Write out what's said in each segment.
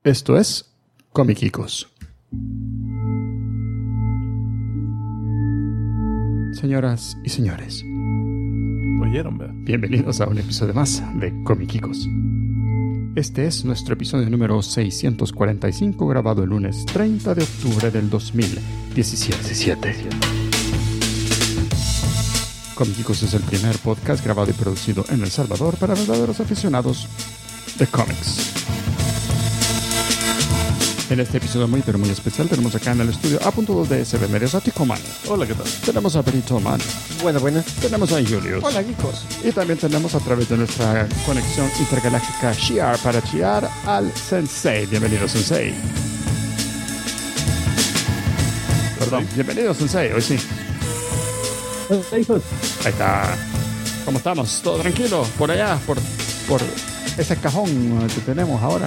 Esto es Comiquicos. Señoras y señores, ¿oyeron, verdad? Bienvenidos a un episodio más de Comiquicos. Este es nuestro episodio número 645, grabado el lunes 30 de octubre del 2017. Comiquicos es el primer podcast grabado y producido en El Salvador para verdaderos aficionados de cómics. En este episodio muy especial tenemos acá en el estudio A.2 de SB Medios a Ticoman. Hola, ¿qué tal? Tenemos a Benito Man. Buenas. Tenemos a Julius. Hola, chicos. Y también tenemos a través de nuestra conexión intergaláctica Shiar para chiar al Sensei. Bienvenido, Sensei. Perdón, bienvenido, Sensei. Hoy sí. Hola, hijos. Ahí está. ¿Cómo estamos? ¿Todo tranquilo? Por allá, por ese cajón que tenemos ahora.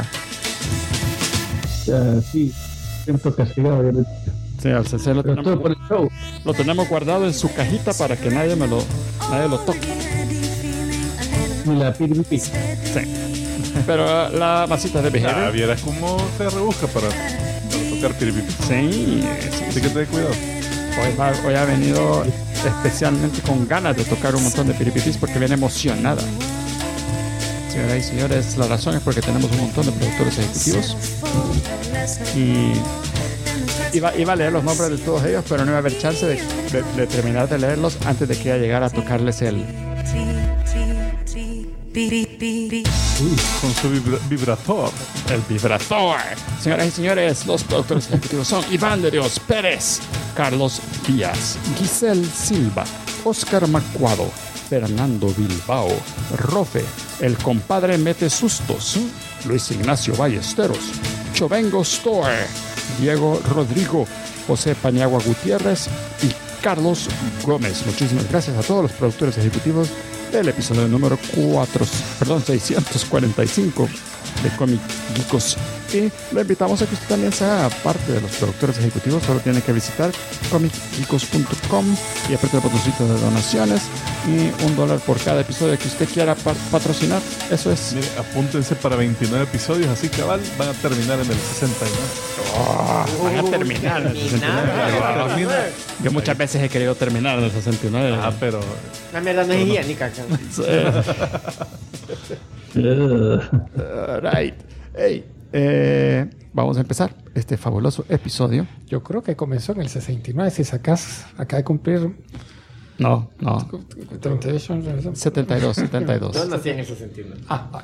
Sí, siempre castigado. Sí, al Sensei lo Pero todo por tenemos, el show. lo tenemos guardado en su cajita para que nadie lo toque. Y la piripipi. Sí. Pero la masita de Ah, Behavior. vieras cómo se rebusca para tocar piripipi. Sí. Así que ten cuidado. Hoy ha venido especialmente con ganas de tocar un montón de piripitis porque viene emocionada. Señoras y señores, la razón es porque tenemos un montón de productores ejecutivos y iba a leer los nombres de todos ellos, pero no iba a haber chance de terminar de leerlos antes de que ella llegara a tocarles el Con su vibrator. vibrator. Señoras y señores, los productores ejecutivos son Iván de Dios Pérez, Carlos Díaz, Giselle Silva, Oscar Macuado, Fernando Bilbao, Rofe, el compadre Mete Sustos, Luis Ignacio Ballesteros, Chovengo Store, Diego Rodrigo, José Paniagua Gutiérrez y Carlos Gómez. Muchísimas gracias a todos los productores ejecutivos del episodio número 645 de Comiquicos. Y le invitamos a que usted también sea parte de los productores ejecutivos. Solo tiene que visitar comiquicos.com y apretar el botoncito de donaciones y $1 por cada episodio que usted quiera patrocinar. Eso es. Mire, apúntense para 29 episodios, así cabal, van a terminar en el 69. Van a terminar en el 69. Yo muchas veces he querido terminar en el 69. Ah, pero La mierda no es higiénica. Right. Hey, vamos a empezar este fabuloso episodio. Yo creo que comenzó en el 69. Si sacas, acaba de cumplir No. 38. 72. Yo nací en el 69.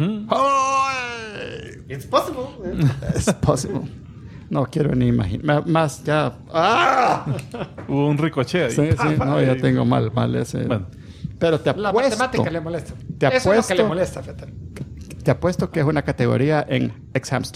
¡Ay! It's possible. Es posible. No quiero ni imaginar. Más ya. ¡Ah! hubo un ricochet ahí. Sí, no, ya tengo mal ese. Bueno. Pero te La apuesto. matemática le molesta. Te Eso es lo apuesto. que le molesta, fíjate. Te apuesto que es una categoría en X-Hamster.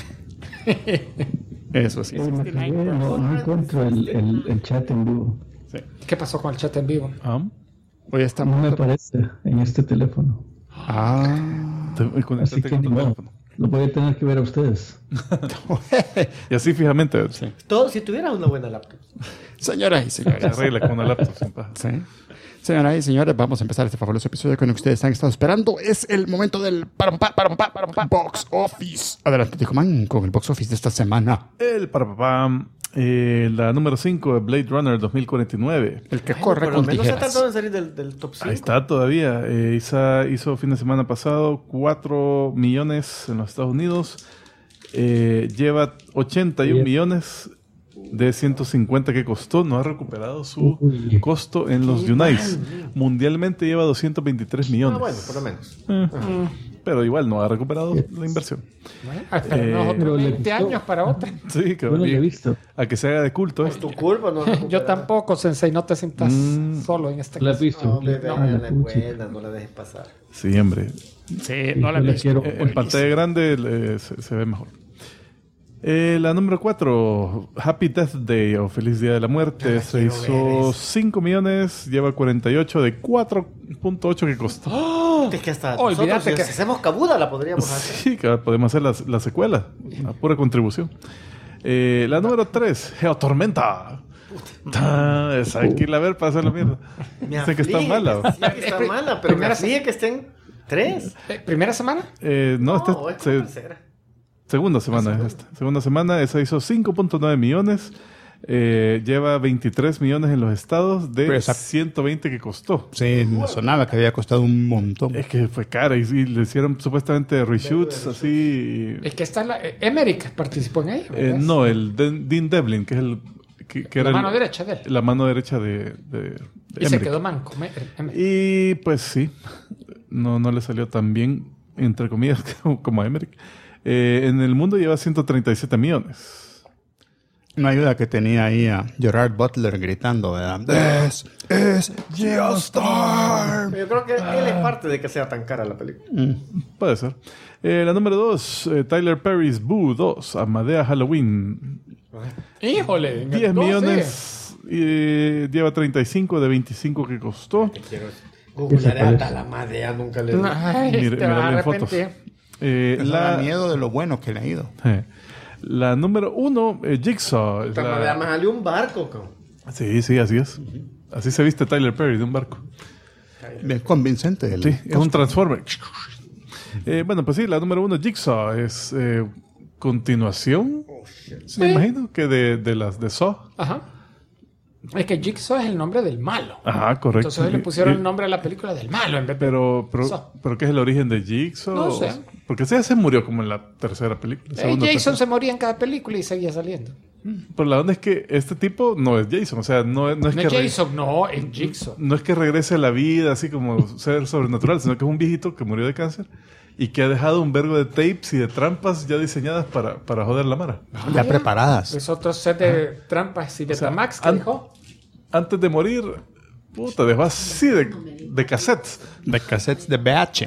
Eso sí. No encuentro el chat en vivo. ¿Qué pasó con el chat en vivo? Ah, Hoy No estamos. me aparece en este teléfono. conéctate Así que con tu no, teléfono. lo voy a tener que ver a ustedes. Y así fijamente. Sí. Todo si tuvieras una buena laptop. Señoras y Se señores. arregla con una laptop sin paja. Sí. Señoras y señores, vamos a empezar este fabuloso episodio que ustedes han estado esperando. Es el momento del Box Office. Adelante, Ticoman, con el Box Office de esta semana. El parapapam. La número 5 de Blade Runner 2049. El que corre Por lo con menos se tijeras. tardó en salir del top 5. Ahí está todavía. Hizo fin de semana pasado 4 millones en los Estados Unidos. Lleva 81 millones de 150 que costó. No ha recuperado su costo en los Unites. Mundialmente lleva 223 millones. Bueno, por lo menos. Pero igual no ha recuperado la inversión. Esperemos pero otros le 20 gustó. años para otra. Sí, que Yo no lo he visto. a que se haga de culto. Por tu culpa no recuperas. Yo tampoco, Sensei, no te sientas solo en este ¿La has caso. visto? No, bebé, Ah, la la pucha. buena, no la dejes pasar. Sí, hombre. Sí, no la he Yo la visto. quiero. En pantalla grande se ve mejor. La número 4, Happy Death Day o Feliz Día de la Muerte, la se quiero hizo ver, 5 millones, lleva 48 de 4.8 que costó. Es que hasta Olvídate nosotros, que- si hacemos cabuda, la podríamos hacer. Sí, que podemos hacer la secuela, una pura contribución. La número 3, Geotormenta. Esa hay que irla a ver para hacer la mierda. Me Dicen que está aflige mala. que sí, que está mala, pero me Primera aflige que estén 3. ¿Primera semana? No, No, es se, tercera. Segunda semana es esta. Segunda semana, esa hizo 5.9 millones. Lleva 23 millones en los estados de 120 que costó. Sí, me sonaba que había costado un montón. Es que fue cara y le hicieron supuestamente reshoots así. Es que está Emmerich participó en ello. No, el Dean Devlin, que es el que la era mano derecha de él. la mano derecha de Y se Emmerich. quedó manco. Emmerich. Y pues sí, no le salió tan bien, entre comillas, como a Emmerich. En el mundo lleva 137 millones. No ayuda que tenía ahí a Gerard Butler gritando, ¿verdad? This is Geostorm. Yo creo que él es parte de que sea tan cara la película. Puede ser. La número 2, Tyler Perry's Boo 2, Amadea Halloween. Híjole. 10 millones, lleva 35 de 25 que costó. Googlearé hasta la madea, nunca le... Ay, Mírale te vas a en fotos. arrepentir. Eso da miedo de lo bueno que le ha ido. La número 1, Jigsaw. Esta madea me salió un barco, cabrón. Sí, así es. Así se viste Tyler Perry de un barco. Bien convincente. Sí, es un Transformer. Bueno, pues sí, la número 1, Jigsaw, es continuación, me imagino, que de las de Saw. Ajá. Es que Jigsaw es el nombre del malo. Ajá, correcto. Entonces le pusieron el nombre a la película del malo en vez de... Pero Saw. ¿qué es el origen de Jigsaw? No sé. Porque ese ya se murió como en la tercera película. segunda, Jason tercera. se moría en cada película y seguía saliendo. Pero la onda es que este tipo no es Jason. O sea, no es No que es Jason, no, es Jigsaw. no es que regrese a la vida así como ser sobrenatural, sino que es un viejito que murió de cáncer y que ha dejado un vergo de tapes y de trampas ya diseñadas para joder la mara. Ya preparadas. Es otro set de trampas y de Betamax que dijo. Antes de morir, puta, dejó así de cassettes. De cassettes de VH.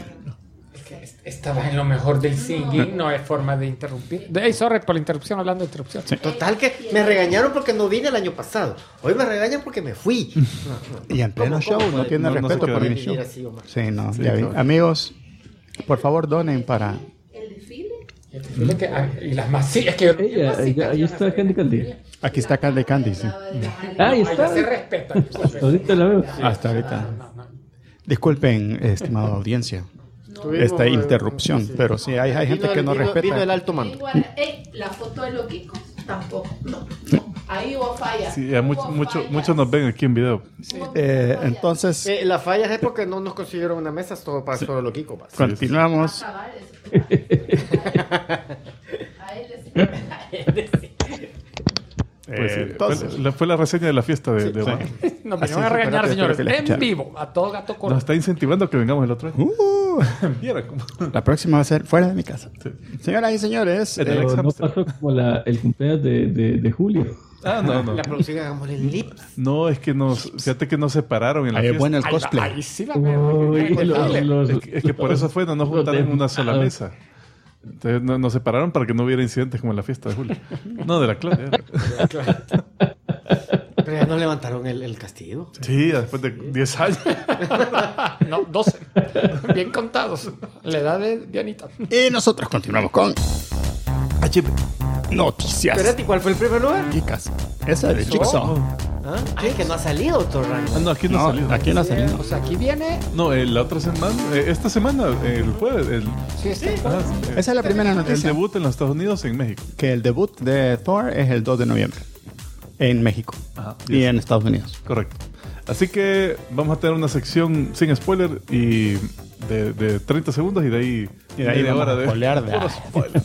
Estabas en lo mejor del singing, no es forma de interrumpir. Sorry por la interrupción, hablando de interrupción. Total que me regañaron porque no vine el año pasado. Hoy me regañan porque me fui. Y en pleno ¿Cómo show no puede? tiene No se respeto queda por bien. mi show. Vivir así, Omar. Sí, no. Sí, ya vi. claro. Amigos, por favor donen para... El desfile y las más... Sí, es que... Ahí está Candy Candy. Aquí está Candy Candy, sí. Ahí Ay, ya se está. respeta. Ahorita la veo. Hasta ahorita. No. Disculpen, estimada audiencia, esta interrupción, pero sí, hay gente que no Vino el respeta. alto mando. La foto de los Kikos tampoco, no. Ahí hubo falla. Sí, ya Hubo falla. muchos nos ven aquí en video. Entonces, La falla es porque no nos consiguieron una mesa todo para solo los Kiko. continuamos. Acabar eso. A él decía. Pues sí, entonces- fue la reseña de la fiesta de Omar. Nos Así, vinieron a regañar, espérate, señores. espérate, En escucha. vivo, a todo gato Nos corto. está incentivando a que vengamos el otro año. Viera cómo. La próxima va a ser fuera de mi casa. Sí. Señoras y señores, En el Pero no Hamster. pasó como el cumpleaños de Julio. Ah, no. La producción hagámosle el lip. No, es que fíjate que nos separaron en la ahí es fiesta. bueno el Ahí cosplay. Ahí sí va a ver. Uy, los- Es que por eso fue, no nos juntaron en una sola mesa. Entonces nos separaron para que no hubiera incidentes como en la fiesta de Julio. No, de la Claudia. Pero ya no levantaron el castigo. Sí, después de 10 años. No, 12. Bien contados. La edad de Dianita. Y nosotros continuamos con noticias. Espérate, ¿cuál fue el primer lugar? Chicas, esa es de Jigsaw. ¿Ah? Ay, que no ha salido otro rango. Ah, no, aquí no, No, salió. aquí no ha salido. O sea, aquí viene... No, la otra semana, esta semana, el jueves, Sí, está Esa es la primera el noticia. debut en los Estados Unidos y en México. Que el debut de Thor es el 2 de noviembre. En México. Ajá, Y en Estados Unidos. Correcto. Así que vamos a tener una sección sin spoiler y de 30 segundos y de ahí, media hora de spoilear, puro ¿verdad? spoiler.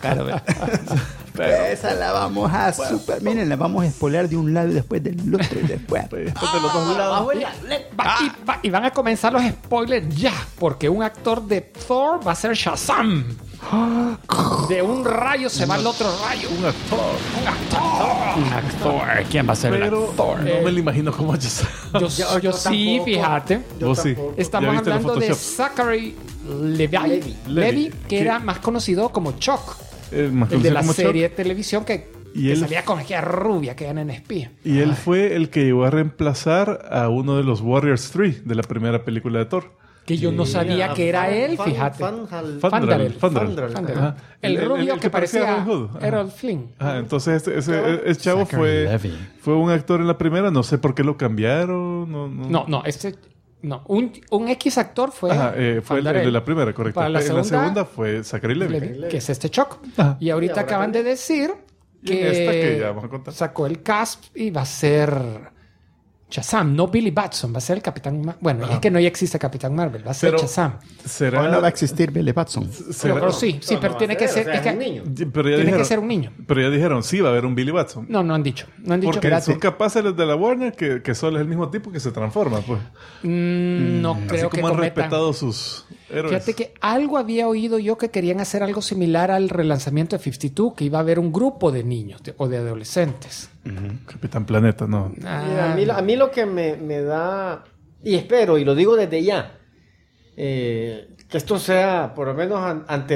Esa la vamos a super... Miren, la vamos a spoilear de un lado y después del otro y después. Después de los dos lados. Y van a comenzar los spoilers ya, porque un actor de Thor va a ser Shazam. De un rayo se va al otro rayo. Un actor. Un actor. ¿Quién va a ser Pero no me lo imagino como yo. Yo sí, tampoco. fíjate. Vos sí. Estamos ¿Ya viste los hablando de Photoshop? Zachary Levi, que era más conocido como Chuck, Más el de conocido la como serie Chuck. de televisión que Y él- salía con aquella rubia que era en espía. Y él fue el que llegó a reemplazar a uno de los Warriors 3 de la primera película de Thor. Que yo no sabía que era él, fíjate. Fandral. Fandral. El rubio que parecía Robin Hood. Ajá. Errol Flynn. Entonces ese chavo Zachary fue Levi. un actor en la primera, no sé por qué lo cambiaron. No, este No, un X actor fue... Ajá, fue el de la primera, correcto. Para la En la segunda fue Zachary Levi. que es este Chuck. Ajá. Y ahorita acaban de decir Y en esta que ya vamos a contar. sacó el cast y va a ser Shazam, no Billy Batson, va a ser el Capitán Marvel. Bueno, es que no ya existe Capitán Marvel, va a ser Pero- Shazam. ¿Será? Hoy no va a existir Billy Batson. Pero sí, No tiene va que a ser... o sea, es que es un niño. Pero ya tiene dijeron, que ser un niño. Pero ya dijeron, sí, va a haber un Billy Batson. No han dicho. No han dicho. Porque son capaces los de la Warner que solo es el mismo tipo que se transforma, pues. No Así creo que como han cometan... respetado sus héroes. Fíjate que algo había oído yo que querían hacer algo similar al relanzamiento de 52, que iba a haber un grupo de niños o de adolescentes. Capitán Planeta, no. Mira, a mí lo que me da, y espero, y lo digo desde ya, que esto sea, por lo menos ante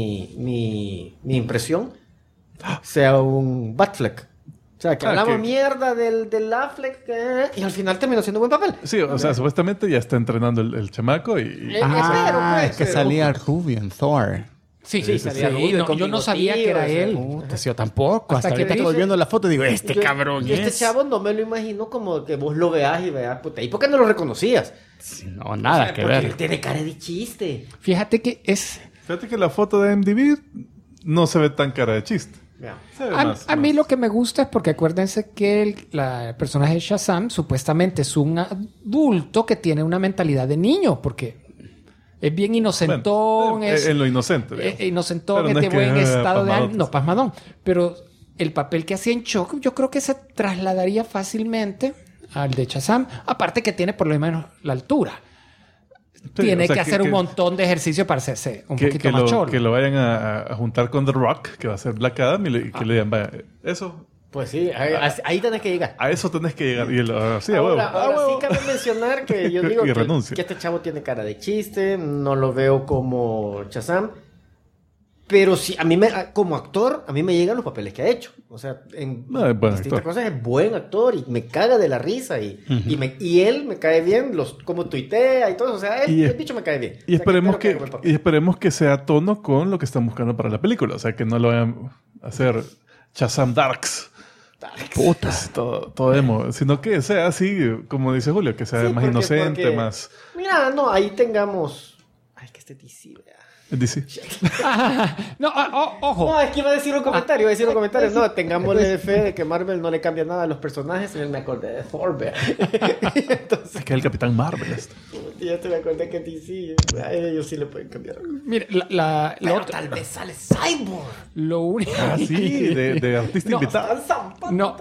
mi impresión, sea un Batfleck. O sea, que hablamos mierda del Affleck y al final terminó siendo buen papel. Sí, o sea, supuestamente ya está entrenando el chamaco y Espero, pues, es que salía Rubio en Thor. Sí, salía rubio, no, con yo no sabía que era bigotillo, él. Puta, sí, yo tampoco. Hasta Hasta que ahorita que dice- estoy viendo la foto digo, este Yo- cabrón yo este es. chavo no me lo imagino como que vos lo veas y veas, puta, ¿y por qué no lo reconocías? No, nada O sea, que porque ver. él tiene cara de chiste. Fíjate que es... fíjate que la foto de MDB no se ve tan cara de chiste. Ya. Se ve A mí lo que me gusta es porque acuérdense que el personaje de Shazam supuestamente es un adulto que tiene una mentalidad de niño, porque es bien inocentón, Bueno, es en lo inocente. digamos. inocentón, Pero es no de es que, buen estado de ánimo, pasmadón. no, pasmadón. Pero el papel que hacía en Chuck, yo creo que se trasladaría fácilmente al de Shazam, aparte que tiene por lo menos la altura. Sí, Tiene o sea, que hacer un montón de ejercicio para hacerse un poquito más cholo. que lo vayan a juntar con The Rock, que va a ser Black Adam, y que le digan, vaya, eso, Pues sí, ahí tenés que llegar. a eso tenés que llegar. Y él, sí, a huevo. Ahora sí cabe mencionar que yo digo Y que renuncia. este chavo tiene cara de chiste, no lo veo como Shazam, pero sí, como actor, a mí me llegan los papeles que ha hecho. O sea, en No, es buen distintas actor. cosas es buen actor y me caga de la risa y él me cae bien, como tuitea y todo, o sea, el bicho me cae bien. Y O sea, esperemos espero que, haga buen papel. y esperemos que sea a tono con lo que están buscando para la película. O sea, que no lo vayan a hacer Shazam Darks. Putas, todo emo. Sino que sea así, como dice Julio, que sea Sí, más inocente, porque- más Mira, no, ahí tengamos... Ay, que este DC, vea. DC. No, ojo. No, es que iba a decir un comentario, No, tengámosle fe de que Marvel no le cambia nada a los personajes. Me acordé de Thor, vea. Entonces, Es que es el Capitán Marvel. ya te me acordé que DC, a ellos sí le pueden cambiar. Mire, Pero tal vez sale Cyborg. lo único... Ah, sí, de artista invitado. No.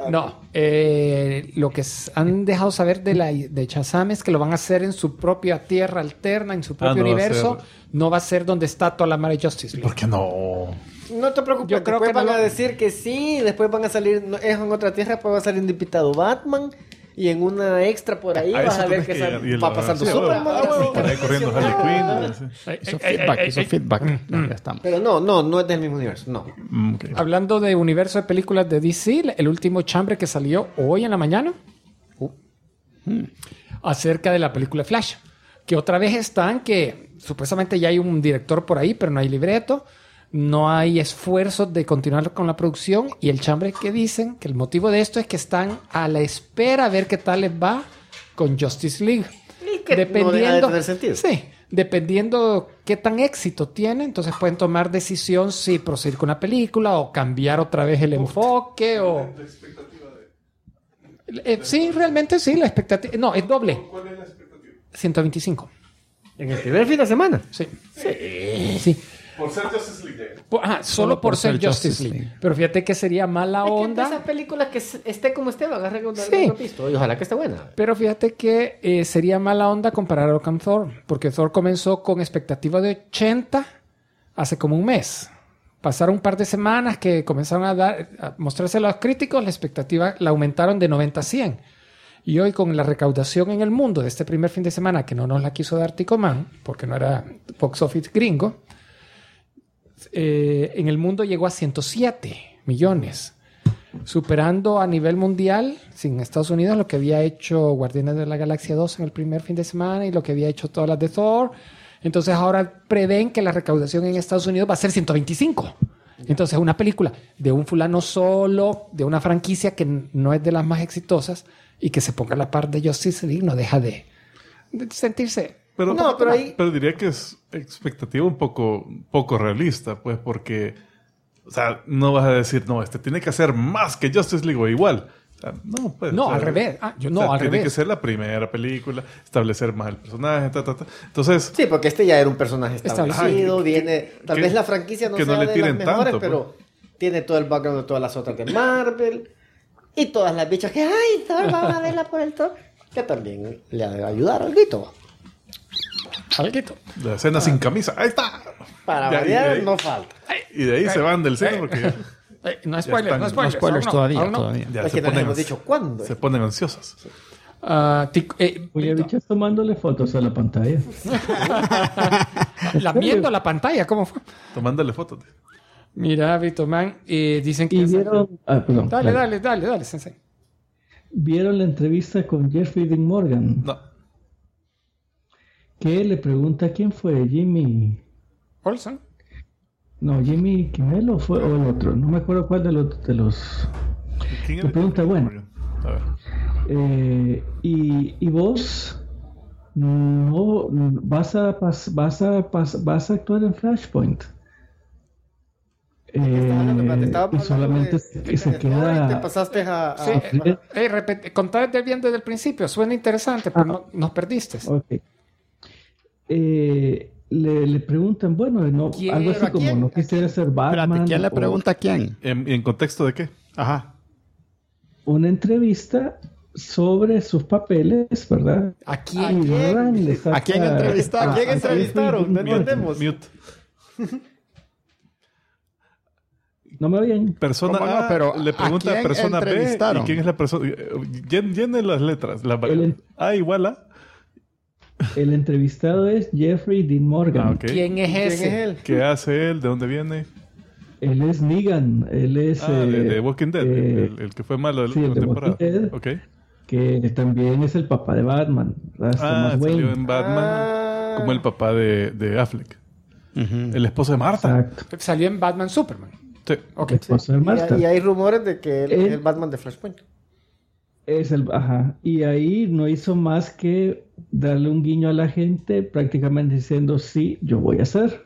Lo que han dejado saber de Shazam es que lo van a hacer en su propia tierra alterna, en su propio no va a universo. ser- No va a ser donde está toda la madre Justice League. ¿Por qué no? No te preocupes, Yo creo después que van no a lo- decir que sí, después van a salir, es en otra tierra, después va a salir invitado Batman. Y en una extra por ahí A vas eso a ver tenés que que llegar. Y va pasando sí, Superman. huevo, así por ahí que- corriendo Harley Quinn. Hizo feedback. Ya estamos. Pero no es del mismo universo, no. Ok. Hablando de universo de películas de DC, el último chambre que salió hoy en la mañana acerca de la película Flash, que otra vez están que supuestamente ya hay un director por ahí, pero no hay libreto, no hay esfuerzos de continuar con la producción y el chambre que dicen que el motivo de esto es que están a la espera a ver qué tal les va con Justice League. Y que no deja de tener sentido. Sí, dependiendo qué tan éxito tiene, entonces pueden tomar decisión si proseguir con la película o cambiar otra vez el enfoque o... sí, realmente sí, la expectativa... No, es doble. ¿Cuál es la expectativa? 125. En el primer fin de semana. Sí. Sí. Por ser Justice League. Solo por ser Justice League. Pero fíjate que sería mala Onda. onda. Esa película que esté como esté, va a agarrar con Sí. pisto. Y ojalá que esté buena. Pero fíjate que sería mala onda compararlo con Thor. Porque Thor comenzó con expectativa de 80 hace como un mes. Pasaron un par de semanas que comenzaron a mostrarse a los críticos. La expectativa la aumentaron de 90 a 100. Y hoy con la recaudación en el mundo de este primer fin de semana, que no nos la quiso dar Tico Man, porque no era box office gringo, en el mundo llegó a 107 millones, superando a nivel mundial, sin Estados Unidos, lo que había hecho Guardianes de la Galaxia 2 en el primer fin de semana y lo que había hecho todas las de Thor. Entonces ahora prevén que la recaudación en Estados Unidos va a ser 125. Entonces una película de un fulano solo, de una franquicia que no es de las más exitosas y que se ponga a la par de Justice League no deja de de sentirse. Pero, No, pero ahí- pero diría que es expectativa un poco realista, pues, porque, o sea, no vas a decir, no, tiene que hacer más que Justice League o igual. O sea, no, pues. No, o sea, al revés. al Tiene tiene que ser la primera película, establecer más el personaje, Entonces, Sí, porque este ya era un personaje establecido, Ajá, viene... Tal que- vez la franquicia no que sea no le de tiren las mejores, tanto, pero tiene todo el background de todas las otras de Marvel. Y todas las bichas que, ay, Thor, vamos a verla por el Thor. Que también le ha de ayudar al grito. Alguito. la escena sin camisa, ahí está. Para Ya, variar, y de ahí- no falta. Y de ahí se van del cine porque ya, No spoilers, están- no no spoilers. Spoilers aún todavía, aún no. todavía. ya Es se que no les ponen, hemos dicho cuándo. se ponen ansiosos. Oye, bichas tomándole fotos a la pantalla. Lamiendo la pantalla, ¿cómo fue? Tomándole fotos. Mira, Brito Man, dicen que... Y vieron... perdón. Dale, Sensei. ¿Vieron la entrevista con Jeffrey Dean Morgan? No. Que le pregunta quién fue, Jimmy... Olsen. No, Jimmy Kimmel o fue o el otro. No me acuerdo cuál de los... ¿Quién Le era? pregunta, bueno, A ver. y vos no vas a actuar en Flashpoint. Y solamente se Te queda... pasaste a... Sí, contá desde bien desde el principio. Suena interesante, pero no, nos perdiste. Ok. Le preguntan, bueno, no, ¿Quién? algo así ¿A como quién? no quisiera ser Batman. Espérate, ¿quién le o pregunta a quién? ¿En contexto de qué? Ajá. una entrevista sobre sus papeles, ¿verdad? ¿A Y quién? Ran le saca- ¿A quién entrevistaron? ¿A quién entrevistaron? No Jeffrey Dean Morgan. entendemos. Mute. No me oyen. Persona ¿Cómo no? A Pero, le pregunta ¿a a quién persona B. entrevistaron? ¿Y quién es la persona? Llenen las letras. A igual a. El entrevistado es Jeffrey Dean Morgan. Ah, ok. ¿Quién es ¿Quién ese? es él? ¿Qué hace él? ¿De dónde viene? Él es Negan. Él es... de Walking Dead. El que fue malo de la sí, última el de temporada. Walking Dead. Ok. que también es el papá de Batman. Thomas salió Wayne. en Batman como el papá de Affleck. Ujú. El esposo de Marta. Exacto. Salió en Batman Superman. Sí. Ok. El esposo de Marta. Y hay rumores de que él es Él- el Batman de Flashpoint. Es el, ajá. Y ahí no hizo más que darle un guiño a la gente, prácticamente diciendo, sí, yo voy a hacer.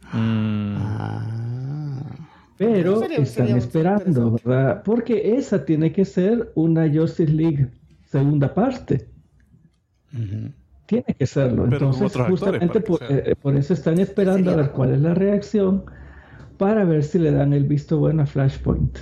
Pero Sería están esperando, interesante. ¿verdad? Porque esa tiene que ser una Justice League segunda parte. Tiene que serlo. Pero con Entonces, otros actores, justamente para que sea. por eso están esperando a ver cuál es la reacción para ver si le dan el visto bueno a Flashpoint.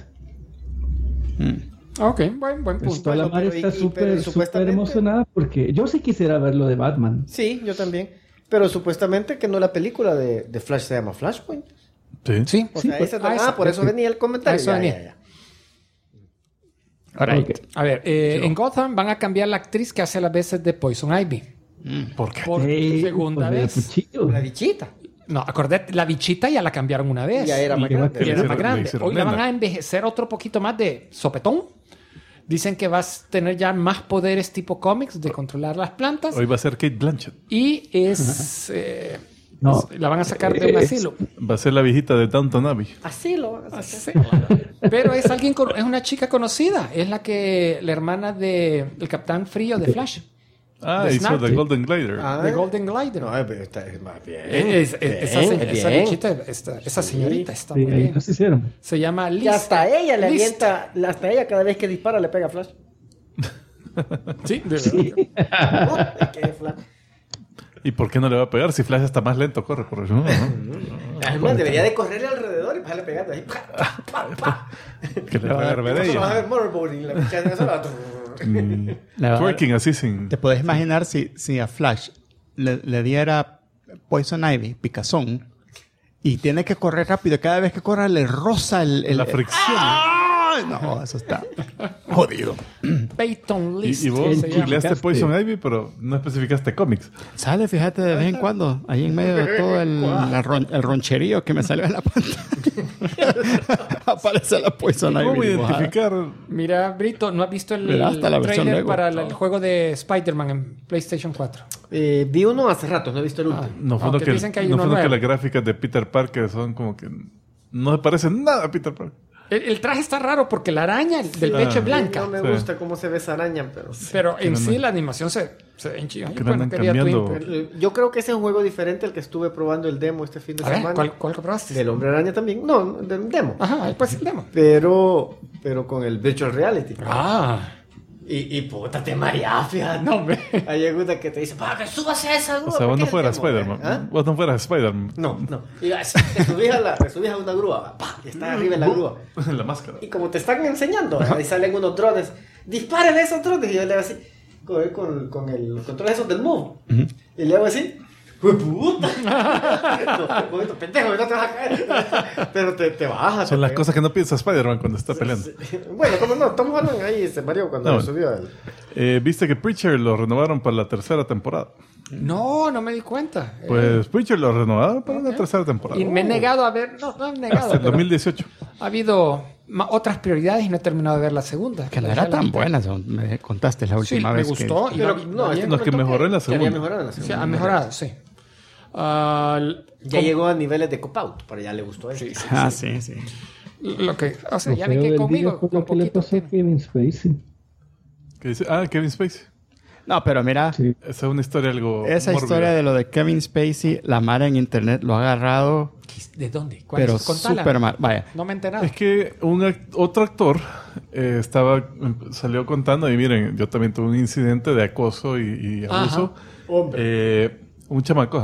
Ok, buen Pues punto. toda la Bueno, madre pero está y- súper pero súper supuestamente- emocionada porque yo sí quisiera ver lo de Batman. Sí, yo también. Pero supuestamente que no la película de Flash se llama Flashpoint. Sí. Sí. O Sí, sea, pues, por eso venía el comentario. a eso Ya, venía. ya, ya. Alright. Ok. A ver, en Gotham van a cambiar la actriz que hace las veces de Poison Ivy. ¿Por qué? Por Ey, segunda pues, de vez. cuchillo. La bichita. No, acordate, la bichita ya la cambiaron una vez. Ya era Y más que va a grande. Y era Le más hicieron- le grande. hicieron Hoy la van nena. a envejecer otro poquito más de sopetón. Dicen que vas a tener ya más poderes tipo cómics de controlar las plantas. Hoy va a ser Kate Blanchett. Y es... No. la van a sacar de un Es- asilo. Va a ser la viejita de Downton Abbey. Así lo van a hacer. Sí. Pero es alguien es una chica conocida. Es la hermana del Capitán Frío de Flash. Ah, The hizo Snap. The Golden Glider. Ah, De Golden Glider. No, pero está es más bien. Esa bien. bichita, esa señorita está Sí, muy ahí bien. los hicieron. Se llama Liz. Y hasta ella le Liz. avienta, hasta ella cada vez que dispara le pega Flash. Sí, de verdad. Oh, es que es Flash. ¿Y por qué no le va a pegar si Flash está más lento? Corre por eso. Además, debería de correrle alrededor y pasarle pegando ahí. Que le va a pegar Eso vas a ella. ver motorboarding, la bicha de eso la- Twerking así sin... ¿Te puedes imaginar si a Flash le diera Poison Ivy, picazón, y tiene que correr rápido? Cada vez que corra le roza La fricción. ¡Ay! No, eso está jodido. Peyton List. Y vos se llama. googleaste Poison Ivy, pero no especificaste cómics. Sale, fíjate, de vez en cuando, ahí en medio de todo el roncherío que me salió en la pantalla. Aparece la Poison Ivy. ¿Cómo dibujada. identificar? Mira, Brito, ¿no has visto el Mira, hasta la versión trailer Lego. para el juego de Spider-Man en PlayStation 4? Vi uno hace rato, no he visto el último. No fue Aunque que, dicen que hay no uno fue que nuevo. las gráficas de Peter Parker son como que no se parecen nada a Peter Parker. El traje está raro porque la araña del pecho es blanca. No me gusta cómo se ve esa araña, pero... Pero en sí la animación se ve en chido. Que la andan cambiando. Yo creo que ese es un juego diferente al que estuve probando el demo este fin de A ver, semana. ¿cuál probaste? Del Hombre Araña también. No, del demo. Ajá, pues el demo. Pero con el Virtual Reality. Y puta, te mareas, fíjate. no, hombre. Hay alguna que te dice, para que subas a esa grúa. O sea, vos no fueras fueras Spider-Man. Vos no fueras Spider-Man. No. Y te subís a una grúa. Y estás arriba en la grúa. La máscara. Y como te están enseñando, ahí salen unos drones. Disparen esos drones. Y yo le hago así, con el control esos del Move. Y le hago así. ¡Fue puta! No, pendejo, no te vas a caer. Pero te bajas. Son las cosas que no piensa Spider-Man cuando está peleando. Sí. Bueno, como no, Tom Holland ahí se mareó cuando lo subió. Viste que Preacher lo renovaron para la tercera temporada. No me di cuenta. Pues Preacher lo renovaron para la tercera temporada. Y me he negado a ver. No he negado. Hasta el pero 2018. ha habido otras prioridades y no he terminado de ver la segunda. Que no era tan buena, me contaste la Sí, última me vez. gustó. Que... y Pero va- no, va bien. No, es que mejoró en la Que había segunda. mejorado en la Sí, segunda. ha mejorado, sí. Ya llegó a niveles de cop-out, pero ya le gustó eso. sí. Lo que, o sea, Lo ya feo vi que del conmigo, día fue con lo que le poquito. pasó a Kevin Spacey. Que dice, Kevin Spacey. No, pero mira, Sí. Esa es una historia algo esa mórbida. historia de lo de Kevin Spacey, la Mara en internet lo ha agarrado, ¿De dónde? ¿Cuál pero es? Contala. súper mal. Vaya, No me he enterado. Es que otro actor salió contando, y miren, yo también tuve un incidente de acoso y abuso. Un chamaco,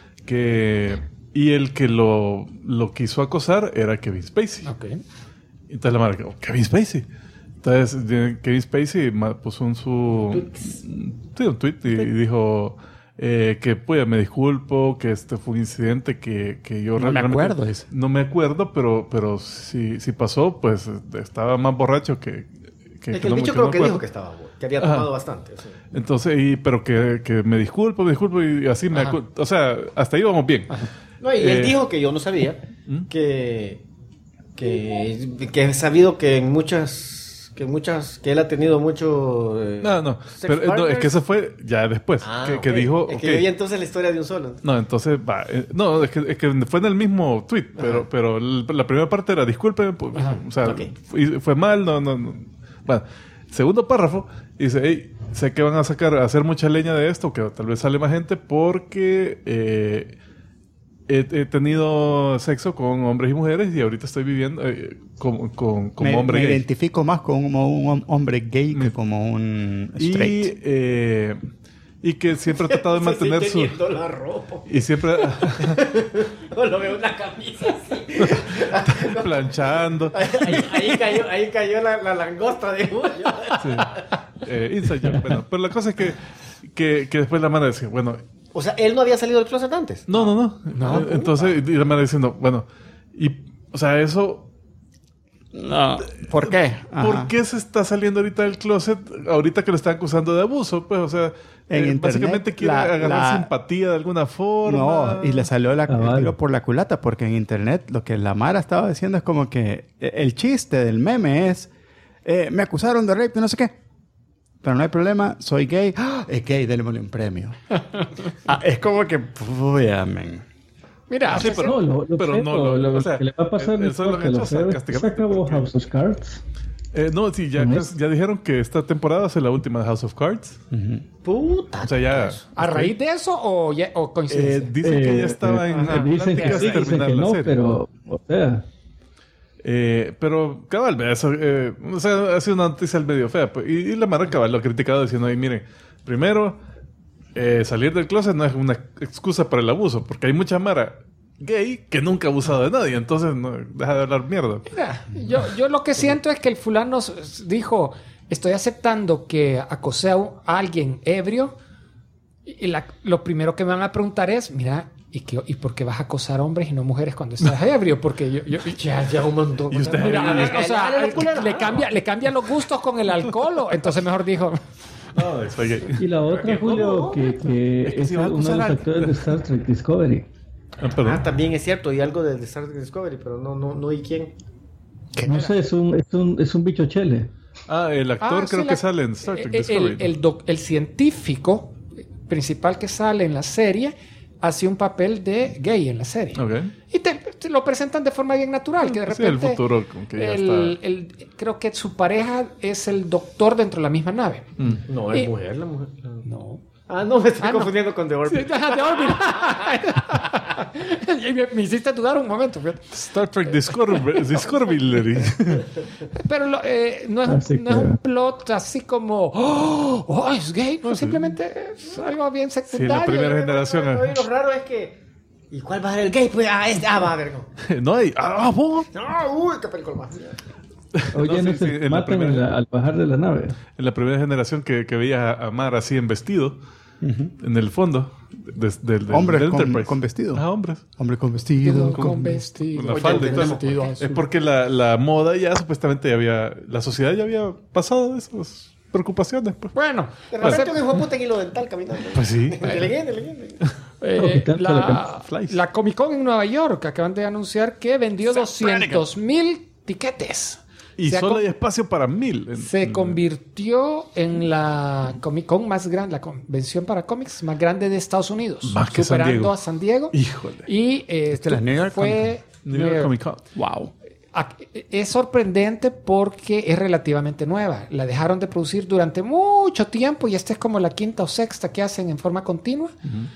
y el que lo quiso acosar era Kevin Spacey. Ok. Entonces la madre, Kevin Spacey. Entonces Kevin Spacey puso un tweet y dijo que pues me disculpo, que este fue un incidente que yo No me realmente acuerdo, dice. no me acuerdo, pero si pasó, pues estaba más borracho que Es que el no bicho me- no creo que me dijo acuerdo. que estaba que había tomado bastante. Sí. Entonces, pero que me disculpo y así o sea, hasta ahí vamos bien. No, y él dijo que yo no sabía que he sabido que que él ha tenido mucho No, sex pero no, es que partners. eso fue ya después, que Ok. dijo, es ok. que yo vi entonces la historia de un solo. No, entonces va. No, es que fue en el mismo tweet, pero la primera parte era disculpen, pues, o sea, Ok. fue mal, no. Bueno, segundo párrafo dice, hey, sé que van a hacer mucha leña de esto, que tal vez sale más gente porque he tenido sexo con hombres y mujeres y ahorita estoy viviendo como hombre me gay. identifico más como un hombre gay que como un straight. Y que siempre ha tratado de mantener su... la ropa. Y siempre No lo veo una camisa así. planchando. Ahí cayó la langosta de Julio. Sí. Inside joke. Bueno, pero la cosa es que después la mano decía, bueno, O sea, él no había salido del closet antes. no. Entonces, y la mano diciendo, bueno, o sea, eso, No, ¿por qué? ¿por Ajá. qué se está saliendo ahorita del closet ahorita que lo están acusando de abuso? Pues, o sea, En internet, básicamente quiere agarrar simpatía de alguna forma. No, y le salió el vale. tiro por la culata, porque en internet lo que la Mara estaba diciendo es como que el chiste del meme es, me acusaron de rape, no sé qué. Pero no hay problema, soy gay. ¡Ah! Es gay, démosle un premio. Es como que, uy, amén. Mira, Sí, pero- No, lo pero feo, no, lo o sea, que le va a pasar eso lo han que lo hecho feo es que se sarcásticamente, acabó porque- House of Cards. No, sí, ya dijeron que esta temporada es la última de House of Cards. Puta. O sea, ya... ¿a raíz de eso o coincidencia? dicen que ya estaba en Dicen que pláticas sí, de dicen terminar que la no, serie. pero, o sea, Pero cabal, eso, o sea, ha sido una noticia medio fea. Pues, y la Mara cabal lo ha criticado diciendo, "Ay, miren, primero, salir del closet no es una excusa para el abuso, porque hay mucha Mara gay que nunca ha abusado de nadie, entonces no, deja de hablar mierda." Mira, yo lo que siento es que el fulano dijo, estoy aceptando que acosé a alguien ebrio y lo primero que me van a preguntar es, mira, ¿y por qué vas a acosar hombres y no mujeres cuando estás ebrio? Porque yo Ya un montón. Y usted- mira, o sea, Dale la culera. le cambia los gustos con el alcohol. Entonces mejor dijo, No, soy gay. y la otra, Julio, que Es que es si vas a uno de acusar los a- actores de Star Trek Discovery. Perdón. También es cierto, y algo de Star Trek Discovery, pero no hay quién. No sé, es un bicho chele. El actor sí, creo que sale en Star Trek el, Discovery. el científico principal que sale en la serie hacía un papel de gay en la serie. Ok. Y te lo presentan de forma bien natural, que de Sí, el repente futuro, como que ya está. creo que su pareja es el doctor dentro de la misma nave. No, es Y- mujer, la mujer. No. Ah, no, me estoy Ah, no. confundiendo con The Orbit. Sí, ajá, de Orville. Me hiciste dudar un momento, fíjate. Star Trek Discovery. Pero no, es, Ah, sí, no es un claro. plot así como oh, es gay, no, simplemente es algo bien Sí, secundario. la primera generación. Y lo raro es que. ¿Y cuál va a ser el gay? Pues, va a ver. No, No hay. ¿Vos? uy, qué película más. Oye, No, no, sí, se sí, en la matan primera- al bajar de la nave. En la primera generación que veías a Mar así en vestido, en el fondo del Hombres Enterprise. con vestido. Ah, hombres. Hombre con vestido. Con vestido. Con la Oye, falda y con todo. vestido azul. Es porque la moda ya supuestamente ya había. La sociedad ya había pasado de esas preocupaciones. Pues, Bueno, De repente un hijo de puta en hilo dental caminando. pues sí. Inteligente. la Comic Con en Nueva York acaban de anunciar que vendió 200,000 tiquetes. Y Se ha solo con- hay espacio para 1000. Se convirtió en la Comic Con más grande, la convención para cómics más grande de Estados Unidos, Más que San superando Diego. a San Diego. Híjole. Y la New York fue New York Comic Con. Wow. Es sorprendente porque es relativamente nueva. La dejaron de producir durante mucho tiempo y esta es como la quinta o sexta que hacen en forma continua.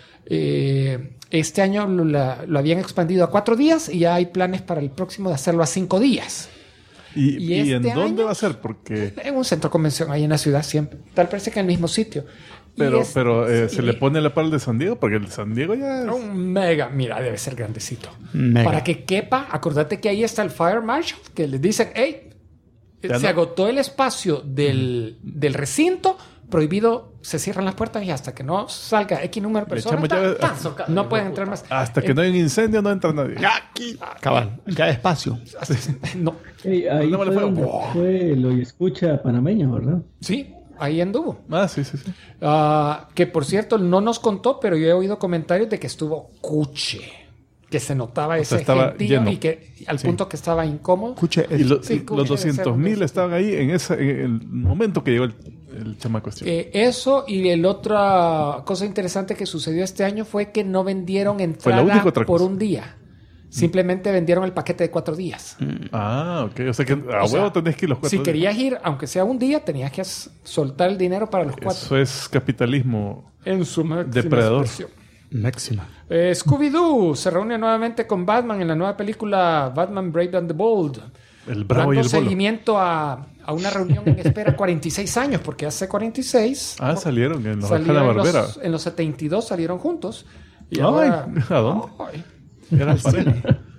Este año lo habían expandido a 4 días y ya hay planes para el próximo de hacerlo a 5 días. ¿Y Y en este dónde año- va a ser? Porque. En un centro de convención ahí en la ciudad siempre. Tal parece que en el mismo sitio. Y Pero, es- se le pone la par al de San Diego, porque el de San Diego ya es. un mega, mira, debe ser grandecito. Mega. Para que quepa, acordate que ahí está el Fire Marshal, que les dicen, hey, Ya se no. agotó el espacio del recinto, prohibido, se cierran las puertas y hasta que no salga X número de Le personas, echamos llave- no pueden entrar más. Hasta que no hay un incendio, no entra nadie. Cabal. Ya hay espacio. No. Ey, ahí Mandémosle fue fuego. donde fue lo y escucha panameño, ¿verdad? Sí, ahí anduvo. Ah, sí, sí, sí. Que por cierto, no nos contó, pero yo he oído comentarios de que estuvo cuche. Que se notaba ese estaba gentío lleno. y que al punto que estaba incómodo. Escuche, Y es- los 200,000 estaban ahí en el momento que llegó el chamaco. Eso y el otra cosa interesante que sucedió este año fue que no vendieron Fue la entrada única otra por cosa. un día. Simplemente vendieron el paquete de 4 días. Ah, ok. O sea que a O huevo sea, tenés que ir los 4 Si querías ir, aunque sea un día, tenías que soltar el dinero para los 4. Eso es capitalismo. En su máxima Depredador. expresión. máxima. Scooby-Doo se reúne nuevamente con Batman en la nueva película Batman Brave and the Bold. El bravo y dando el bolo. seguimiento a una reunión en espera 46 años, porque hace 46 Ah, salieron en los salieron Hanna-Barbera. en los 72 salieron juntos. Y Ay, ahora... ¿a dónde? Ay. Eran pareja.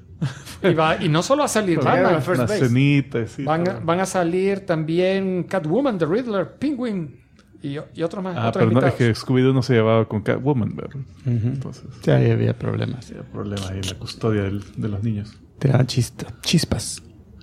Y no solo va a salir Batman, First Una base. cenita, sí. van a salir también Catwoman, The Riddler, Penguin y otros más. Ah, otros pero no, es invitados. que Scooby-Doo no se llevaba con Catwoman, ¿verdad? Entonces, Sí, ahí había problemas. había problemas ahí en la custodia de los niños. Te daban chispas.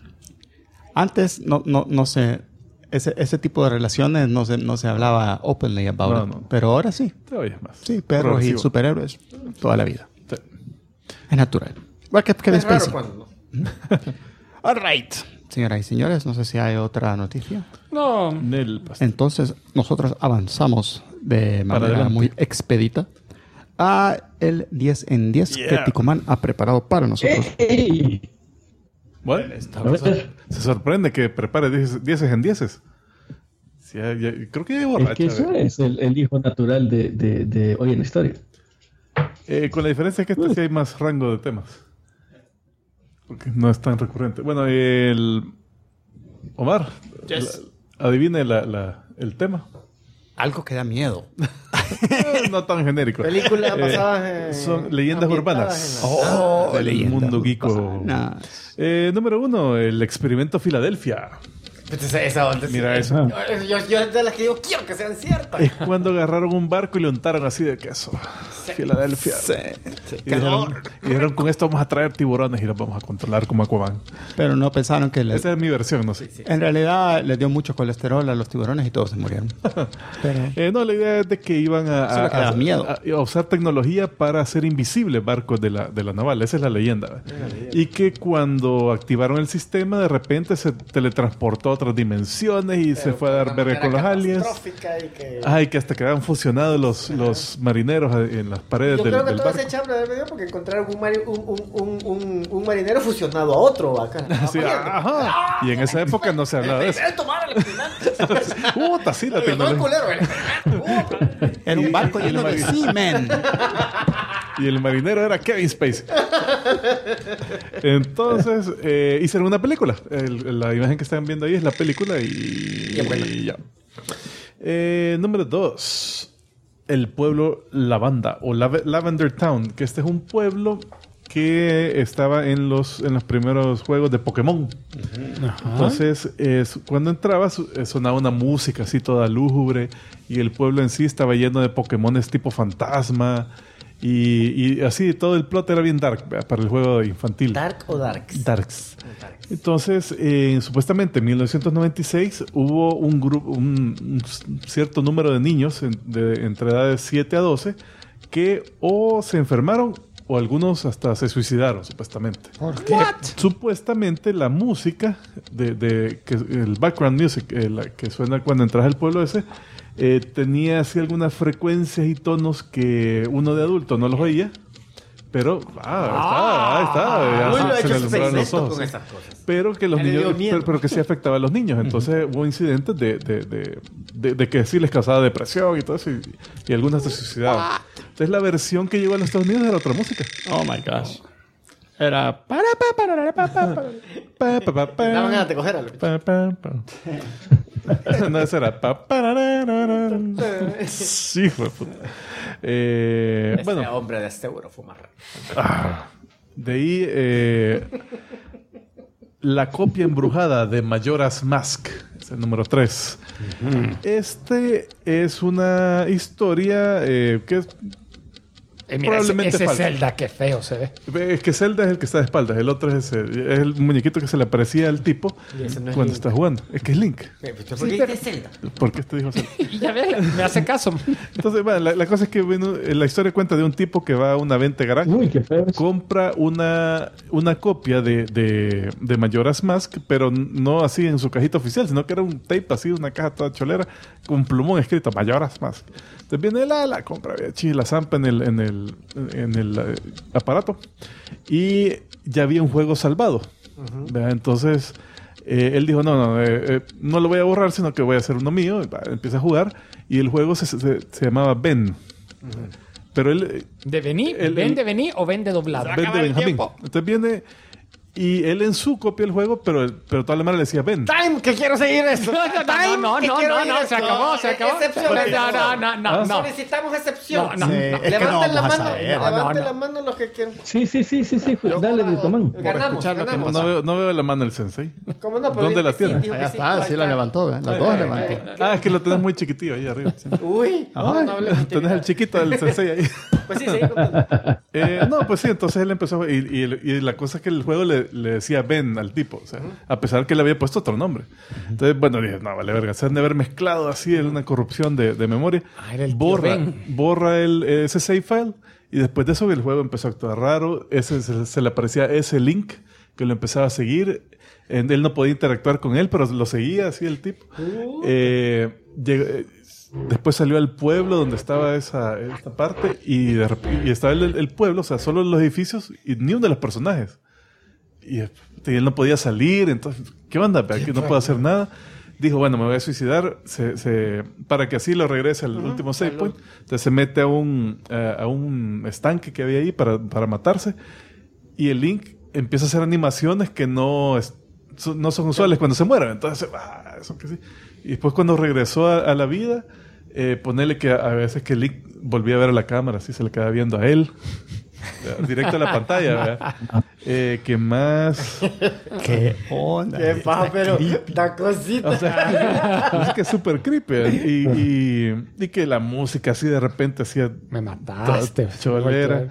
Antes no se... Ese tipo de relaciones no se hablaba openly about No, it. no. Pero ahora sí. Te oyes más. Sí, perros y Progresivo. superhéroes. Toda la vida. Sí. Es natural. Igual que Es raro Spacey. cuando no. All right. Señoras y señores, no sé si hay otra noticia. No, Nel pastel. Entonces, nosotros avanzamos de manera adelante. muy expedita a el 10 en 10 que Ticoman ha preparado para nosotros. ¡Ey! Bueno, A ver. se sorprende que prepare 10 en 10. Sí, creo que ya hay borracha. Es que eso es el hijo natural de Hoy en la Historia. Con la diferencia que este sí hay más rango de temas. Porque no es tan recurrente. Bueno, Omar, adivine el tema. Algo que da miedo. No tan genérico. Películas basadas en. Son leyendas urbanas. ambientadas Del leyendas mundo geeko. urbanas. Número 1, el experimento Filadelfia. Esa onda. Mira eso. Ah. Yo de las que digo, quiero que sean ciertas. Es cuando agarraron un barco y lo untaron así de queso. Filadelfia. Y dijeron, con esto vamos a traer tiburones y los vamos a controlar como Aquaman. Pero no pensaron que Esa es mi versión, no sé. en realidad les dio mucho colesterol a los tiburones y todos se murieron. Pero No, la idea es de que iban Solo que da miedo. a usar tecnología para hacer invisibles barcos de la naval. Esa es la leyenda. Y que cuando activaron el sistema, de repente se teletransportó a otras dimensiones y se fue a dar verga con los aliens. Ay, que hasta quedaban fusionados los marineros en las paredes del barco. Yo creo que todo ese chambre debe venir porque encontraron un marinero fusionado a otro acá. Sí, ajá. Y en esa época no se hablaba de eso. Sí, la tecnología. Era un barco lleno de semen. Y el marinero era Kevin Spacey. Entonces, hicieron una película. La imagen que están viendo ahí es la película y ya. Número 2. El pueblo Lavanda o Lavender Town, que este es un pueblo que estaba en los primeros juegos de Pokémon. Entonces, cuando entrabas, sonaba una música así toda lúgubre y el pueblo en sí estaba lleno de Pokémones tipo fantasma. Y así todo el plot era bien dark, ¿verdad? Para el juego infantil. ¿Dark o darks? Darks. Entonces, supuestamente en 1996 hubo un cierto número de niños entre edades 7 a 12 que o se enfermaron o algunos hasta se suicidaron, supuestamente. ¿Por qué? Supuestamente la música, el background music, la que suena cuando entras al pueblo ese, tenía así algunas frecuencias y tonos que uno de adulto no los oía, pero ahí está. Uy, lo ha Se hecho le alumbraron los experimento ojos. con esas cosas. Pero que los niños, pero que sí afectaba a los niños. Entonces hubo incidentes de que sí les causaba depresión y todo eso, y algunos se suicidaban. Entonces la versión que llegó a los Estados Unidos era otra música. Oh my gosh. Era Daban ganas de cogerlo. No, esa era sí, hijo de puta. Bueno, hombre de este euro fumar. De ahí la copia embrujada de Majora's Mask, es el número 3. Este es una historia que es Mira, probablemente ese falsa. Zelda, qué feo se ve. Es que Zelda es el que está de espaldas, el otro es el muñequito que se le aparecía al tipo No cuando está jugando. Es que es Link. ¿Por qué es Zelda? ¿Por qué te dijo Zelda? Y ya ves, me hace caso. Entonces, bueno, la cosa es que la historia cuenta de un tipo que va a una venta garage, Uy, qué feo. compra una copia de Majora's Mask, pero no así en su cajita oficial, sino que era un tape así, una caja toda cholera, con plumón escrito Majora's Mask. Entonces viene la compra, la zampa en el aparato y ya había un juego salvado. Entonces él dijo, no lo voy a borrar, sino que voy a hacer uno mío. Empieza a jugar y el juego se llamaba Ben. Pero él... ¿De venir? ¿Ven de venir o ven de doblado? Ben de Benjamín. Entonces viene... Y él en su copia del juego, pero toda la mano le decía Ben. Time, que quiero seguir esto. No, se acabó. Excepciones. No. Solicitamos excepción. No. Levanten la mano los que quieran. Sí. Dale, Tomán. Ganamos. No veo la mano del sensei. ¿Cómo no? ¿Dónde la tiene? Allá está, sí la levantó, ¿eh? Las dos levantó. Es que lo tenés muy chiquitillo ahí arriba. Uy, no hablemos. Tenés el chiquito del sensei ahí. Pues sí, seguí contando. Pues sí, entonces él empezó y la cosa es que el juego le decía Ben al tipo, o sea, a pesar que le había puesto otro nombre. Entonces, bueno, dije, no, vale verga, se han de haber mezclado así en una corrupción de memoria. Era el borra ese save file y después de eso el juego empezó a actuar raro. Se le aparecía ese Link que lo empezaba a seguir. Él no podía interactuar con él, pero lo seguía así el tipo. Después salió al pueblo donde estaba esta parte y estaba el pueblo, o sea, solo los edificios y ni uno de los personajes. Y él no podía salir, entonces, ¿qué onda? Que no puedo hacer nada. Dijo, bueno, me voy a suicidar para que así lo regrese al último save point. Entonces se mete a un estanque que había ahí para matarse. Y el Link empieza a hacer animaciones que no son usuales cuando se mueren. Entonces, eso que sí. Y después cuando regresó a la vida, ponerle que a veces que Link volvía a ver a la cámara, así se le quedaba viendo a él. Directo a la pantalla, ¿verdad? ¿Qué más? ¿Qué onda? Qué paja, pero da cosita. O sea, es que es súper creepy. Y que la música así de repente hacía... Me mataste. Cholera.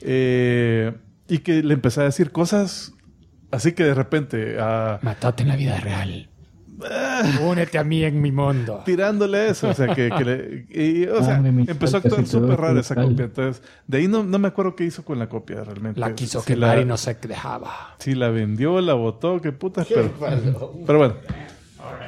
Y que le empezaba a decir cosas así que de repente... Matate en la vida real. Únete a mí en mi mundo. Tirándole eso, o sea, empezó a actuar súper raro esa copia. Entonces, de ahí no me acuerdo qué hizo con la copia realmente. La quiso quemar y no se dejaba. Sí, la vendió, la botó, qué putas, pero bueno.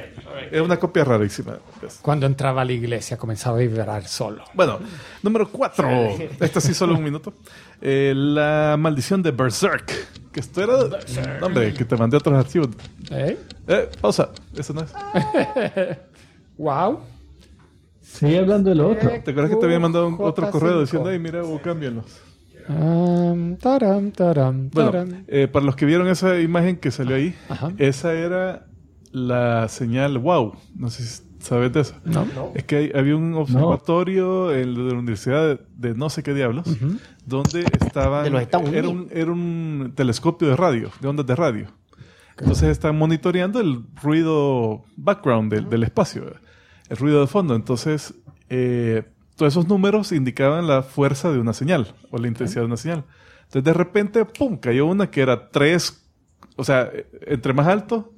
Es una copia rarísima. Cuando entraba a la iglesia comenzaba a vibrar solo. Bueno, número 4. Esta sí solo un minuto. La maldición de Berserk. Que esto era... No, hombre, que te mandé otros archivos. Pausa. Eso no es. Wow. Sigue hablando de lo otro. ¿Te acuerdas que te había mandado otro J5. correo diciendo, ay, mira, cámbienlos? Taram, taram, Bueno, taram. para los que vieron esa imagen que salió ahí, Ajá. esa era la señal WOW. No sé si sabes de eso. No. Es que había un observatorio de la Universidad de no sé qué diablos, donde estaban... De los Estados era un telescopio de radio, de ondas de radio. Entonces están monitoreando el ruido background del espacio, el ruido de fondo. Entonces, todos esos números indicaban la fuerza de una señal o la intensidad de una señal. Entonces, de repente, ¡pum!, cayó una que era 3, o sea, entre más alto...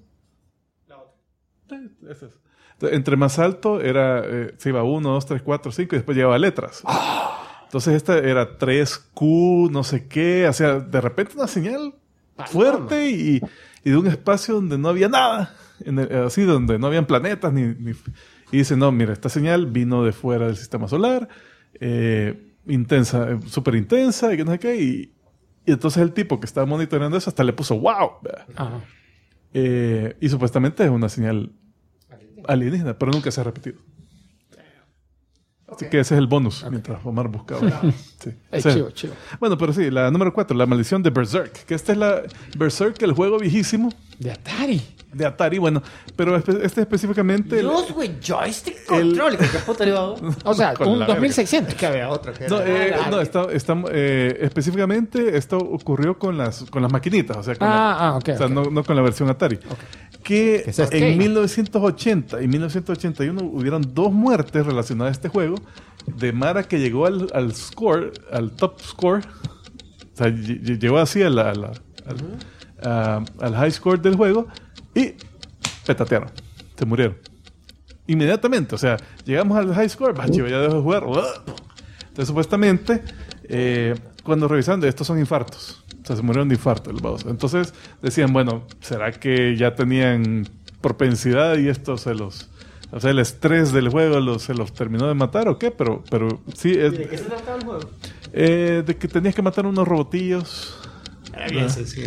Eso es. Entonces, entre más alto era, se iba 1, 2, 3, 4, 5 y después llevaba letras. Entonces esta era 3Q, no sé qué. O sea, de repente una señal fuerte y de un espacio donde no había nada. Así, donde no habían planetas. Y dice, no, mira, esta señal vino de fuera del sistema solar. Intensa, súper intensa y que no sé qué. Y entonces el tipo que estaba monitoreando eso hasta le puso ¡wow! Ajá. Y supuestamente es una señal alienígena, pero nunca se ha repetido. Así que ese es el bonus, mientras Omar buscaba. Sí. Chivo, chivo. Bueno, pero sí, la número 4, la maldición de Berserk. Que esta es la Berserk, el juego viejísimo De Atari. de Atari. Bueno, pero este específicamente... Dios, güey, joystick control. ¿Qué puta le iba a dar? O sea, Con un la 2600. Que había otro. Que No, era- no, específicamente esto ocurrió con las maquinitas. O sea, con Ok. o sea, ok. no con la versión Atari. Que ¿Qué es esto? en 1980 y 1981 hubieron 2 muertes relacionadas a este juego de Mara que llegó al top score. O sea, llegó así al high score del juego y petatearon. Se murieron. Inmediatamente. O sea, llegamos al high score, chivo, ya dejó de jugar. Entonces, supuestamente, cuando revisaron, estos son infartos. O sea, se murieron de infarto el baboso. Entonces decían, bueno, ¿será que ya tenían propensidad y esto o sea, el estrés del juego se los terminó de matar o qué? Pero sí, ¿De qué se trataba el juego? de que tenías que matar unos robotillos. Era bien sencillo.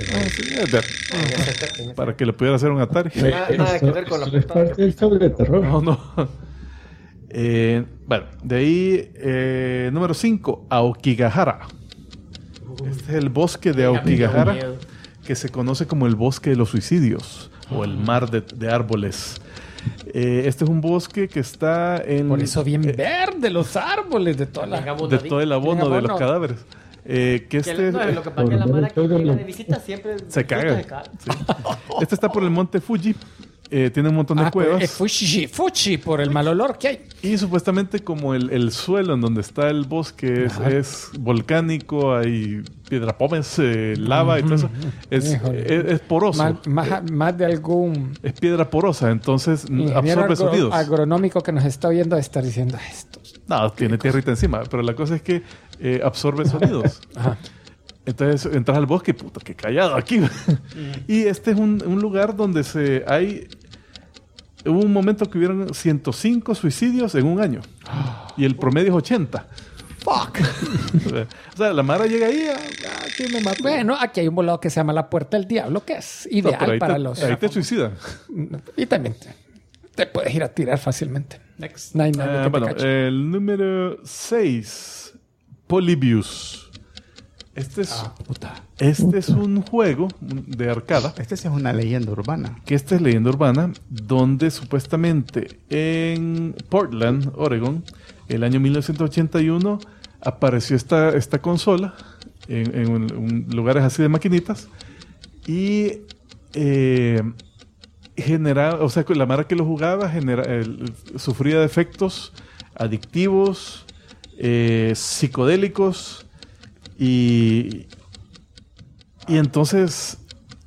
Para que le pudiera hacer un Atari. Nada que ver con la Eso es portada. parte del show de terror. No. Bueno, de ahí, número 5, Aokigahara. Este es el bosque de Aokigahara, que se conoce como el bosque de los suicidios o el mar de árboles. Este es un bosque que está en... Por eso bien verde los árboles de toda la... de todo el abono de los cadáveres. Que este, No, lo que pasa es que la mara que llega de visita siempre se caga. caga. Sí. Este está por el monte Fuji. Tiene un montón de cuevas. Es Fuji, por el mal olor que hay. Y supuestamente como el suelo en donde está el bosque es volcánico, hay piedrapomes, lava y todo eso, es poroso. Más de algún Es piedra porosa, entonces ingeniero absorbe sonidos. agronómico que nos está oyendo a estar diciendo esto. No, tiene tierrita encima, pero la cosa es que absorbe sonidos. Ajá. Entonces entras al bosque, puta, qué callado aquí. Y este es un lugar donde hubo un momento que hubieron 105 suicidios en un año. Y el promedio es 80. ¡Fuck! O sea, la Mara llega ahí, ¿quién me mata? Bueno, aquí hay un volado que se llama La Puerta del Diablo, que es No, ideal pero ahí para los... ahí te suicidan. Y también te puedes ir a tirar fácilmente. No hay nadie que te Bueno, cache. el número 6, Polybius. Este es un juego de arcada. Este sí es una leyenda urbana. Que esta es leyenda urbana, donde supuestamente en Portland, Oregon, el año 1981, apareció esta consola en lugares así de maquinitas y generaba, o sea, la mara que lo jugaba sufría de efectos adictivos, psicodélicos y entonces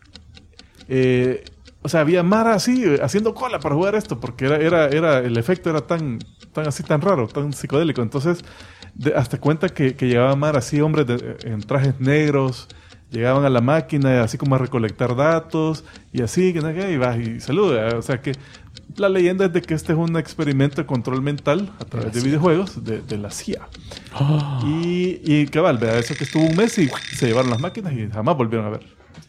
o sea, había mara así haciendo cola para jugar esto porque el efecto era tan raro, tan psicodélico. Entonces hasta cuenta que llegaba mara así, hombres en trajes negros, llegaban a la máquina así como a recolectar datos y así, que y vas y saluda. O sea que La leyenda es de que este es un experimento de control mental a través de videojuegos de la CIA. Y cabal, vea, eso que estuvo un mes y se llevaron las máquinas y jamás volvieron a ver.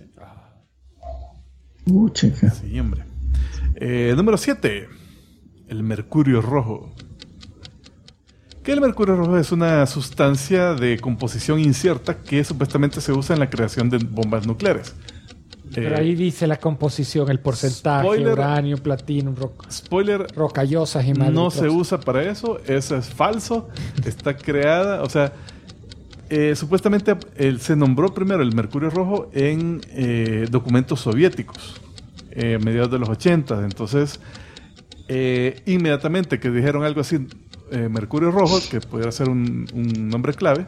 Chica. Sí, hombre. Número 7. El mercurio rojo. Que el mercurio rojo es una sustancia de composición incierta que supuestamente se usa en la creación de bombas nucleares. Pero ahí dice la composición, el porcentaje, spoiler, uranio, platino, spoiler, rocallosas y madre. no se usa para eso, eso es falso, está creada, o sea, supuestamente se nombró primero el mercurio rojo en documentos soviéticos, mediados de los 80, entonces inmediatamente que dijeron algo así, mercurio rojo, que pudiera ser un nombre clave,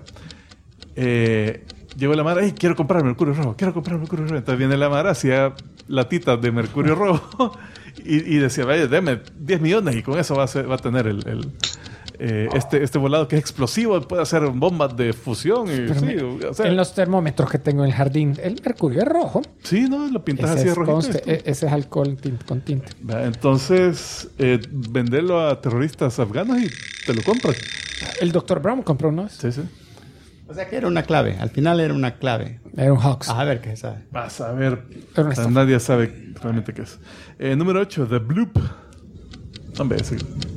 llegó la Mara, quiero comprar mercurio rojo. Entonces viene la Mara, hacía latitas de mercurio rojo y decía, vaya, deme 10 millones y con eso va a tener este volado que es explosivo, puede hacer bombas de fusión. O sea, en los termómetros que tengo en el jardín, el mercurio es rojo. Sí, ¿no? Lo pintas así de rojito. Ese es alcohol con tinte. Entonces, venderlo a terroristas afganos y te lo compran. El Dr. Brown compró uno. Sí. O sea que era una clave. Al final era una clave. Era un Hawks. A ver qué sabe. Vas a ver. Era una estafa. Nadie sabe realmente qué es. Número 8, The Bloop. Hombre, ese.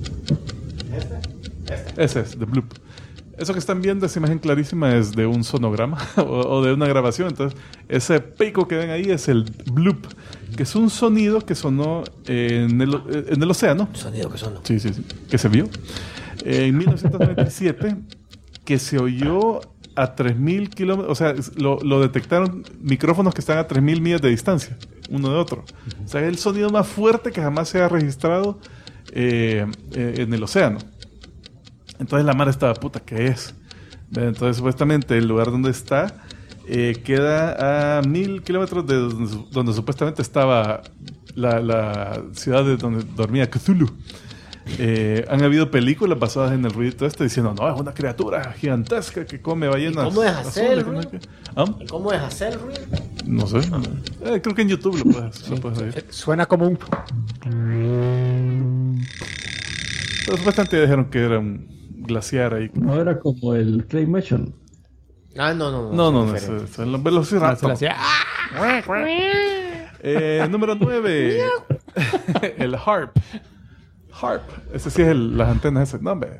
Ese es, The Bloop. Eso que están viendo, esa imagen clarísima, es de un sonograma o de una grabación. Entonces, ese pico que ven ahí es el Bloop, que es un sonido que sonó en el océano. Sonido que sonó. Sí. Que se vio. En 1997, que se oyó a 3.000 kilómetros, o sea, lo detectaron micrófonos que están a 3.000 millas de distancia, uno de otro. O sea, es el sonido más fuerte que jamás se ha registrado en el océano. Entonces la mar estaba, puta, ¿qué es? Entonces supuestamente el lugar donde está queda a 1.000 kilómetros de donde supuestamente estaba la ciudad de donde dormía Cthulhu. Han habido películas basadas en el ruidito diciendo, no, es una criatura gigantesca que come ballenas. ¿Y cómo es hacer el azules, ruido? ¿Ah? ¿Y cómo es hacer el ruido? No sé. Creo que en YouTube lo puedes oír. Suena como un... Pero supuestamente dijeron que era un glaciar ahí. No era como el Claymation. No. Eso es el Velociraptor. Número 9. El Harp. Ese sí es las antenas ese. No, hombre.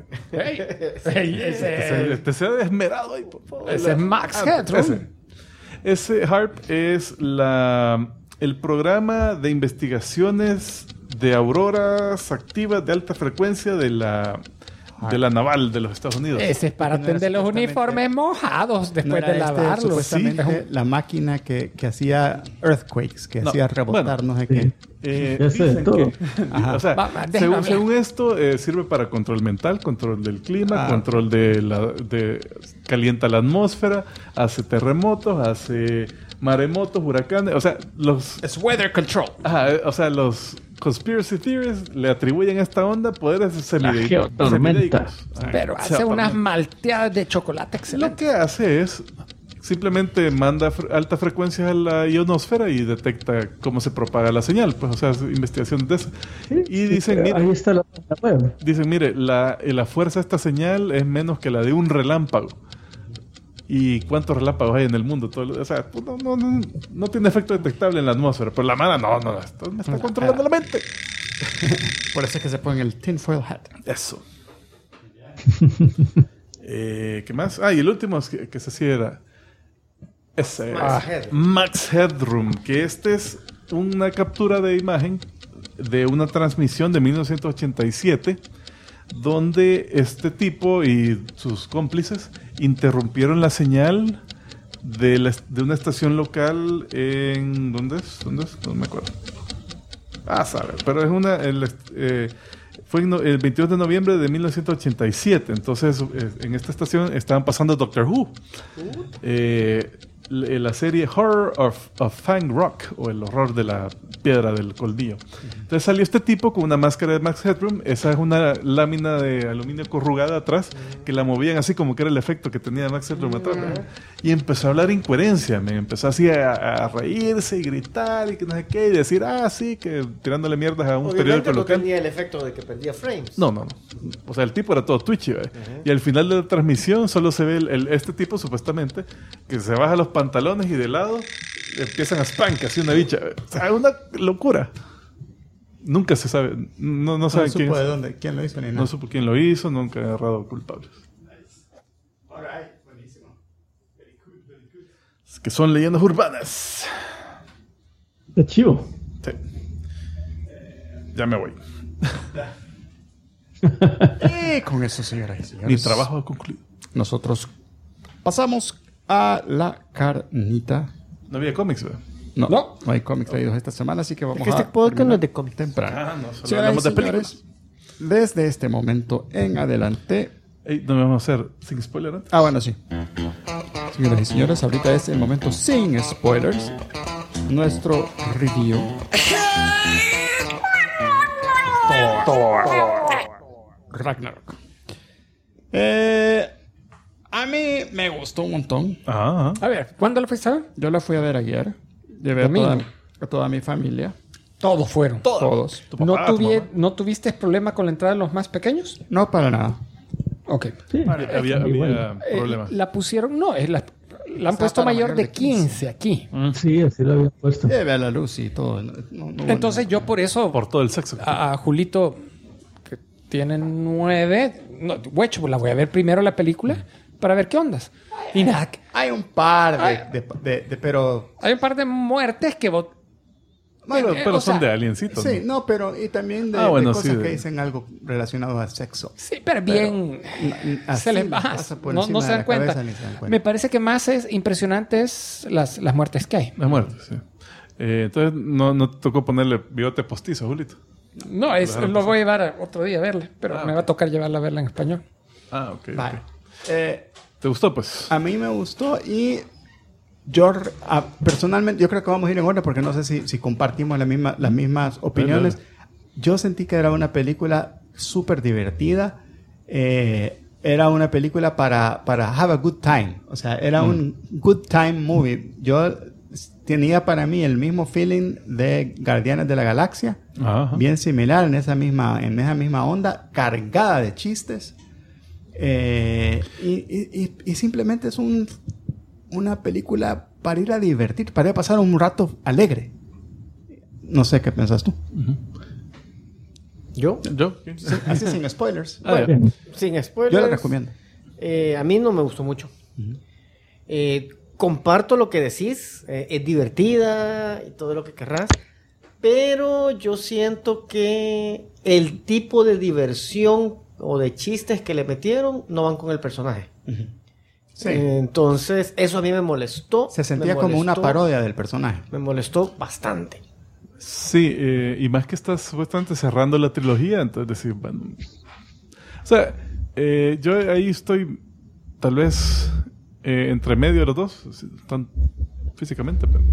Este se ha desmerado ahí, por favor. Ese es Max Headroom. Ese HARP es el programa de investigaciones de auroras activas de alta frecuencia de la naval de los Estados Unidos. Ese es para atender los uniformes mojados después de lavarlos. Supuestamente la máquina que hacía earthquakes, que hacía rebotar, no sé qué. Dicen que, o sea, déjame según esto, sirve para control mental, control del clima, control calienta la atmósfera, hace terremotos, hace maremotos, huracanes, o sea, es weather control. O sea, los conspiracy theories le atribuyen a esta onda poderes geotormenta. semideicos. Pero hace unas malteadas de chocolate Lo excelente. que hace es simplemente manda alta frecuencia a la ionosfera y detecta cómo se propaga la señal. Pues, o sea, es investigación de eso. Y dicen, mire, ahí está la web. Dicen, mire, la fuerza de esta señal es menos que la de un relámpago. ¿Y cuántos relámpagos hay en el mundo? O sea, no tiene efecto detectable en la atmósfera. Pero la mano, esto me está controlando la mente. Por eso es que se pone el tinfoil hat. Eso. ¿Qué más? Y el último es que se era... Ese es Max Headroom, que es una captura de imagen de una transmisión de 1987 donde este tipo y sus cómplices interrumpieron la señal de una estación local en... ¿Dónde es? No me acuerdo. Sabe, pero es fue el 22 de noviembre de 1987. Entonces, en esta estación estaban pasando Doctor Who. la serie Horror of Fang Rock, o el horror de la piedra del colmillo. Entonces salió este tipo con una máscara de Max Headroom. Esa es una lámina de aluminio corrugada atrás, que la movían así como que era el efecto que tenía Max Headroom atrás, ¿no? Y empezó a hablar incoherencia, me empezó así a reírse y gritar y que no sé qué, y decir, sí, que tirándole mierdas a un Obviamente periódico no local. tenía el efecto de que perdía frames. No. O sea, el tipo era todo twitchy, ¿ve? Y al final de la transmisión solo se ve este tipo, supuestamente, que se baja los pantalones y de lado empiezan a spank así una bicha. O sea, una locura. Nunca se sabe. No saben quién supo es. de dónde, quién lo hizo ni nada. No supo quién lo hizo, nunca ha agarrado culpables. Es que son leyendas urbanas. Está chivo. Sí. Ya me voy. Y con eso, señoras y señores, Mi trabajo ha concluido. nosotros pasamos a la carnita. No había cómics, ¿verdad? No hay cómics traídos esta semana, así que vamos que este a podcast no terminar es de cómics. temprano. No, solo Señoras hablamos y de películas. señores, desde este momento en adelante. Ey, no me vamos a hacer sin spoiler antes. Bueno, sí. Señoras y señores, ahorita es el momento sin spoilers. Nuestro review. Ragnarok. A mí me gustó un montón. Ah, A ver, ¿cuándo lo fuiste a ver? Yo la fui a ver ayer. Llevé Domingo. a toda mi familia. Todos fueron. Todos. tu papá, tu mamá. ¿No tuviste problema con la entrada de los más pequeños? No para nada. Ok. Sí, Había problemas. La pusieron, no, la han puesto para mayor de 15 aquí. sí, así lo había puesto. Llevé a la luz y todo. No hubo Entonces yo por eso Por todo el sexo. a Julito, que tiene 9, no, Huecho, la voy a ver primero la película para ver qué ondas. Y nada, hay un par pero... hay un par de muertes que vos... Pero o son sea, de aliencitos. Sí, ¿no? no, pero y también de, Bueno, de cosas sí, que de- dicen algo relacionado al sexo. Sí, pero bien... Así se les les baja. pasa por No, encima no se de dan la cuenta. cabeza ni se dan cuenta. Me parece que más es impresionante es las muertes que hay. Es muerte, sí. Entonces no te tocó ponerle bigote postizo, Julito. No, lo voy a llevar otro día a verle, pero me va a tocar llevarla a verla en español. Ok. Vale. ¿Te gustó, pues? A mí me gustó y yo personalmente, yo creo que vamos a ir en orden porque no sé si compartimos las mismas opiniones. Dale. Yo sentí que era una película súper divertida. Era una película para have a good time. O sea, era un good time movie. Yo tenía para mí el mismo feeling de Guardianes de la Galaxia. Ajá. Bien similar en esa misma onda, cargada de chistes. Y simplemente es una película para ir a divertir, para ir a pasar un rato alegre. No sé qué piensas tú. ¿Yo? ¿Yo? Así sin spoilers. Ya. Bien. Sin spoilers. Yo la recomiendo. A mí no me gustó mucho. Comparto lo que decís. Es divertida y todo lo que querrás. Pero yo siento que el tipo de diversión o de chistes que le metieron no van con el personaje. Sí. Entonces, eso a mí me molestó. Se sentía me como una molestó- parodia del personaje. Me molestó bastante. Sí, y más que estás supuestamente cerrando la trilogía, entonces decir, bueno... O sea, yo ahí estoy tal vez entre medio de los dos, tan físicamente, pero...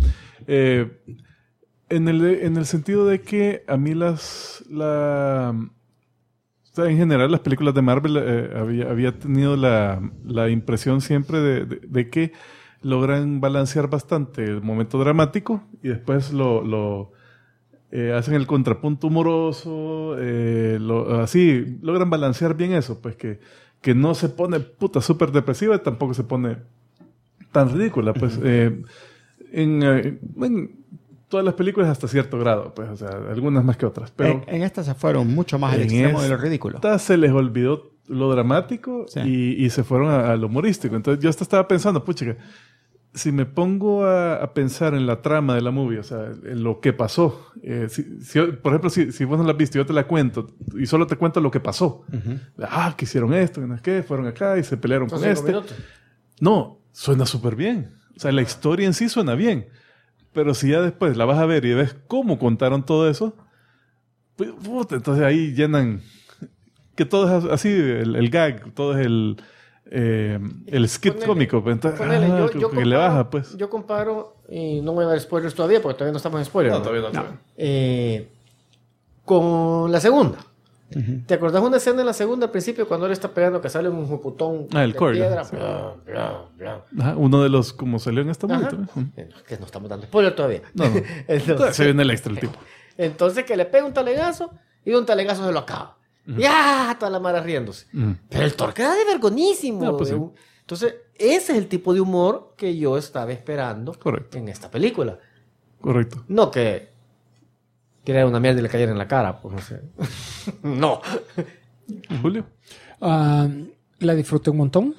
en el sentido de que a mí o sea, en general las películas de Marvel había tenido la impresión siempre de que logran balancear bastante el momento dramático y después hacen el contrapunto humoroso, así, logran balancear bien eso, pues que no se pone puta súper depresiva y tampoco se pone tan ridícula, pues en todas las películas hasta cierto grado, pues, o sea, algunas más que otras, pero En esta se fueron mucho más al en extremo de lo ridículo. esta se les olvidó lo dramático Sí. y se fueron a lo humorístico. Entonces yo hasta estaba pensando, pucha, si me pongo a pensar en la trama de la movie, o sea, en lo que pasó, por ejemplo, si vos no la has visto, yo te la cuento y solo te cuento lo que pasó. Que hicieron esto, que no es qué, fueron acá y se pelearon Son con 5 este. minutos. No, suena súper bien. O sea, la historia en sí suena bien. Pero si ya después la vas a ver y ves cómo contaron todo eso, pues, puta, entonces ahí llenan... Que todo es así, el gag, todo es el skit Ponele, cómico. Entonces, ponele, que le baja, pues. Yo comparo, y no voy a dar spoilers todavía, porque todavía no estamos en spoilers. No, todavía no. Con la segunda. ¿Te acordás una escena en la segunda al principio cuando él está pegando que sale un putón El de Korg, piedra? sí. Bla, bla, bla. Ajá, uno de los, como salió en esta movie Ajá. también. Que no estamos dando spoiler todavía. No, no. Entonces, Se viene el extra el tipo. entonces que le pega un talegazo y de un talegazo se lo acaba. Y ¡ah! Toda la mara riéndose. Pero el Thor queda de vergonísimo. No, pues sí. Entonces, ese es el tipo de humor que yo estaba esperando Correcto. en esta película. Correcto. No que era una mierda y le cayera en la cara, pues no sé. No. Julio. La disfruté un montón.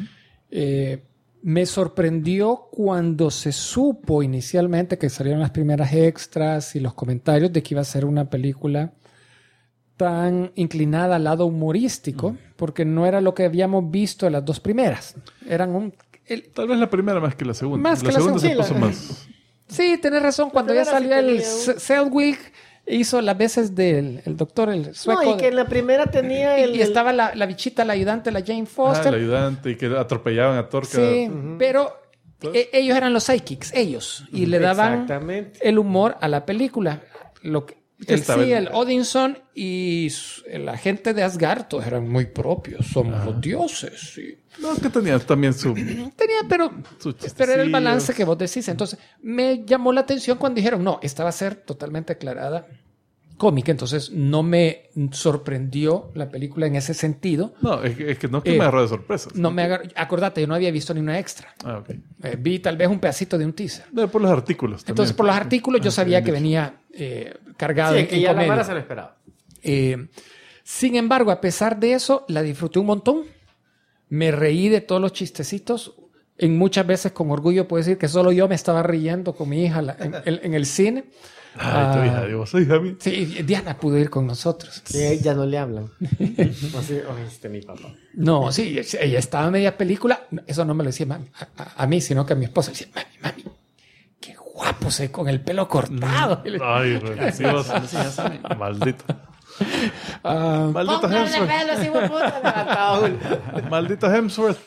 Me sorprendió cuando se supo inicialmente que salieron las primeras extras y los comentarios de que iba a ser una película tan inclinada al lado humorístico, porque no era lo que habíamos visto en las dos primeras. Eran Tal vez la primera más que la segunda. Más la que la segunda se segunda. puso Sí, más. Sí, tenés razón. Cuando ya primera sí salió el tenía Selwig, hizo las veces del el doctor, el sueco. No, y que en la primera tenía el... y estaba la bichita, la ayudante, la Jane Foster. El ayudante y que atropellaban a Thor. Sí, pero ellos eran los sidekicks, ellos. Y le daban Exactamente. el humor a la película. Lo que, Estaba el Odinson y la gente de Asgard, todos eran muy propios. Somos los dioses. Sí. No, que tenía también su... Tenía, pero era el balance que vos decís. Entonces, me llamó la atención cuando dijeron, no, esta va a ser totalmente aclarada cómica. Entonces, no me sorprendió la película en ese sentido. No, es que no que me agarró de sorpresas. No me acordate, yo no había visto ni una extra. Ok. Vi tal vez un pedacito de un teaser. Por los artículos también. Entonces, por los artículos yo sabía que venía cargado Sí, en que ya la comedia. mara se lo esperaba. Sin embargo, a pesar de eso, la disfruté un montón. Me reí de todos los chistecitos. En muchas veces, con orgullo, puedo decir que solo yo me estaba riendo con mi hija en el cine. Ay, tu hija, digo, soy hija mía. Sí, Diana pudo ir con nosotros. Que ya no le hablan. Así, oh, mi papá. No, sí, ella estaba a media película. Eso no me lo decía mami, a mí, sino que a mi esposa. Decía, mami, qué guapo se ve con el pelo cortado. Ay, gracioso. Maldito. Maldito Hemsworth. Maldito Hemsworth.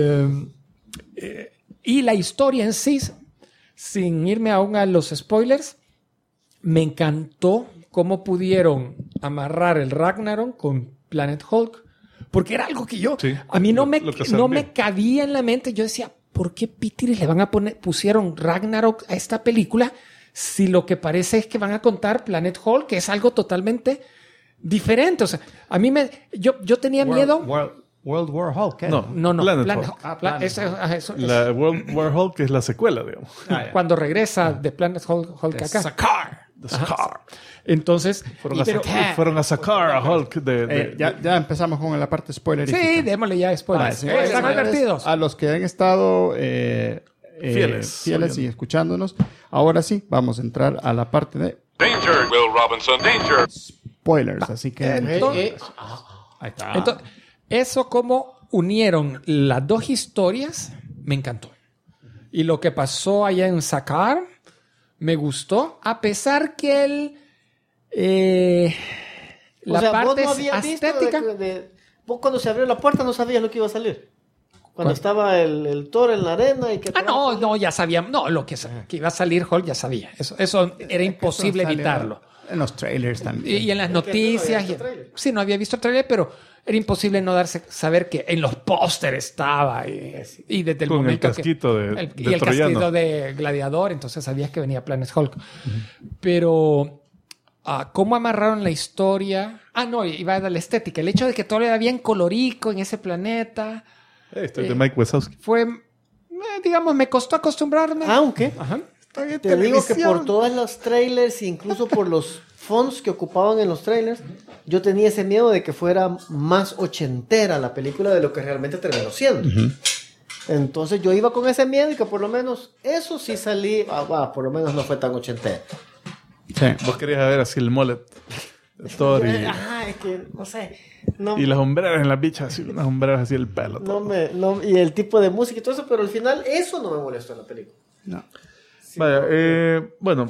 Y la historia en sí, sin irme aún a los spoilers, me encantó cómo pudieron amarrar el Ragnarok con Planet Hulk, porque era algo que a mí no me cabía en la mente. Yo decía, ¿por qué píteres le pusieron Ragnarok a esta película si lo que parece es que van a contar Planet Hulk, que es algo totalmente diferente? O sea, a mí yo tenía miedo. World War Hulk. No, Planet Hulk. Eso. La World War Hulk es la secuela, digamos. Cuando regresa de Planet Hulk acá. Sakaar. Entonces, fueron a sacar a Hulk de Ya empezamos con la parte spoiler. sí, démosle ya spoilers. Señores, Están advertidos. a los que han estado Fieles y escuchándonos, ahora sí, vamos a entrar a la parte de Danger, Will Robinson, danger. spoilers. Así que Entonces, ahí está. Entonces, eso como unieron las dos historias, me encantó. Y lo que pasó allá en Sakaar, me gustó, a pesar que la O sea, parte vos no habías visto estética... vos cuando se abrió la puerta no sabías lo que iba a salir. Cuando estaba el Thor en la arena y que... no, ya sabía. No, que iba a salir Hulk ya sabía. Eso era imposible evitarlo. En los trailers también. Y en las noticias. Sí, no había visto el trailer, pero era imposible no saber que en los pósteres estaba. Y desde el con momento el casquito y el troyano. casquito de gladiador, entonces sabías que venía Planet Hulk. Pero cómo amarraron la historia. No, iba a dar la estética. El hecho de que todo era bien colorico en ese planeta. Estoy de Mike Wazowski. Fue, digamos, me costó acostumbrarme. Aunque Ajá. te digo que por todos los trailers, incluso por los fonts que ocupaban en los trailers, yo tenía ese miedo de que fuera más ochentera la película de lo que realmente terminó siendo. Entonces yo iba con ese miedo y que por lo menos eso sí salí, por lo menos no fue tan ochentera. Sí. Vos querías ver así el mullet de Thor y Es que no sé. No, las hombreras en las bichas, así, unas hombreras así el pelo. todo. y el tipo de música y todo eso, pero al final eso no me molestó en la película. No. Vaya, bueno,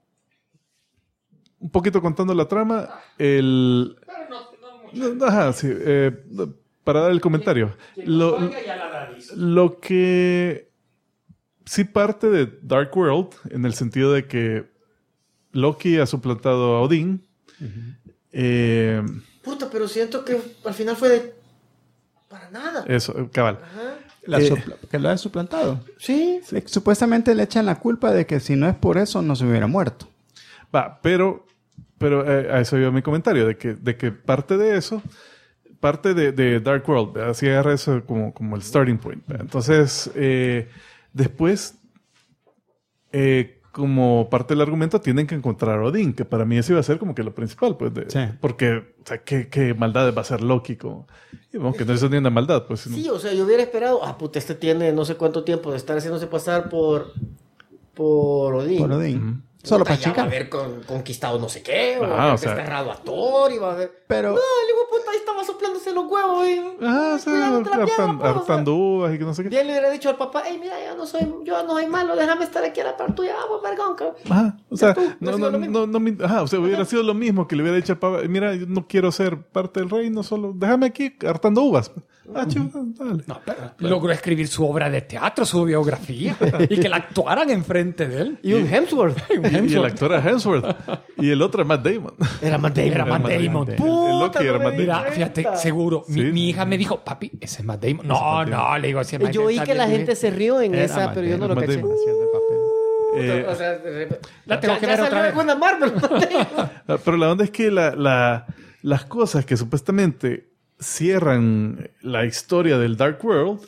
un poquito contando la trama, ajá, sí, para dar el comentario. Lo que sí parte de Dark World, en el sentido de que Loki ha suplantado a Odín. Puta, pero siento que al final fue de... para nada. Eso, cabal. Ajá. Que lo ha suplantado. Sí. Supuestamente le echan la culpa de que si no es por eso no se hubiera muerto. Va, pero a eso iba mi comentario, de que parte de eso, parte de Dark World, así agarra eso como el starting point. Entonces, después, como parte del argumento, tienen que encontrar a Odín, que para mí eso iba a ser como que lo principal, pues, Sí. porque, o sea, ¿qué maldades va a hacer Loki? Y bueno, que no es ni una maldad, pues. Sí, o sea, yo hubiera esperado, puta, este tiene no sé cuánto tiempo de estar haciéndose pasar por Odín. Por Odín. Ujú. Solo Puta, para ya va a chicar. haber conquistado no sé qué, o Ah, haber o sea- desterrado a Thor, y va a haber... Pero- No, el hijo de puta ahí estaba soplándose los huevos y... Sí, cuidándote la pierna, pues, o sea. hartando uvas y que no sé qué. Bien le hubiera dicho al papá, hey, mira, yo no soy malo, déjame estar aquí a la par tuya, vamos, vergón, cabrón. Ajá, o sea, tú, no, hubiera sido lo mismo. o sea, hubiera sido lo mismo que le hubiera dicho al papá, mira, yo no quiero ser parte del reino, solo déjame aquí hartando uvas. Chido, dale. No, pero logró escribir su obra de teatro, su biografía, y que la actuaran enfrente de él. Y un Hemsworth. Y el actor era Hemsworth. Y el otro es Matt Damon. Era Matt Damon. Era Matt Damon. El Loki era Matt Mira, Damon. fíjate, seguro. Sí. Mi hija me dijo, papi, ese es Matt Damon. No, le digo, si es Matt Yo oí Damon, que la está bien, gente se rió en Era esa, Matt pero yo no lo Damon, caché. Matt Damon. Haciendo el papel. O sea, de repente- La tengo que ya ver otra salió vez. alguna Marvel. Matt Damon. Pero la onda es que las cosas que supuestamente cierran la historia del Dark World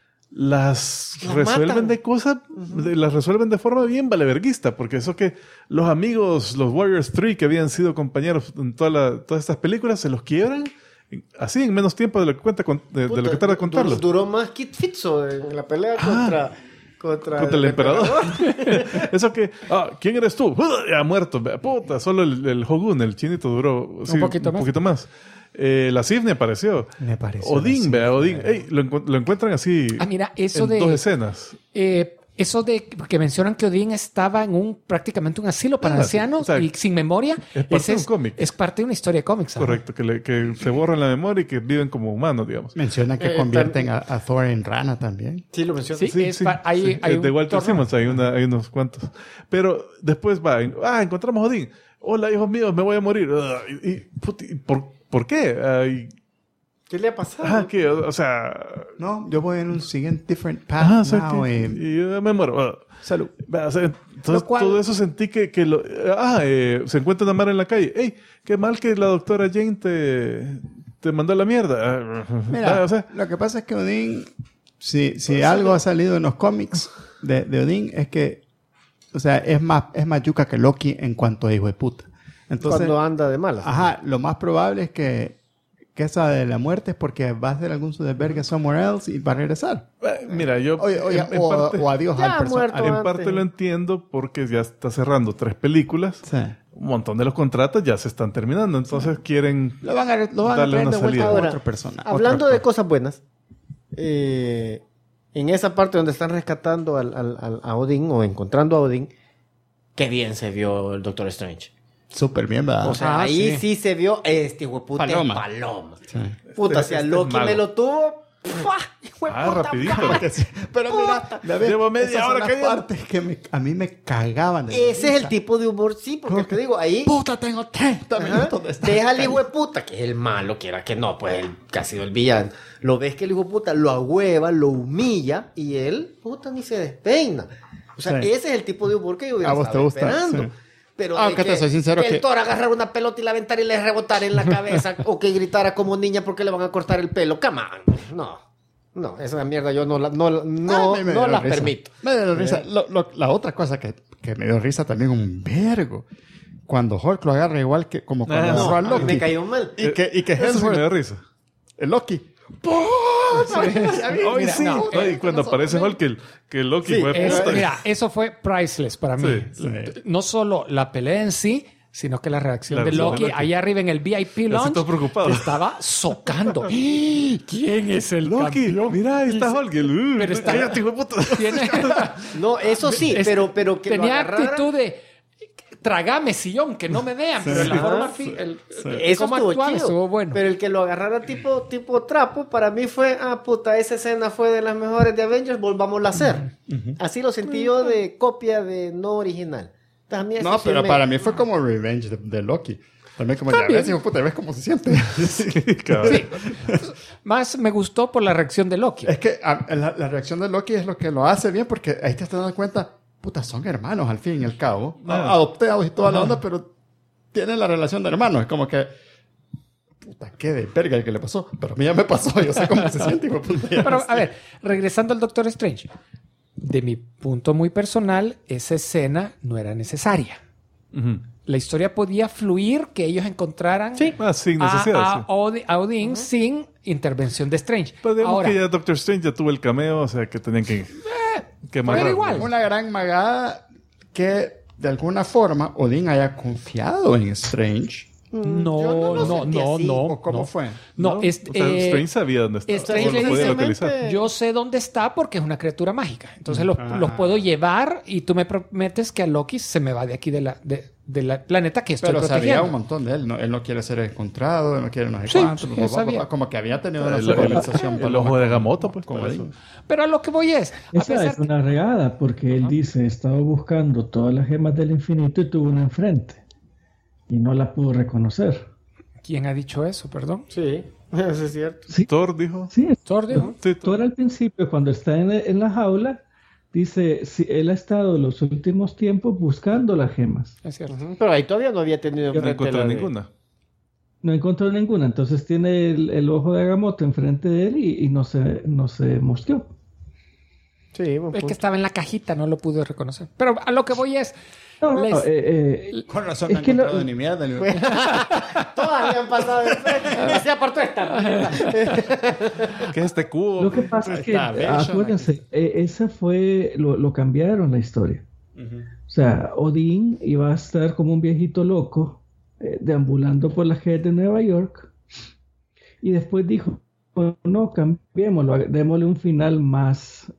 las resuelven matan. de cosas, las resuelven de forma bien valeverguista, porque eso que los amigos, los Warriors 3 que habían sido compañeros en todas estas películas, se los quiebran así en menos tiempo de lo que cuenta de lo que tarda contarlo. Duró más Kit Fisto en la pelea contra el emperador. Eso que, ¿quién eres tú? Ya muerto, puta, solo el Hogun, el chinito duró sí, Un poquito más. La Sifne apareció. Me pareció Odín, la vea, Odín. Ey, lo encuentran así. Mira, eso en de... 2 escenas. Eso de que mencionan que Odín estaba en prácticamente un asilo para ancianos o sea, y sin memoria. es parte Ese de un cómic. Es parte de una historia de cómics. ajá. Correcto, que se borran la memoria y que viven como humanos, digamos. Menciona que convierten a Thor en rana también. Sí, lo mencioné. Sí, hay de un Walter torno. Simmons hay unos cuantos. Pero después encontramos a Odín. Hola, hijos míos, me voy a morir. ¿Por qué? ¿Qué le ha pasado? ¿Qué? O sea... No, yo voy en un siguiente different path now. y yo me muero. Salud. O sea, entonces, cual- todo eso sentí que se encuentra una Mara en la calle. ¡Ey! Qué mal que la doctora Jane te mandó a la mierda. Mira, O sea, lo que pasa es que Odín, si algo ha salido en los cómics de Odín, es que, o sea, es más yuca que Loki en cuanto a hijo de puta. Entonces, Cuando anda de malas. ajá, lo más probable es que esa de la muerte es porque va a hacer algún su desvergue somewhere else y va a regresar. mira, yo Oye, en o parte, adiós Ya al personaje. muerto. en antes. parte lo entiendo porque ya está cerrando 3 películas. Sí. Un montón de los contratos ya se están terminando. Entonces quieren... Lo van a Darle traer de una vuelta salida. a Ahora, otra persona. Hablando otro de actor. cosas buenas, en esa parte donde están rescatando a Odín o encontrando a Odín, qué bien se vio el Doctor Strange. Súper bien, ¿verdad? O sea, ahí sí se vio hueputa Paloma. paloma. Sí. Puta, si a Este es Loki mago. me lo tuvo, ¡pua! Hijueputa, rapidito. Pero mira, Llevo media esas son hora las cayendo. partes que a mí me cagaban. de Ese es risa. el tipo de humor, sí, porque te digo, ahí... Puta, tengo 30 Ajá. minutos de estar Deja al callado. hijo de puta, que es el malo, quiera que no, pues él que ha sido el villano. Lo ves que el hijo de puta lo ahueva, lo humilla y él, puta, ni se despeina. O sea, Sí. ese es el tipo de humor que yo hubiera A vos estado te gusta, esperando. sí. Pero Aunque te soy sincero que que- el Thor agarrar una pelota y la aventar y le rebotar en la cabeza o que gritara como niña porque le van a cortar el pelo. Come on. No, esa mierda yo no la Me dio la risa. permito. Me dio risa. La otra cosa que me dio risa también un vergo. Cuando Hulk lo agarra igual que como cuando Ah, agarró No, a a mí Loki. me cayó mal. Y que Eso sí me da Hemsworth, risa. el Loki. Hoy Mira, sí. no, Ay, cuando aparece Hulk, que Loki Sí, fue puta. Mira, eso fue priceless para mí. Sí, No solo la pelea en sí, sino que la reacción La de reacción Loki, de Loki. allá arriba en el VIP lounge, todo preocupado. que estaba socando. ¿Quién es el Loki, campeón? mira, ahí está Hulk. Pero está- Cállate, hijo de puta. Tiene- No, eso sí, es- pero que lo tenía agarrara- actitud de tragame sillón, que no me vean, pero la forma Eso cómo estuvo actuar chido. estuvo bueno. Pero el que lo agarrara tipo trapo, para mí fue, puta, esa escena fue de las mejores de Avengers, volvámosla a hacer. Así lo sentí yo de copia de no original. También No, pero para mí fue como revenge de Loki. También como ya ves, hijo de puta, ya ves cómo se siente. Cabrón. Más me gustó por la reacción de Loki. Es que la reacción de Loki es lo que lo hace bien, porque ahí te estás dando cuenta, puta, son hermanos al fin y al cabo. Adoptados y toda la onda, pero tienen la relación de hermanos. Es como que, puta, qué de verga el que le pasó. Pero a mí ya me pasó, yo sé cómo se siente, hijo de puta. Pero, a ver, regresando al Doctor Strange. De mi punto muy personal, esa escena no era necesaria. La historia podía fluir, que ellos encontraran sin necesidad. a Odín sin intervención de Strange. Pero digamos Ahora, que ya Doctor Strange ya tuvo el cameo, o sea que tenían que pero igual. Una gran magada que de alguna forma Odín haya confiado en Strange. No. ¿Cómo fue? No, o sea, Strange sabía dónde estaba. Strange Lo podía precisamente- localizar. yo sé dónde está porque es una criatura mágica. Entonces los puedo llevar y tú me prometes que a Loki se me va de aquí de la planeta que estoy Pero sabía protegiendo. un montón de él. No, él no quiere ser encontrado, él no quiere no sé Sí, cuánto. sí, sabía. Como que había tenido una El civilización. ojo de Agamotto, pues. Como para Odín. eso. Pero a lo que voy es, a Esa pesar es una regada, porque él dice, estaba buscando todas las gemas del infinito y tuvo una enfrente. Y no la pudo reconocer. ¿Quién ha dicho eso? Perdón. Sí, eso es cierto. Sí, Thor dijo. sí, Thor dijo. Sí, Thor al principio, cuando está en la jaula, dice, sí, él ha estado los últimos tiempos buscando las gemas. Es cierto. Pero ahí todavía no había tenido no enfrente encontró la de- ninguna. No encontró ninguna, entonces tiene el ojo de Agamotto enfrente de él y no se mosqueó. Sí, buen Es que punto. estaba en la cajita, no lo pude reconocer. Pero a lo que voy es, No, Con razón Es no ha que encontrado ni mierda. Todas le han pasado de frente. Y se apartó esta. ¿Qué es este cubo? lo que pasa es que, Está bello, acuérdense, esa fue, lo cambiaron la historia. O sea, Odín iba a estar como un viejito loco, deambulando por las calles de Nueva York, y después dijo, no, cambiémoslo, démosle un final más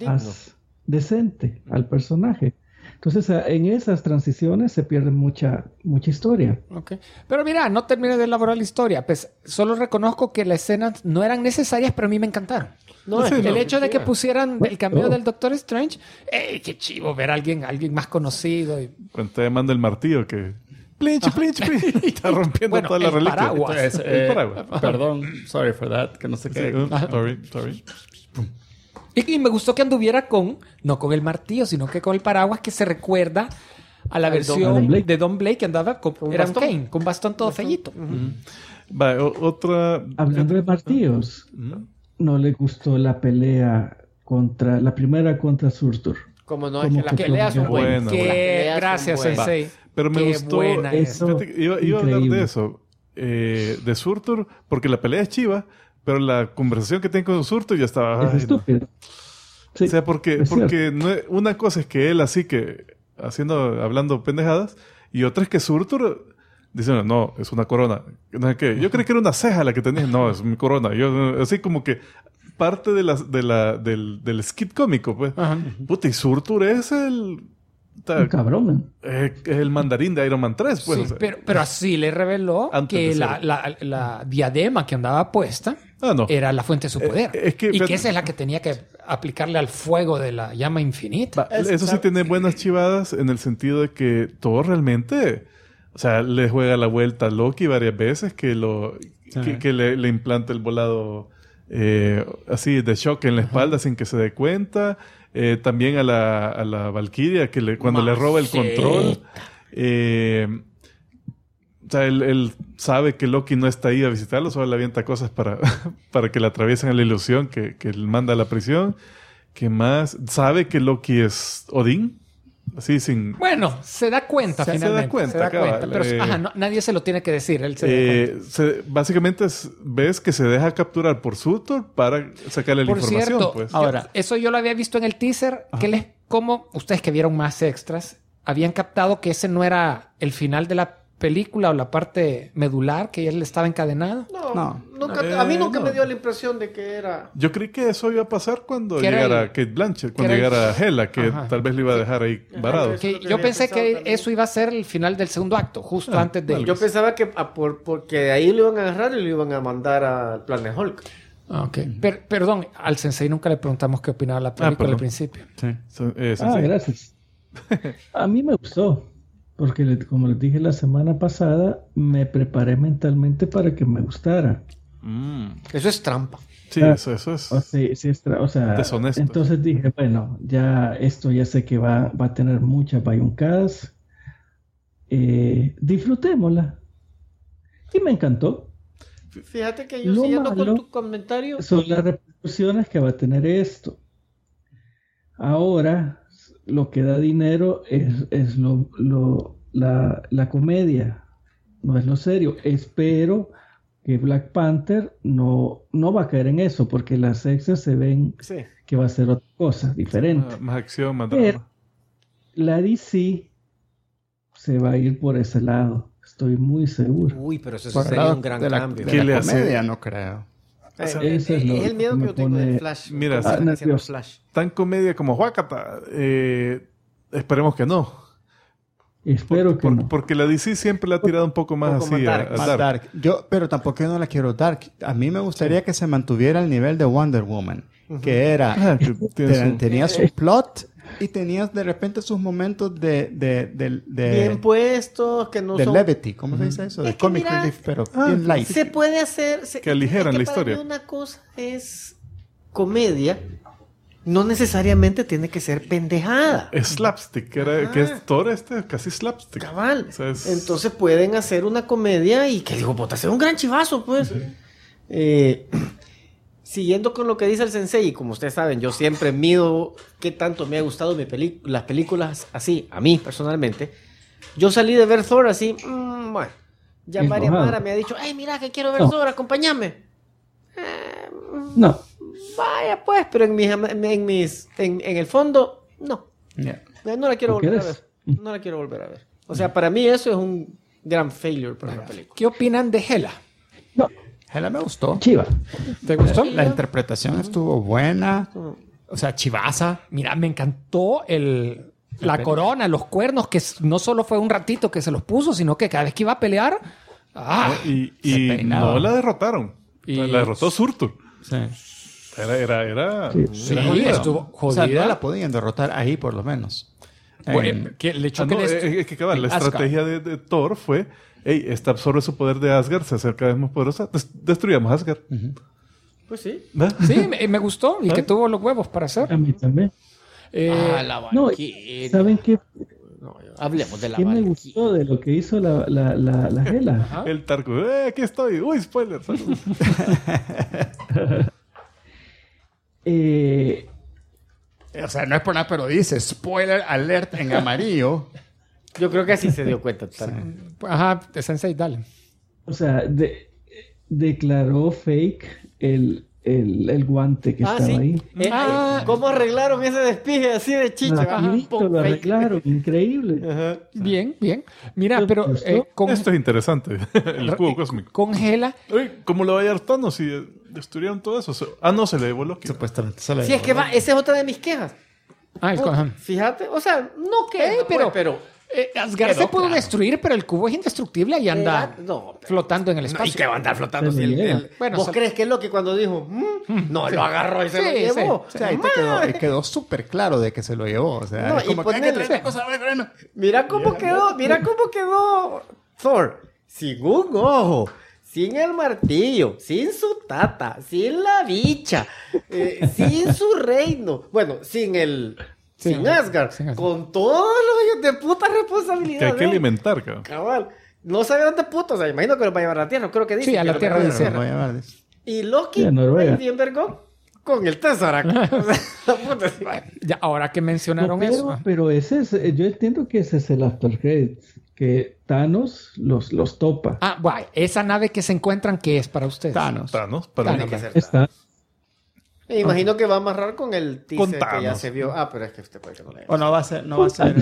decente al personaje. Entonces, en esas transiciones se pierde mucha historia. ok. Pero mira, no terminé de elaborar la historia. Pues solo reconozco que las escenas no eran necesarias, pero a mí me encantaron. No, Sí, El hecho de que pusieran pusieran el cambio del Doctor Strange, qué chivo ver a alguien más conocido. Cuando te manda el martillo que... Plinch. Está rompiendo Bueno, toda la el reliquia. paraguas. El paraguas. Perdón, sorry for that, que no sé qué. Sorry. Y me gustó que anduviera no con el martillo, sino que con el paraguas, que se recuerda a la Don versión Blake. de Don Blake, que andaba un era un bastón. Kane, con bastón todo fellito. Va, otra... Hablando de martillos, no le gustó la pelea la primera contra Surtur. Como no, Como es que las que peleas son bueno, buenas. bueno. Las peleas son Gracias, buenas. Sensei. Pero me Qué gustó... buena es. Eso, Fíjate que iba a hablar increíble. de eso. De Surtur, porque la pelea es chiva, pero la conversación que tiene con Surtur ya estaba... Es ay, no. estúpido. Sí, O sea, porque es una cosa es que él así que hablando pendejadas, y otra es que Surtur dice, no, es una corona. No sé qué. Yo creí que era una ceja la que tenía. No, es mi corona. Yo, así como que parte del skit cómico, pues. Ajá. Puta, y Surtur es un cabrón. el mandarín de Iron Man 3, pues. Sí, o sea. pero así le reveló Antes que de la diadema que andaba puesta No. era la fuente de su poder. es que- y que esa es la que tenía que aplicarle al fuego de la llama infinita. Va, eso sí tiene buenas chivadas en el sentido de que Thor realmente, o sea, le juega la vuelta a Loki varias veces que le implanta el volado así de shock en la espalda sin que se dé cuenta. También a la Valkyria que cuando le roba el control. O sea, él sabe que Loki no está ahí a visitarlo, solo le avienta cosas para que le atraviesen a la ilusión que él manda a la prisión. ¿Qué más? Sabe que Loki es Odín. Así sin... Bueno, se da cuenta Se da finalmente. cuenta, cabal. Pero nadie se lo tiene que decir. Él se da cuenta. básicamente ves que se deja capturar por Surtur para sacarle la Por información. cierto, Pues. ahora, eso yo lo había visto en el teaser. Como ustedes que vieron más extras, habían captado que ese no era el final de la película o la parte medular que él estaba encadenado? No. A mí nunca no. me dio la impresión de que era... Yo creí que eso iba a pasar cuando Que era llegara el- Kate Blanchett, cuando que era el- llegara Hela, que Ajá. tal vez le iba a dejar ahí varado. Eso Que es lo que yo había pensé pensado que también. eso iba a ser el final del segundo acto, justo antes de... Yo pensaba que porque de ahí lo iban a agarrar y lo iban a mandar al Planet Hulk. Ah, ok. Perdón, al sensei nunca le preguntamos qué opinaba de la película perdón. al principio. Sí. Sí. Gracias. A mí me gustó, porque como les dije la semana pasada, me preparé mentalmente para que me gustara. Eso es trampa. Sí, eso es. O sea, Deshonesto. entonces dije, bueno, ya esto ya sé que va a tener muchas bayuncadas. Disfrutémosla. Y me encantó. Fíjate que yo Lo siguiendo con malo tu comentario... Son las repercusiones que va a tener esto. Ahora, lo que da dinero es la comedia, no es lo serio. Espero que Black Panther no va a caer en eso, porque las extras se ven Sí. que va a ser otra cosa, diferente. Más acción, más Pero drama. la DC se va a ir por ese lado, estoy muy seguro. Uy, pero eso Por el sería lado un gran de la, cambio. de ¿Qué la le hace? comedia, no creo. Eso es lo el miedo que que me yo tengo pone- de Flash. Mira, Cómo están haciendo nervioso. Flash. Tan comedia como Huacata. Esperemos que no. Espero que no. Porque la DC siempre la ha tirado un poco más poco así más a dark. Más dark. dark. Pero tampoco yo no la quiero dark. A mí me gustaría que se mantuviera al nivel de Wonder Woman. Que era... Ah, que tiene su- tenía su plot y tenías de repente sus momentos Bien puestos, que no de son... levity. ¿Cómo se dice eso? Es De que comic mira, relief, pero bien light. Se puede hacer... Que aligeran es la para historia. mí una cosa es comedia, no necesariamente tiene que ser pendejada. Es slapstick, que es todo casi slapstick. Cabal. O sea, es- Entonces pueden hacer una comedia y que digo, puta, hacer un gran chivazo, pues. Siguiendo con lo que dice el sensei, y como ustedes saben, yo siempre mido qué tanto me ha gustado las películas así, a mí personalmente. Yo salí de ver Thor así, bueno, ya varias Enojado. Mara me ha dicho, hey, mira que quiero ver No. Thor, acompáñame. No. Vaya pues, pero en el fondo, no. Yeah. No la quiero ¿Por qué volver a ver. eres? No la quiero volver a ver. O sea, para mí eso es un gran failure para la película. ¿Qué opinan de Hela? No. Hela me gustó. Chiva. ¿Te gustó? La interpretación estuvo buena. O sea, chivaza. Mira, me encantó la corona, los cuernos, que no solo fue un ratito que se los puso, sino que cada vez que iba a pelear... ¡Ah! Y Se peinaba. no la derrotaron. Y- La derrotó Surtur. Sí. Era Sí, era jodida. estuvo O sea, jodida. no la podían derrotar ahí, por lo menos. Bueno, que el hecho Ah, que no, es que cabal, la Asgard. estrategia de Thor fue: hey, esta absorbe su poder de Asgard, se hace cada vez más poderosa, destruyamos Asgard. Pues sí. ¿Verdad? Sí, me gustó y que tuvo los huevos para hacer. A mí también. No, ¿saben qué, Hablemos de la qué me Valkyrie. gustó de lo que hizo la Hela? El Tarco, aquí estoy. Uy, spoiler. salud. O sea, no es por nada, pero dice spoiler alert en amarillo. Yo creo que así se dio cuenta. Ajá, Sensei, dale. O sea, declaró fake el guante que estaba sí. ahí. ¿Cómo arreglaron ese despije así de chicha? Rapidito lo arreglaron, increíble. Bien, bien. Mira, ¿Te pero gustó? con Esto es interesante. El cubo cósmico. con Hela, Uy, ¿cómo lo va a hallar Thanos si destruyeron todo eso? No, se le llevó Loki. Supuestamente. Solo Sí, es que esa es otra de mis quejas. ajá. Fíjate, o sea, no que, pero Asgard se pudo destruir, pero el cubo es indestructible y anda no, pero- flotando en el ¿y espacio. qué va a andar flotando Se si lo lleva. Bueno, ¿Vos se- crees que es lo que cuando dijo, no, lo agarró y se lo Sí, llevó? O sea, ahí quedó súper claro de que se lo llevó. O sea, No, es y como que hay que ponele- traer la cosa, bueno. Mira cómo quedó Thor. Sin un ojo, sin el martillo, sin su tata, sin la bicha, sin su reino. Bueno, sin Asgard, sin Asgard. con todos los hijos de puta Que responsabilidad. hay que alimentar, cabrón. Cabal. No sabe dónde puta, o sea, imagino que lo va a llevar a la Tierra, creo que dice. Sí, a la que lo Tierra va a dice. llevar. Lo voy a llevar. Y Loki, Sí, a Noruega. bien vergó, con el Tesseract. O sea, la puta, sí. Ya, ahora que mencionaron No, eso. pero ese es, yo entiendo que ese es el after credits, que Thanos los topa. Guay, esa nave que se encuentran, ¿qué es para ustedes? Thanos. Thanos, para Thanos. mí. Está. Me imagino que va a amarrar con el teaser que ya Contanos. se vio. Ah, pero es que usted puede que no lea. O no va a ser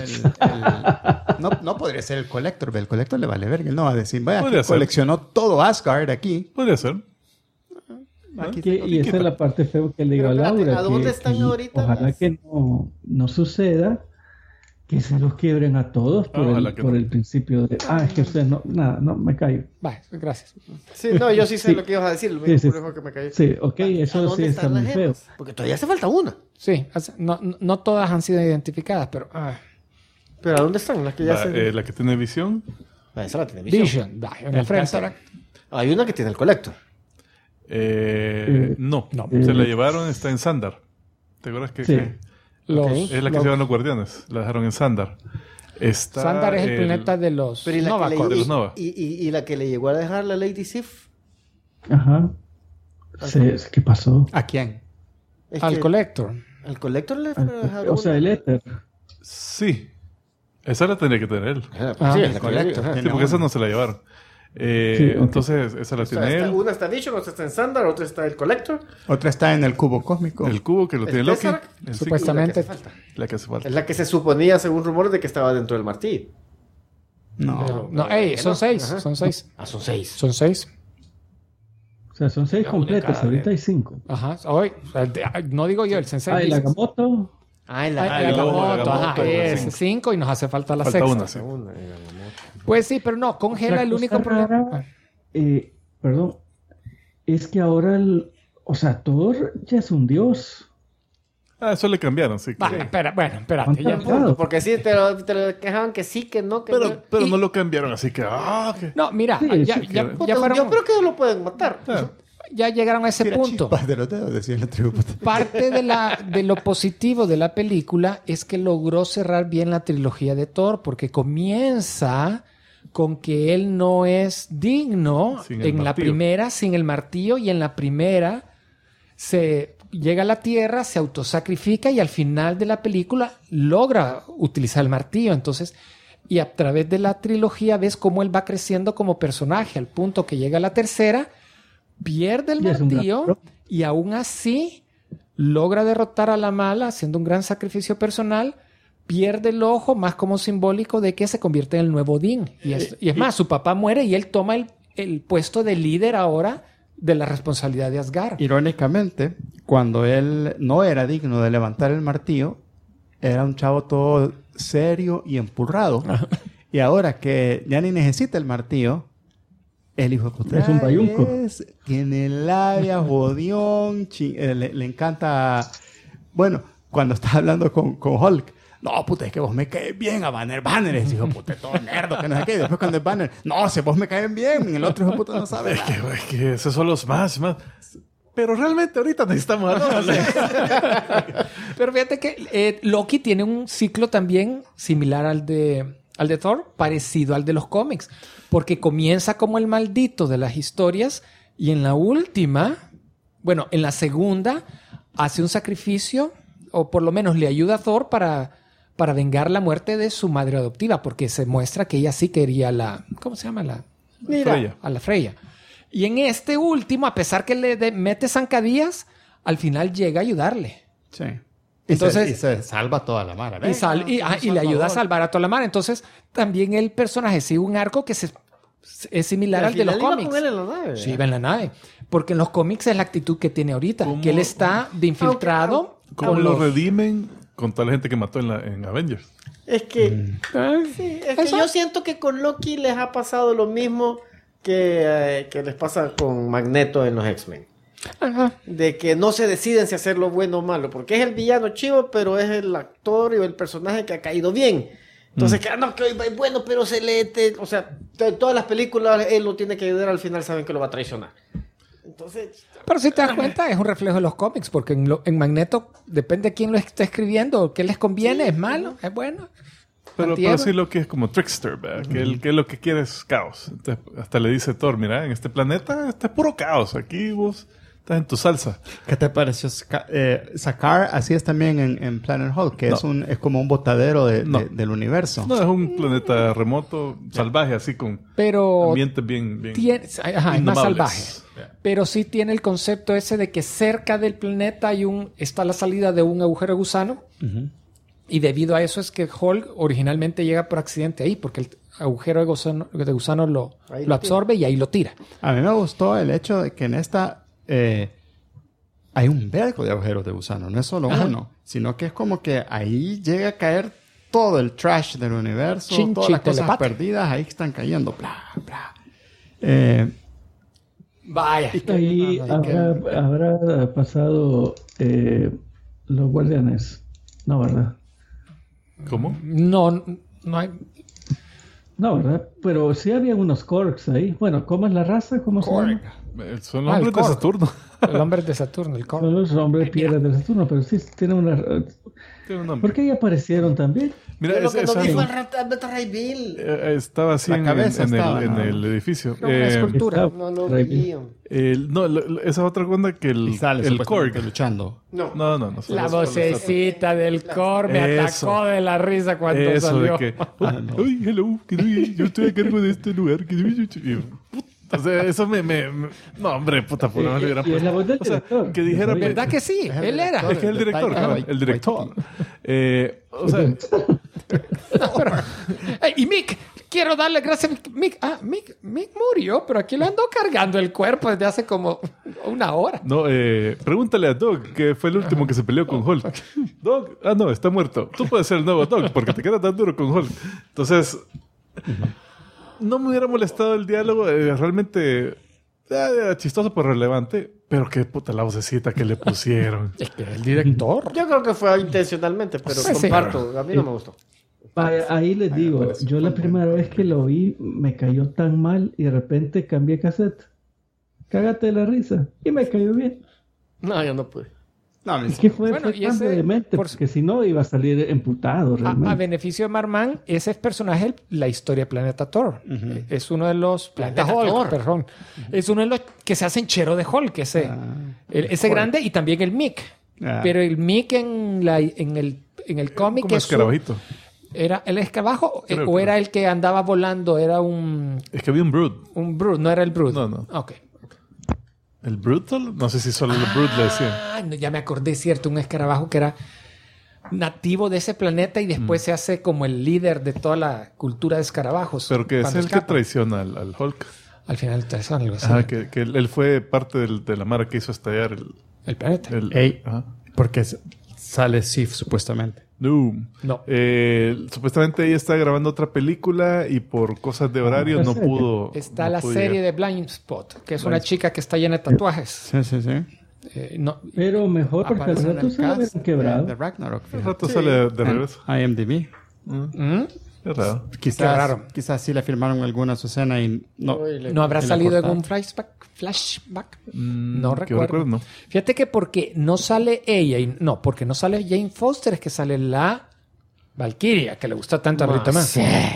no podría ser el Collector. El Collector le vale verga. Él no va a decir, vaya, Podría que ser. coleccionó todo Asgard aquí. Podría ser. Aquí Y esa es la parte feo que le digo a Pero espérate, Laura. ¿a dónde que- están que ahorita Ojalá las- que no suceda que se los quiebren a todos por, Ojalá que por no. el principio de... es que usted no... Nada, no, me callo. Vale, gracias. Sí, no, yo sí sé Sí. lo que ibas a decir. Lo Sí, único sí. por eso que me caí. Sí, ok, ¿A eso dónde sí está están muy las feo. gemas? Porque todavía hace falta una. Sí, no todas han sido identificadas, pero... Pero ¿a dónde están las que ya se... La que tiene visión. Ah, esa la tiene Vision. Vision, da, en el frente. Hay una que tiene el Collector. No. No. Se la llevaron, está en Sandar. ¿Te acuerdas que, Sí. que Los, es la que se llevan los guardianes? La dejaron en Sandar. Está Sandar es el planeta de los Pero ¿y la, Nova que Corps. de le, los Nova. y la que le llegó a dejar la Lady Sif? Ajá. Sí, ¿qué pasó? ¿A quién? Es Al que Collector. al Collector le fue a dejar O sea, una. el éter. Sí. Esa la tenía que tener él. Sí, es la Collector. Collector. Sí, porque esa no se la llevaron. ok. Entonces, esa la tiene él. Una está Vision, otra está en Sandar, otra está el Collector. Otra está en el cubo cósmico. El cubo que lo El tiene Loki. Tesseract. el Supuestamente. Y la que hace falta. la que hace falta. Es la que se suponía, según rumores, de que estaba dentro del martillo. No. No, son 6. Ajá. Son 6. Ah, son 6. Son 6. O sea, son 6 Una completos, cada ahorita vez. hay 5. Ajá. Hoy, no digo yo, el Sensei. El dice- Agamotto. Ah, Ay, la el luego Agamotto, ajá, Agamotto, es cinco. 5 y nos hace falta la Falta sexta. una, sí. Pues sí, pero no, congela Otra el único cosa problema. rara, perdón, es que ahora, o sea, Thor ya es un dios. Eso le cambiaron, sí. Va, espérate, Han ya. tardado. Porque sí, te lo quejaban que sí, que no, que no. Pero Y- no lo cambiaron, así que... que... No, mira, Sí, ya, sí, ya, que- ya fueron- Yo creo que lo pueden matar. ya llegaron a ese Tira punto. chispas de los dedos, decía la tribu. Parte de lo positivo de la película es que logró cerrar bien la trilogía de Thor, porque comienza con que él no es digno Sin el en la martillo. primera, sin el martillo, y en la primera se llega a la Tierra, se autosacrifica y al final de la película logra utilizar el martillo. Entonces, y a través de la trilogía ves cómo él va creciendo como personaje, al punto que llega a la tercera, pierde el Y es un gran martillo pro. y aún así logra derrotar a la mala haciendo un gran sacrificio personal, pierde el ojo más como simbólico de que se convierte en el nuevo Odín. Y es más, su papá muere y él toma el puesto de líder ahora de la responsabilidad de Asgard. Irónicamente, cuando él no era digno de levantar el martillo, era un chavo todo serio y empurrado. Y ahora que ya ni necesita el martillo, el hijo de puta Es un bayunco. tiene labia, jodión, le encanta... Bueno, cuando está hablando con Hulk, no, puta, es que vos me caes bien a Banner. Banner es hijo de puta, todo nerdo, que no sé qué. Y después cuando es Banner, no, si vos me caen bien, el otro hijo de puta no sabe nada. Es que esos son los más. Pero realmente ahorita necesitamos a dos. Pero fíjate que Loki tiene un ciclo también similar al de Thor, parecido al de los cómics, porque comienza como el maldito de las historias y en la última, bueno, en la segunda, hace un sacrificio, o por lo menos le ayuda a Thor para vengar la muerte de su madre adoptiva, porque se muestra que ella sí quería ¿cómo se llama? Freya. A la Freya. Y en este último, a pesar que le mete zancadillas, al final llega a ayudarle. Sí. Entonces- y se salva toda la mara. Y le ayuda a salvar a toda la mar. Entonces, también el personaje sigue un arco que es similar al de los cómics. Con él en la nave. Sí, va en la nave. Porque en los cómics es la actitud que tiene ahorita. Que él está de infiltrado ¿Cómo con lo los... redimen con toda la gente que mató en Avengers? Es que, sí, es que yo siento que con Loki les ha pasado lo mismo que les pasa con Magneto en los X-Men. Ajá. De que no se deciden si hacerlo bueno o malo, porque es el villano chivo, pero es el actor o el personaje que ha caído bien. Entonces, que no, que hoy va bueno, pero se lee, o sea, todas las películas él lo tiene que ayudar, al final saben que lo va a traicionar. Entonces, Pero si te das cuenta, es un reflejo de los cómics. Porque en Magneto depende de quién lo esté escribiendo. ¿Qué les conviene? ¿Es malo? ¿Es bueno? Pero Antihéroe. sí lo que es como trickster, ¿verdad? Que lo que quiere es caos. Entonces, hasta le dice Thor, mira, en este planeta es puro caos. Aquí vos estás en tu salsa. ¿Qué te pareció Sakaar? Así es también en Planet Hulk, que es como un botadero No. del universo. No, es un planeta remoto, salvaje, así con Pero ambientes bien es más indomables. salvaje. pero sí tiene el concepto ese de que cerca del planeta está la salida de un agujero de gusano. Y debido a eso es que Hulk originalmente llega por accidente ahí, porque el agujero de gusano lo absorbe y ahí lo tira. A mí me gustó el hecho de que en esta hay un vergo de agujeros de gusano. No es solo uno, sino que es como que ahí llega a caer todo el trash del universo, Chin, todas chin, las cosas telepata. perdidas, ahí están cayendo. Bla, bla. Vaya. Ahí habrá pasado los guardianes. No, ¿verdad? ¿Cómo? No hay... No, ¿verdad? Pero sí había unos Korgs ahí. Bueno, ¿cómo es la raza? ¿Cómo se llama? Son los hombres de Korg. Saturno. El hombre de Saturno, el Korg. Son los hombres piedra de Saturno, pero sí tienen una... Tiene un nombre. ¿Por qué ahí aparecieron también? Mira, Lo que nos dijo esa- el Ray Bill. estaba así La en cabeza estaba, en ¿no? el edificio. Como una escultura. Está- No lo Ray vi. Bill. No, esa otra onda que Y sale el supuestamente Korg. luchando. No. No. La vocecita del Korg me Eso. atacó de la risa cuando Eso salió. de que... Uy, hello, yo estoy a cargo de este lugar. O sea, eso no, hombre, puta, por no le hubiera Y es la voz del O sea, director. que dijera... ¿Verdad que sí? Él era. Es que el director, Taika el director. O sea, No, pero- y Mick, quiero darle gracias a Mick. Mick murió, pero aquí le ando cargando el cuerpo desde hace como una hora. no, pregúntale a Doug, que fue el último que se peleó con Hulk. Doug, no, está muerto. Tú puedes ser el nuevo Doug, porque te quedas tan duro con Hulk. Entonces, no me hubiera molestado el diálogo, realmente chistoso pero relevante, pero qué puta la vocecita que le pusieron. Es que el director. Yo creo que fue intencionalmente, pero Sí. comparto. A mí no me gustó. Ahí les digo, yo la primera vez que lo vi me cayó tan mal y de repente cambié cassette. Cágate de la risa. Y me cayó bien. No, yo no pude. No, a mí Es sí. que fue Bueno, y cambio ese, de mente, por- porque si no iba a salir emputado A realmente. beneficio de Marman, ese es personaje, la historia de Planeta Thor. Es uno de los... Planeta Planeta Hulk, Thor. perdón. Es uno de los que se hacen chero de Hulk, ese. Ese grande y también el Mick. Ah. Pero el Mick en el cómic Como es escarabajito. ¿Era el escarabajo Creo o que- era el que andaba volando? Era un Es que había un Brood. Brood, no era el Brood. No. Ok. ¿El Brood solo? No sé si solo el Brood le decían. Ah, no, ya me acordé, cierto, un escarabajo que era nativo de ese planeta y después se hace como el líder de toda la cultura de escarabajos. Pero que es cuando el que escapa. traiciona al Hulk. Al final te hacen algo así. Ajá, que él fue parte de la mara que hizo estallar El planeta. ajá. Porque sale Sif, supuestamente. No. Supuestamente ella está grabando otra película y por cosas de horario ¿la no serie? pudo. Está no la pudo serie llegar. de Blind Spot, que es una chica que está llena de tatuajes. Sí. No, Pero mejor porque al Aparece en rato el se lo cast hubieran quebrado. De Ragnarok. Al fíjate. rato sale de regreso. IMDb. ¿Mm? Es raro. Quizás, Qué raro. quizás sí le firmaron alguna su escena y no. ¿No habrá y la salido en cortaron. un flashback? No recuerdo. no. Fíjate que porque no sale ella porque no sale Jane Foster, es que sale la Valkyria, que le gusta tanto a Rita más.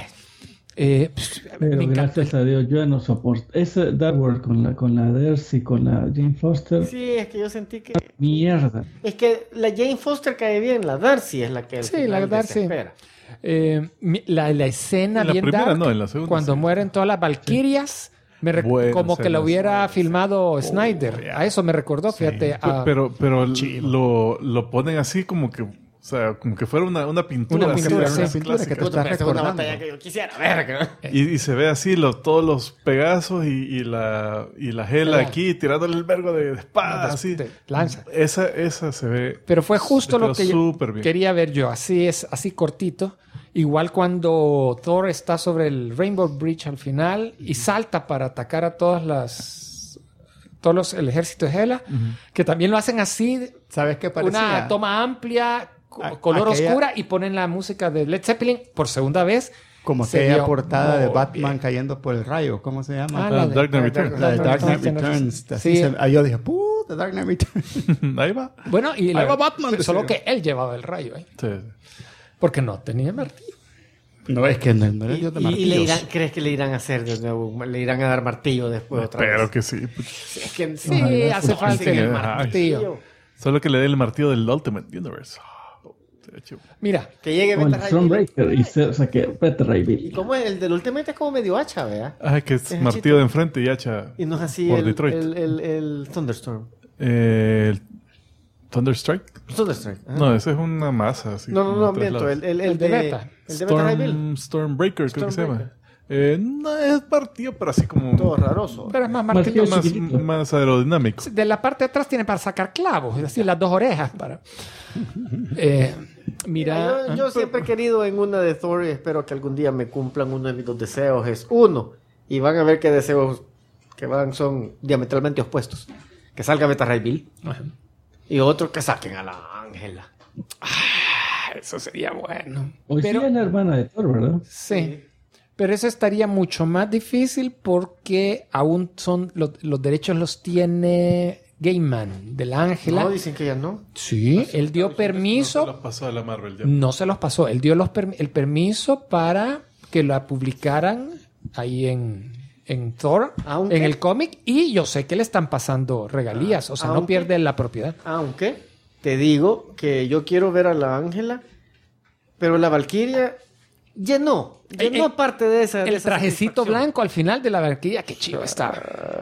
Pero Me encanta. gracias a Dios yo ya no soporto. Ese Dark World con la Darcy, con la Jane Foster, Sí, es que yo sentí que... mierda. Es que la Jane Foster cae bien, la Darcy es la que al Sí, final la Darcy. desespera. La escena En la bien primera dark, no, en la segunda cuando sí. mueren todas las Valkyrias, Buena como que escena, lo hubiera sí. filmado Snyder. A eso me recordó, fíjate. Pero lo ponen así como que, o sea, como que fuera una pintura. Una pintura, así, sí. clásica. que te Puta, estás pero esa es una recordando. batalla que yo quisiera ver. ¿no? Y se ve así todos los pegazos y la Hela aquí tirándole el vergo de espada, así. de lanza. Esa se ve. Pero fue justo le lo quedó que yo súper bien. quería ver yo. Así es, así cortito. Igual cuando Thor está sobre el Rainbow Bridge al final y salta para atacar a el ejército de Hela, que también lo hacen así, ¿Sabes qué parecía? una toma amplia, color aquella- oscura, y ponen la música de Led Zeppelin por segunda vez. Como Se aquella vio portada de muy Batman bien. cayendo por el rayo. ¿Cómo se llama? Ah, Dark Knight Returns. La de Dark Knight Returns. Returns. Así Sí. ahí yo dije, ¡puh! The Dark Knight Returns. Ahí va. Bueno, y Ahí va Batman, pero solo decía. que él llevaba el rayo, Sí. porque no tenía martillo. No, es que no era Dios de Y le martillos. irán, ¿crees que le irán a hacer de nuevo? ¿Le irán a dar martillo después otra Pero vez? que sí. Es que Sí, hace falta sí, el Ay. martillo. Solo que le dé el martillo del Ultimate Universe. Mira, Que llegue O el Beta Ray Bill. Stormbreaker y se saque Beta Ray Y Bill. como el del Ultimate es como medio hacha, ¿vea? Ah, que es Es martillo hachito. de enfrente y hacha Y no es así por el, Detroit. el Thunderstorm. El Thunderstrike. Thunderstrike. ajá. No, ese es una masa. Así, No, como de tres miento. lados. El de de Beta. El de Beta Ray Bill. Stormbreaker, creo que se llama. Stormbreaker. No es partido, pero así como Todo raroso. pero es más Martillo martillo. más, chiquitito. más aerodinámico. De la parte de atrás tiene para sacar clavos, es decir, las dos orejas. Para... mira, Yo siempre he querido en una de Thor y espero que algún día me cumplan uno de mis dos deseos. Es uno. Y van a ver qué deseos que van son diametralmente opuestos. Que salga Beta Ray Bill. Y otro que saquen a la Ángela. eso sería bueno. Hoy Pero- sí es la hermana de Thor, ¿verdad? Sí. Pero eso estaría mucho más difícil porque aún son los derechos los tiene Gaiman de la Ángela. No, dicen que ya no. Sí, él dio No se permiso. los pasó a la Marvel ya. No se los pasó. Él dio el permiso para que la publicaran ahí en Thor, Aunque- en el cómic. Y yo sé que le están pasando regalías. O sea, no Aunque- pierde la propiedad. Aunque te digo que yo quiero ver a la Ángela, pero la Valquiria llenó parte de esa. de El esa trajecito satisfacción. blanco al final de la barquilla, qué chido está.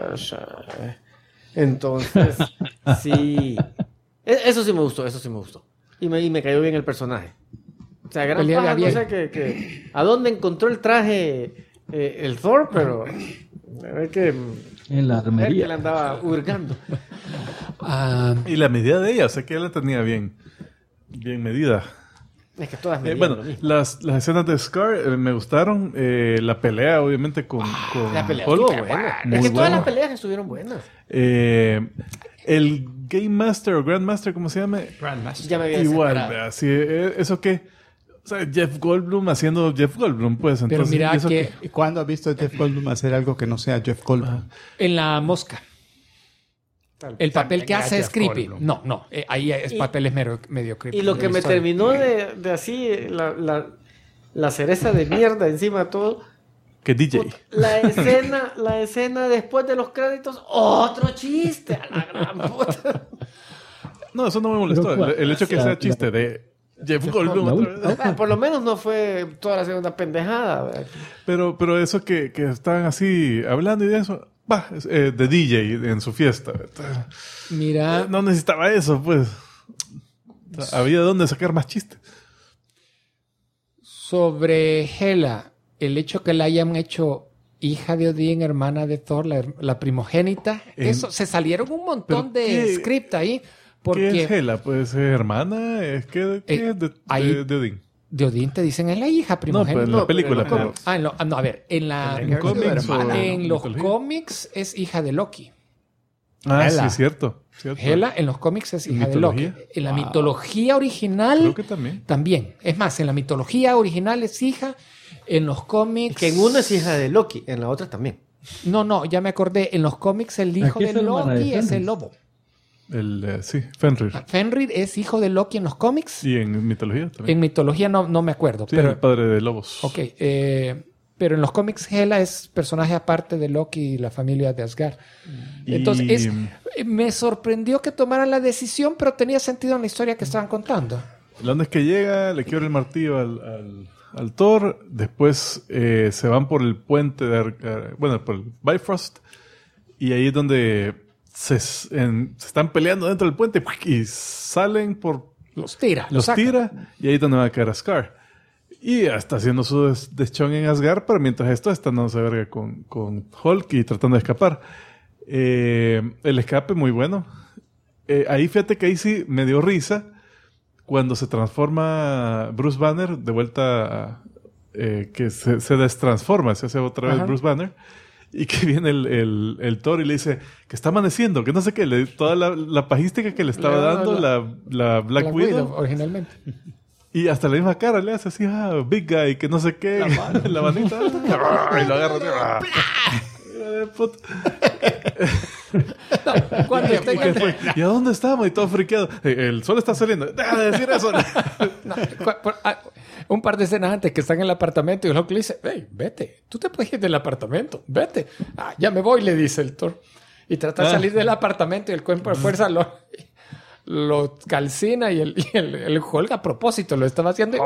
Entonces, sí. Eso sí me gustó, eso sí me gustó. Y me cayó bien el personaje. O sea, gran Peleaba paja, no bien. sé que a dónde encontró el traje el Thor, pero a ver que En la él que armería. le andaba hurgando. Ah, Y la medida de ella, o sea que ella la tenía bien medida. Es que todas me Bueno, las escenas de Scar me gustaron. La pelea, obviamente, con La pelea Hulk. estuvo buena. Muy Es que todas buena. las peleas estuvieron buenas. El Game Master o Grandmaster, ¿cómo se llama? Ya me había Igual, desesperado. vea, sí, ¿eso qué? O sea, Jeff Goldblum haciendo Jeff Goldblum, pues. pero Entonces, mira ¿y eso que qué? ¿Cuándo has visto a Jeff Goldblum hacer algo que no sea Jeff Goldblum? en la mosca, el papel que hace es creepy. Goldblum. No, ahí es papel es medio creepy. Y lo que me Sorry. terminó de así, la cereza de mierda encima de todo, Que DJ. la escena después de los créditos, otro chiste a la gran puta. No, eso no me molestó. Pero, ¿cuál? El hecho que La- sea chiste de Jeff Goldblum la otra última. vez. Por lo menos no fue toda la segunda pendejada. ¿verdad? Pero eso que estaban así hablando y de eso, va, de DJ en su fiesta. Mira, No necesitaba eso, pues. O sea, había dónde sacar más chistes. sobre Hela, el hecho que la hayan hecho hija de Odín, hermana de Thor, la primogénita, eso se salieron un montón ¿pero de qué- script ahí ¿Qué porque es Hela? Pues es hermana. ¿Qué es de ahí- de Odín? de Odín te dicen es la hija No, primogénita. pues en la No, pero película. en los Pero, cómics. No, a ver, en ¿En cómics o en los mitología? cómics es hija de Loki. Ah, Hela. sí, cierto. Hela en los cómics es ¿En hija de Loki. mitología? En la mitología original Creo que también. también. Es más, en la mitología original es hija. En los cómics. Que en una es hija de Loki, en la otra también. No, ya me acordé. En los cómics el hijo Aquí es de hermana de Loki es Fenrir. el lobo. Sí, Fenrir. Fenrir es hijo de Loki en los cómics. Y en mitología también. En mitología no me acuerdo. Sí, pero, el padre de lobos. ok. Pero en los cómics Hela es personaje aparte de Loki y la familia de Asgard. Entonces, me sorprendió que tomaran la decisión, pero tenía sentido en la historia que estaban contando. La onda es que llega, le quiebra el martillo al Thor, después se van por el puente por el Bifrost, y ahí es donde se están peleando dentro del puente y salen Los tira. los saca. tira, y ahí es donde va a caer a Scar. Y está haciendo su deschón en Asgard, pero mientras esto está dándose verga con Hulk y tratando de escapar. El escape muy bueno. Ahí fíjate que ahí sí me dio risa cuando se transforma Bruce Banner de vuelta que se destransforma, se hace otra vez Ajá. Bruce Banner, y que viene el Thor y le dice que está amaneciendo, que no sé qué, toda la pajística que le estaba dando la Black Widow. originalmente. Y hasta la misma cara le hace así, big guy, que no sé qué. La manita. Y lo agarra así. Puta. Cuando ¿Y esté qué fue? ¿Y a dónde estamos? Y todo friqueado. El sol está saliendo. Deja de decir eso. un par de escenas antes que están en el apartamento y el Hulk le dice, hey, vete, tú te puedes ir del apartamento, vete. Ya me voy, le dice el Thor. Y trata de salir del apartamento y el cuerpo de fuerza lo... lo calcina y el Hulk a propósito lo estaba haciendo.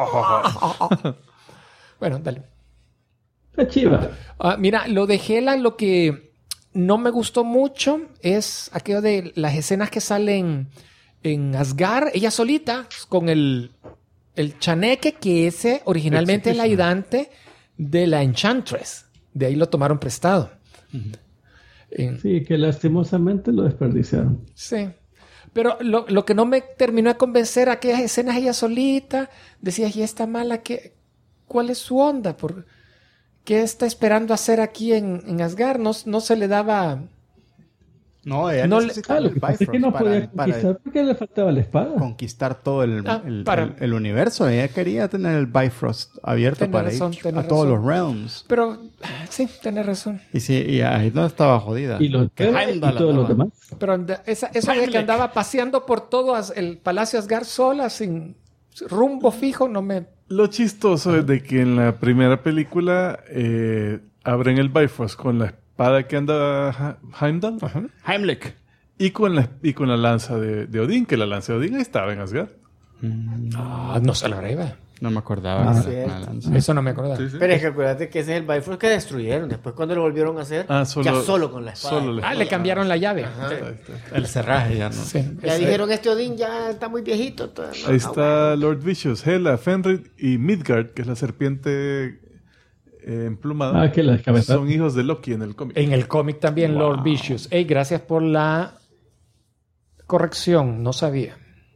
Bueno, dale. La chiva. Mira, lo de Hela, lo que no me gustó mucho es aquello de las escenas que salen en Asgard, ella solita, con el chaneque, que ese originalmente es el ayudante de la Enchantress. De ahí lo tomaron prestado. Sí, que lastimosamente lo desperdiciaron. Sí. Pero lo que no me terminó de convencer, aquellas escenas ella solita, decía, ¿y esta mala cuál es su onda? ¿Qué está esperando hacer aquí en Asgard? No se le daba... No, ella No necesitaba Lo el que pasa es que no podía conquistar porque le faltaba la espada. conquistar todo para- el universo. Ella quería tener el Bifrost abierto Tenés para razón, ir tenés a todos razón. los realms. Pero sí, tenés razón. Y sí, y ahí no estaba jodida. Y los Que demás, y Heimdall todos los andaba. demás. Pero eso de que andaba paseando por todo el Palacio Asgard sola, sin rumbo fijo, no me... Lo chistoso es de que en la primera película abren el Bifrost con la espada que anda Heimdall Heimlich. y con la lanza de Odín, que la lanza de Odín ahí estaba en Asgard. No se la breva. No me acordaba. Ah, de la cierto. lanza. Eso no me acordaba. Sí, sí. Pero es que acuérdate que ese es el Bifrost que destruyeron. Después cuando lo volvieron a hacer, ya solo con la espada. solo la Ah, espada. le cambiaron la llave. Ahí está. El cerraje ya no. Sí. Ya dijeron, este Odín ya está muy viejito. Entonces, no, Ahí no, está bueno. Lord Vicious, Hela, Fenrir y Midgard, que es la serpiente emplumada. Ah, que la cabeza. Son hijos de Loki en el cómic. En el cómic también, Lord Vicious. Ey, gracias por la corrección. No sabía.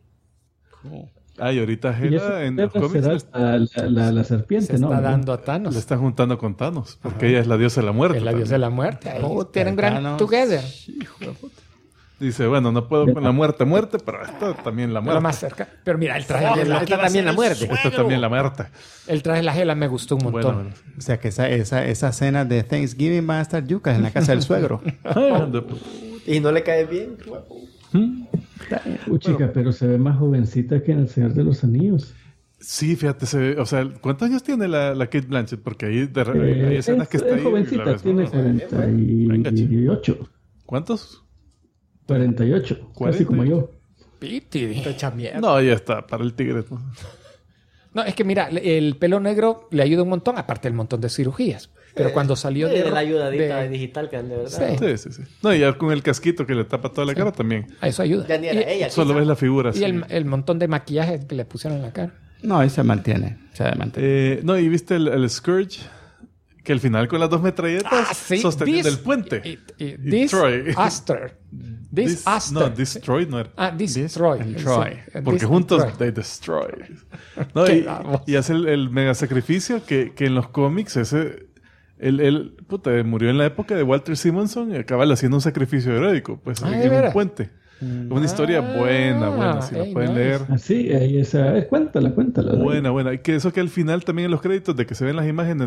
Y ahorita Y eso Hela en los cómics será la serpiente, Se ¿no? está dando a le Thanos. están juntando con Thanos, porque ella es la diosa de la muerte. Es la diosa de la muerte. Ahí tienen gran Thanos. together. Dice, bueno, no puedo con la muerte, pero esto también la Lo muerte. más cerca. Pero mira, el traje, Esta también la muerte. Esto también la muerte. el traje de la Hela me gustó un montón. Bueno, O sea que esa cena de Thanksgiving va a estar yucas en la casa del suegro. bueno. Y no le cae bien. Guapo. Chica, pero se ve más jovencita que en El Señor de los Anillos. Sí, fíjate, o sea, ¿cuántos años tiene la Kate Blanchett? Porque ahí hay escenas que está es ahí. jovencita, y la ves, tiene ¿no? 48. ¿Cuántos? 48, casi 40. como yo. Piti. No, ya está, para el tigre. ¿No? No, es que mira, el pelo negro le ayuda un montón, aparte del montón de cirugías. Pero cuando salió De la ayudadita de- digital que dan de verdad. Sí. Sí. No, y ya con el casquito que le tapa toda la cara también. a eso ayuda. Ya ni era ella. Solo ves la figura. Y así. el montón de maquillaje que le pusieron en la cara. No, ahí se mantiene. Se mantiene. No, y viste el Scourge, que al final con las dos metralletas sosteniendo el puente. This Troy. Aster. This Aster. No, Destroy no era. Destroy. Troy. Sí, Porque This juntos Troy. they destroy. No, Qué y, vamos. y hace el mega sacrificio que en los cómics él murió en la época de Walter Simonson y acaba haciendo un sacrificio heroico, pues Ah, ¿de en un veras? puente. Una historia buena, si la ey, pueden nice. leer. Así, ahí esa. Cuéntala. Buena. Y que eso que al final también en los créditos de que se ven las imágenes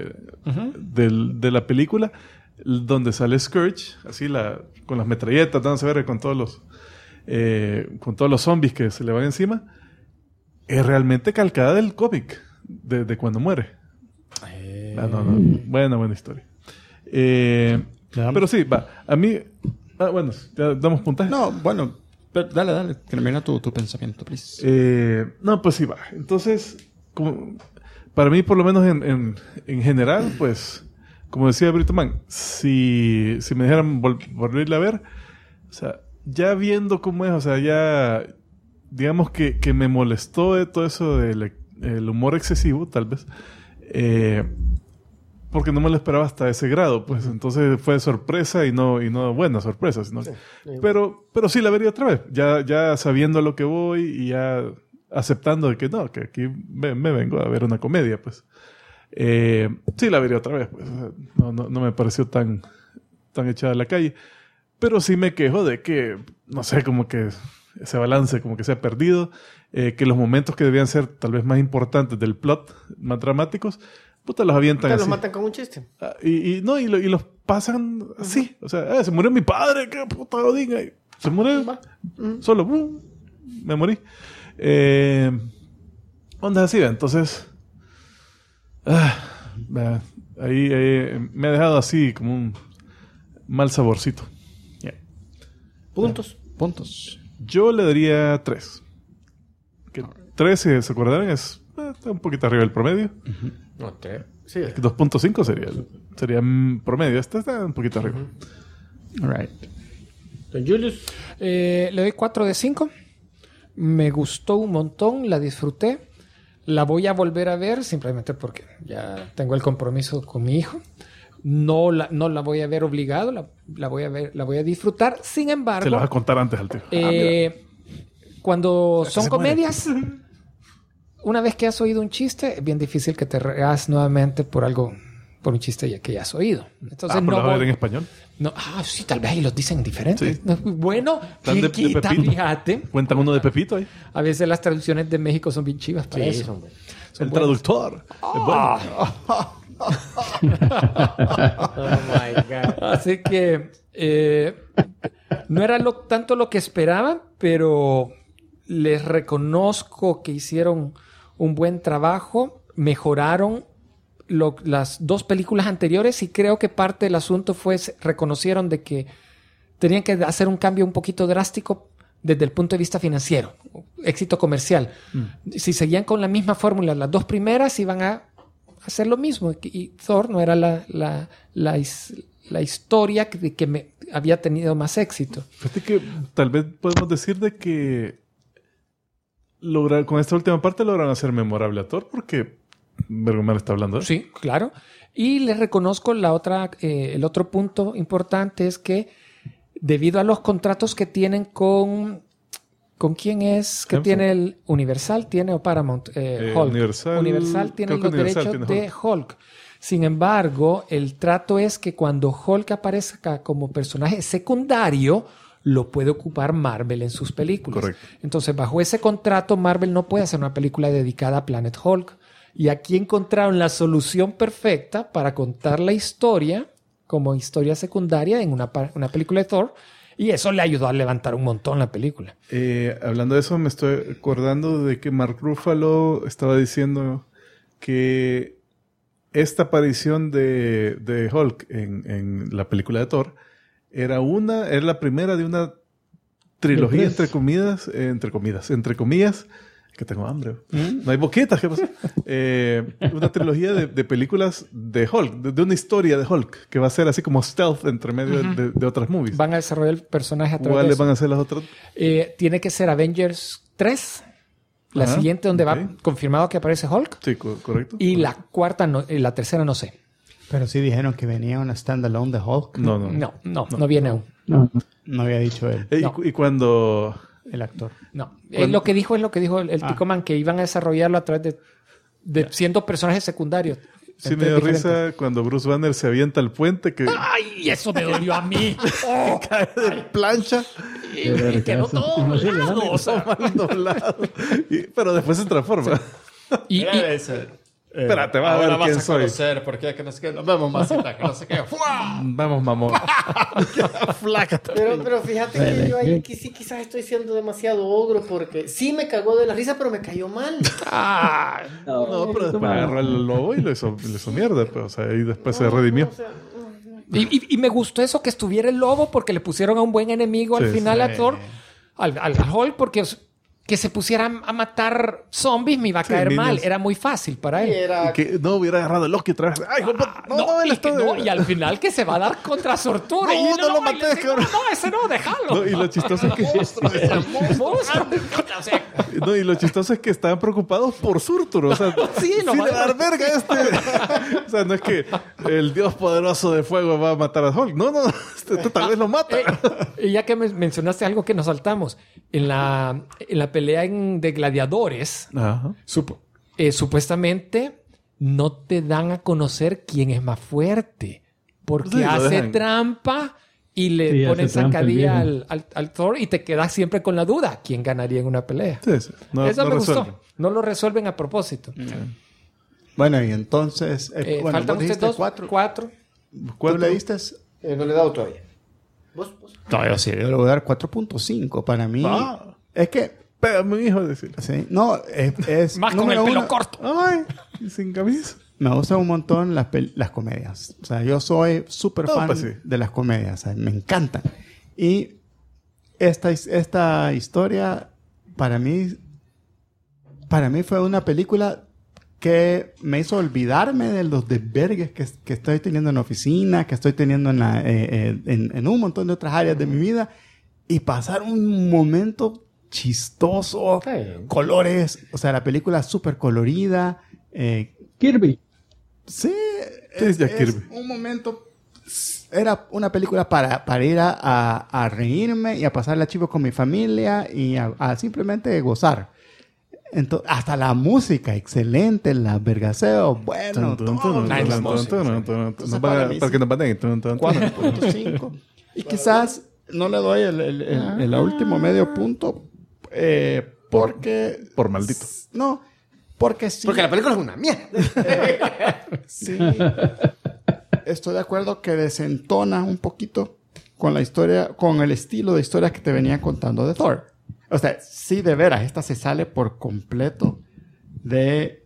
de la película, donde sale Scourge, así con las metralletas, dándose ver con todos los zombies que se le van encima, es realmente calcada del cómic de cuando muere. Buena historia. Pero sí, va. A mí, bueno, ya damos puntaje. No, bueno, pero dale, termina tu pensamiento, please. No, pues sí va. Entonces, para mí, por lo menos en general, pues, como decía Brito Man, si me dijeran volverla a ver, o sea, ya viendo cómo es, o sea, ya, digamos que me molestó de todo eso del el humor excesivo, tal vez, porque no me lo esperaba hasta ese grado, pues entonces fue sorpresa y no buena sorpresa, sino, pero sí la vería otra vez, ya sabiendo a lo que voy y ya aceptando de que no, que aquí me vengo a ver una comedia, pues. Sí la vería otra vez, pues. O sea, no me pareció tan echada a la calle, pero sí me quejo de que, no sé, como que ese balance como que se ha perdido, que los momentos que debían ser tal vez más importantes del plot, más dramáticos, puta, los avientan Te así. los matan con un chiste. Y los pasan así. O sea, se murió mi padre, qué puta Odín. Se murió. Solo, me morí. Onda así, entonces. Ahí me ha dejado así como un mal saborcito. Puntos. Yo le daría 3. Que 3, si se acordarán, está un poquito arriba del promedio. No, sí. 2.5 sería promedio. Este está un poquito arriba. All right. Don Julius. Le doy 4 de 5. Me gustó un montón, la disfruté. La voy a volver a ver simplemente porque ya tengo el compromiso con mi hijo. No la voy a ver obligado, la voy a disfrutar. Sin embargo, Se lo vas a contar antes al tío. cuando son se comedias, una vez que has oído un chiste, es bien difícil que te reas nuevamente por un chiste que ya has oído. Entonces ¿Pero no la vas a ver en voy- español? no, sí, tal vez ahí los dicen diferentes. Sí. Bueno, Están ¿quién de quita? Pepito. Fíjate. Cuentan uno de Pepito ahí. A veces las traducciones de México son bien chivas para Sí, eso. son buenos. El traductor. Es bueno. Oh my God. Así que no era tanto lo que esperaba, pero les reconozco que hicieron un buen trabajo, mejoraron las dos películas anteriores y creo que parte del asunto fue reconocieron de que tenían que hacer un cambio un poquito drástico desde el punto de vista financiero, éxito comercial. Si seguían con la misma fórmula, las dos primeras iban a hacer lo mismo y Thor no era la historia que había tenido más éxito. Fíjate que tal vez podemos decir de que con esta última parte lograron hacer memorable a Thor porque Bergman está hablando de eso. Sí, claro. Y les reconozco el otro punto importante es que debido a los contratos que tienen ¿con quién es? Que Hemsworth. tiene el Universal, tiene o Paramount, Hulk. Universal Tiene creo que los Universal derechos tiene de Hulk. Sin embargo, el trato es que cuando Hulk aparezca como personaje secundario, lo puede ocupar Marvel en sus películas. Correcto. Entonces, bajo ese contrato, Marvel no puede hacer una película dedicada a Planet Hulk. Y aquí encontraron la solución perfecta para contar la historia como historia secundaria en una película de Thor. Y eso le ayudó a levantar un montón la película. Hablando de eso, me estoy acordando de que Mark Ruffalo estaba diciendo que esta aparición de Hulk en la película de Thor era la primera de una trilogía entre comillas, que tengo hambre. No hay boquetas, ¿qué pasa? Una trilogía de películas de Hulk, de una historia de Hulk, que va a ser así como stealth entre medio de otras movies. Van a desarrollar el personaje a través de ¿Cuáles eso. van a ser las otras? Tiene que ser Avengers 3, la Ajá, siguiente donde ok. va confirmado que aparece Hulk. Sí, correcto. Y la cuarta, la tercera no sé. Pero sí dijeron que venía una standalone de Hulk. No. No viene aún. No, No había dicho él, Y- No. Y cuando... el actor. No. Lo que dijo el Tico Man, que iban a desarrollarlo a través de siendo personajes secundarios. Sí me dio Diferentes. risa cuando Bruce Banner se avienta al puente que ¡Ay! Eso me dolió a mí. ¡Oh! cae de plancha Y me quedó todo doblado, o sea. mal doblado. Pero después se transforma. Y Espérate, vas a ver quién soy. porque que no sé qué, nos vemos más que no sé qué. Vamos, mamón. Flácate. Pero fíjate que yo ahí sí quizás estoy siendo demasiado ogro porque sí me cagó de la risa, pero me cayó mal. No, pero después agarró el lobo y le hizo mierda. Pues, o sea, y después se redimió. O sea, Y me gustó eso que estuviera el lobo porque le pusieron a un buen enemigo al Sí, final sí. a Thor, al Hulk, porque que se pusieran a matar zombies me iba a Sí, caer minions. mal. Era muy fácil para y él. era Y que no hubiera agarrado el Loki otra vez. ¡Ay, hijo de puta! No, él y, está... y al final que se va a dar contra Sortura. No, y no lo y maté, le dice, cabrón. No, ese no, déjalo. No, y lo chistoso es que... Monstruo. O sea, No, y lo chistoso es que estaban preocupados por Surtur. O sea, Sí, no le vale. va a dar verga o sea, no es que el dios poderoso de fuego va a matar a Hulk. No, este tal vez lo mata. Y ya que mencionaste algo que nos saltamos, en la pelea de gladiadores, Ajá. supuestamente no te dan a conocer quién es más fuerte, porque Sí, lo hace dejan. trampa y le Sí, ponen hace trampa el zancadilla viejo. al Thor y te quedas siempre con la duda, ¿quién ganaría en una pelea? Sí. No, Eso no me resuelven. gustó. No lo resuelven a propósito. Bueno, y entonces... bueno, Faltan vos ustedes dijiste dos, 4. cuatro. ¿Tú le diste? no le he dado todavía. ¿Vos? No, yo sí, yo le voy a dar 4.5 para mí. Ah. Es que... Pégame, mi hijo, decirle. Sí, no, es Más con el número pelo uno, corto. Ay, y sin camisa. Me gustan un montón las comedias. O sea, yo soy súper No, fan pues sí. de las comedias. O sea, me encantan. Y esta historia para mí fue una película que me hizo olvidarme de los desvergues que estoy teniendo en la oficina, que estoy teniendo en un montón de otras áreas de mi vida, y pasar un momento chistoso, colores, o sea, la película súper colorida. Kirby. Sí, es Jack Kirby. Un momento. Era una película para ir a reírme y a pasarla chivo con mi familia y a simplemente gozar. Entonces, hasta la música, excelente, la vergaseo, bueno, todo. Para que nos baten. 4.5. Y quizás no le doy el último medio punto porque... Por maldito. No, porque sí. Porque la película es una mierda. Sí. Estoy de acuerdo que desentona un poquito con la historia, con el estilo de historia que te venía contando de Thor. O sea, sí, de veras, esta se sale por completo del...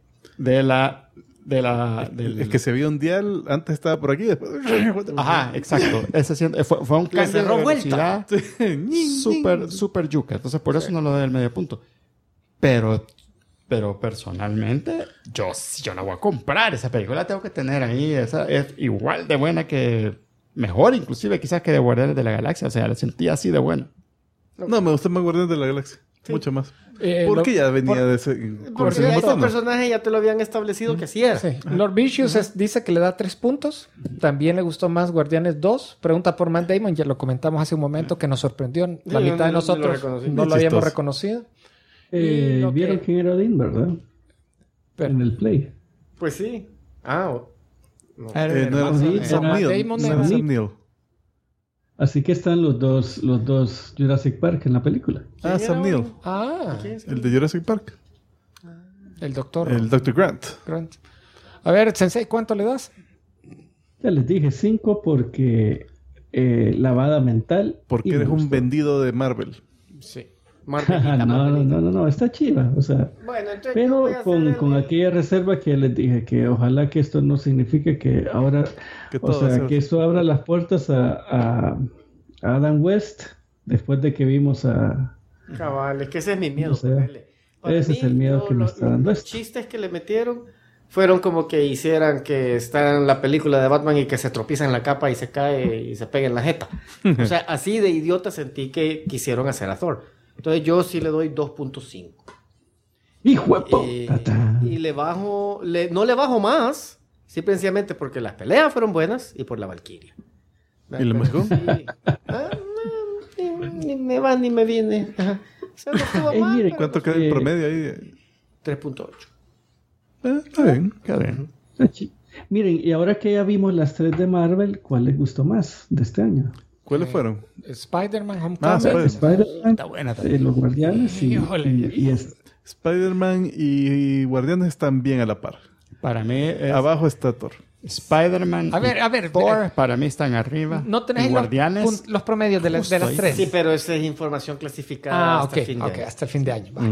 Es que se vio un dial, antes estaba por aquí, después... Ajá, exacto. Fue un cambio de velocidad súper yuca. Entonces, por eso no lo doy el medio punto. Pero personalmente, yo la voy a comprar. Esa película la tengo que tener ahí. Esa es igual de buena que... Mejor, inclusive, quizás que de Guardianes de la Galaxia. O sea, la sentí así de buena. No, me gusta más Guardianes de la Galaxia. Sí. Mucho más. Porque ya venía de ese... Porque ese personaje ya te lo habían establecido que sí era. Sí. Lord Vicious dice que le da 3 puntos. También le gustó más Guardianes 2. Pregunta por Matt Damon. Ya lo comentamos hace un momento que nos sorprendió. La mitad de nosotros no lo habíamos reconocido. Vieron quién era Odín, ¿verdad? Pero, en el play. Pues sí. No era Sam Neill. Así que están los dos Jurassic Park en la película. Sam Neill. El de Jurassic Park. El doctor. El Dr. Grant. A ver, Sensei, ¿cuánto le das? Ya les dije 5 porque lavada mental. Porque eres un vendido de Marvel. Sí. No, está chiva. O sea, bueno, entonces pero con aquella reserva que les dije, que ojalá que esto no signifique que ahora, que esto abra las puertas a Adam West después de que vimos a... Cabal, es que ese es mi miedo. O sea, ese es el miedo que me está dando los esto. chistes que le metieron fueron como que hicieran que está en la película de Batman y que se tropieza en la capa y se cae y se pega en la jeta. O sea, así de idiota sentí que quisieron hacer a Thor. Entonces yo sí le doy 2.5. ¡Hijo de puta! Y le bajo... no le bajo más, simplemente porque las peleas fueron buenas y por la Valkyria. ¿Y la música? Ni me va ni me viene. O sea, no estuvo mal, mire, ¿cuánto queda el promedio ahí? 3.8. Está bien, queda bien. Miren, y ahora que ya vimos las 3 de Marvel, ¿cuál les gustó más de este año? ¿Cuáles fueron? Spider-Man Homecoming. Spider-Man, Está buena también. los Guardianes y Spider-Man y Guardianes están bien a la par. Para mí abajo está Thor. Spider-Man a ver, Thor para mí están arriba. No tenés Guardianes los promedios de las 3. Sí, pero esa es información clasificada hasta el fin de año. Hasta el fin de año.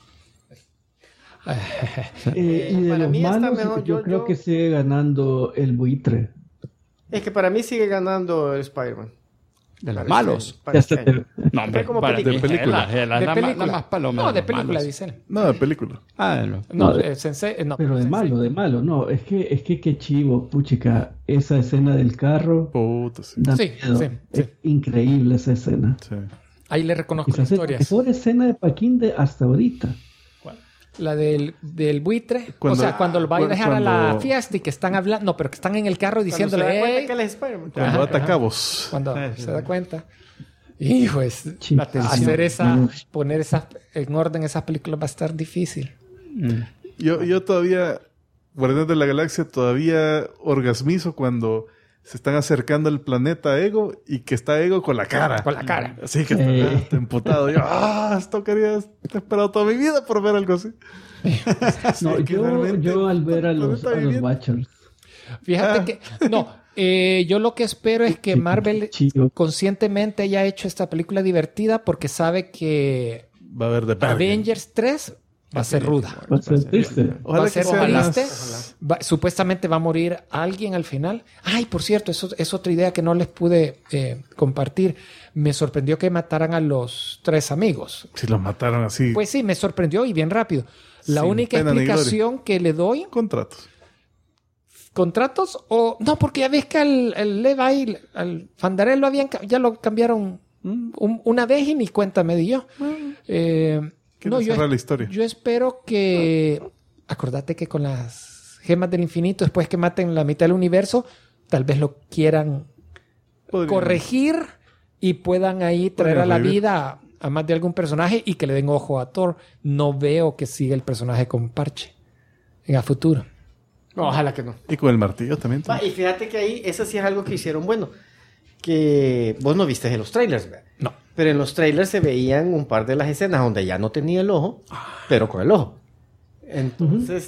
y de para los mí está malos, mejor, yo creo que sigue ganando el buitre. Es que para mí sigue ganando el Spider-Man. De los malos. No, hombre, como de película. La más paloma. No, de película, dicen. No, de película. Sensei, no. Pero de malo. No, es que qué chivo, puchica. Esa escena del carro. Puta, sí. Da miedo. Es increíble esa escena. Sí. Ahí le reconozco Quizás la historia. Es la mejor escena de Paquín hasta ahorita. La del buitre. Cuando lo va a dejar a la fiesta y que están hablando. No, pero que están en el carro diciéndole. Se da cuenta que él es Spider-Man. Cuando ata cabos. Cuando se da cuenta. Hijo, poner en orden esas películas va a estar difícil. Yo todavía, Guardianes de la Galaxia, todavía orgasmizo cuando se están acercando al planeta Ego y que está Ego con la cara. Así que está emputado. Yo, esto quería... He esperado toda mi vida por ver algo así. No, yo al ver a los Watchers. Fíjate que... No, yo lo que espero es que Marvel conscientemente haya hecho esta película divertida porque sabe que va a haber de Avengers 3 Va a ser ruda. Va a ser triste. Va Ojalá a ser que sea más- triste. Supuestamente va a morir alguien al final. Ay, por cierto, eso es otra idea que no les pude compartir. Me sorprendió que mataran a los 3 amigos. Si los mataron así, Pues sí, me sorprendió y bien rápido. La Sin única pena ni explicación que le doy, contratos. ¿contratos? O no, porque ya ves que al Levi, al Fandarel ya lo cambiaron una vez y ni cuenta me di yo. Quiero cerrar la historia. Yo espero que... Acordate que con las gemas del infinito, después que maten la mitad del universo, tal vez lo quieran Podrían. corregir y puedan ahí traer a la revivir. vida a más de algún personaje y que le den ojo a Thor. No veo que siga el personaje con parche en el futuro. No, ojalá que no. Y con el martillo también. Y fíjate que ahí, eso sí es algo que hicieron bueno. Que vos no viste en los trailers, ¿verdad? No. Pero en los trailers se veían un par de las escenas donde ya no tenía el ojo, pero con el ojo. Entonces,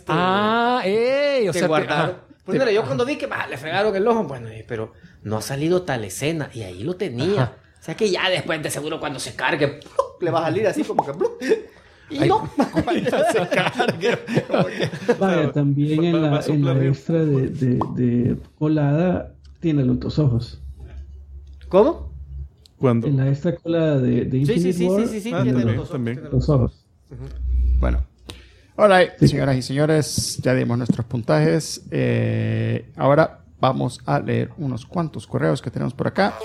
O te sea, guardaron. Pues mira, yo cuando vi que le fregaron el ojo, bueno, pero no ha salido tal escena y ahí lo tenía. Ajá. O sea que ya después de seguro cuando se cargue, ¡plup! Le va a salir así como que ¡plup! Y Ay. no. Cuando se cargue. Vaya, también en Va a la soplar bien. extra de colada tiene los 2 ojos. ¿Cómo? Cuando. En la extra colada de Infinite War sí. Ah, tiene también, los ojos, también. tiene los los ojos. Bueno. Alright, señoras y señores, ya dimos nuestros puntajes. Ahora vamos a leer unos cuantos correos que tenemos por acá.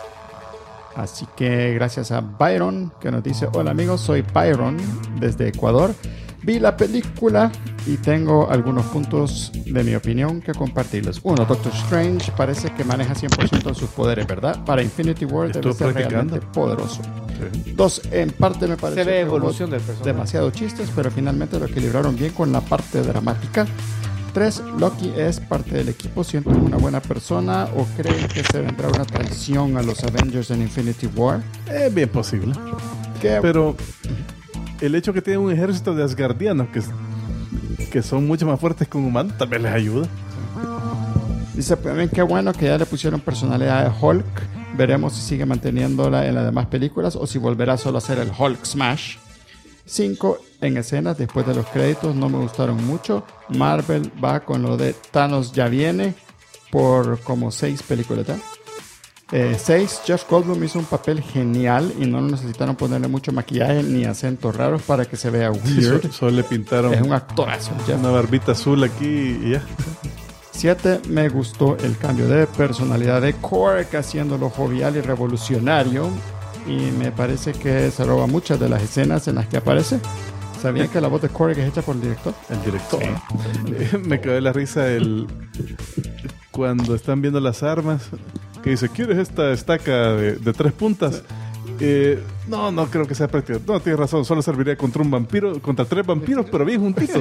Así que gracias a Byron, que nos dice: hola amigos, soy Byron desde Ecuador. Vi la película y tengo algunos puntos de mi opinión que compartirles. 1. Doctor Strange parece que maneja 100% de sus poderes, ¿verdad? Para Infinity War debe Estuvo ser practicando. realmente poderoso. Sí. 2. En parte me pareció ve que hubo evolución del personaje. demasiado chistes, pero finalmente lo equilibraron bien con la parte dramática. 3. Loki es parte del equipo. ¿Sienten una buena persona o creen que se vendrá una traición a los Avengers en Infinity War? Es bien posible. ¿Qué? Pero el hecho que tiene un ejército de asgardianos que son mucho más fuertes que un humano, tal vez les ayuda. Dice también qué bueno que ya le pusieron personalidad a Hulk. Veremos si sigue manteniéndola en las demás películas o si volverá solo a ser el Hulk Smash. 5. En escenas después de los créditos no me gustaron mucho. Marvel va con lo de Thanos ya viene por como 6 películas. 6. Jeff Goldblum hizo un papel genial y no necesitaron ponerle mucho maquillaje ni acentos raros para que se vea Sí, weird. solo le pintaron Es un actorazo, Jeff. una barbita azul aquí y ya. 7. Me gustó el cambio de personalidad de Korg, haciéndolo jovial y revolucionario. Y me parece que se roba muchas de las escenas en las que aparece. ¿Sabían que la voz de Korg es hecha por el director? El director. Me quedó de la risa cuando están viendo las armas. Que dice, ¿quieres esta estaca de 3 puntas? No creo que sea práctica. No, tienes razón, solo serviría contra un vampiro, contra 3 vampiros, pero bien juntitos.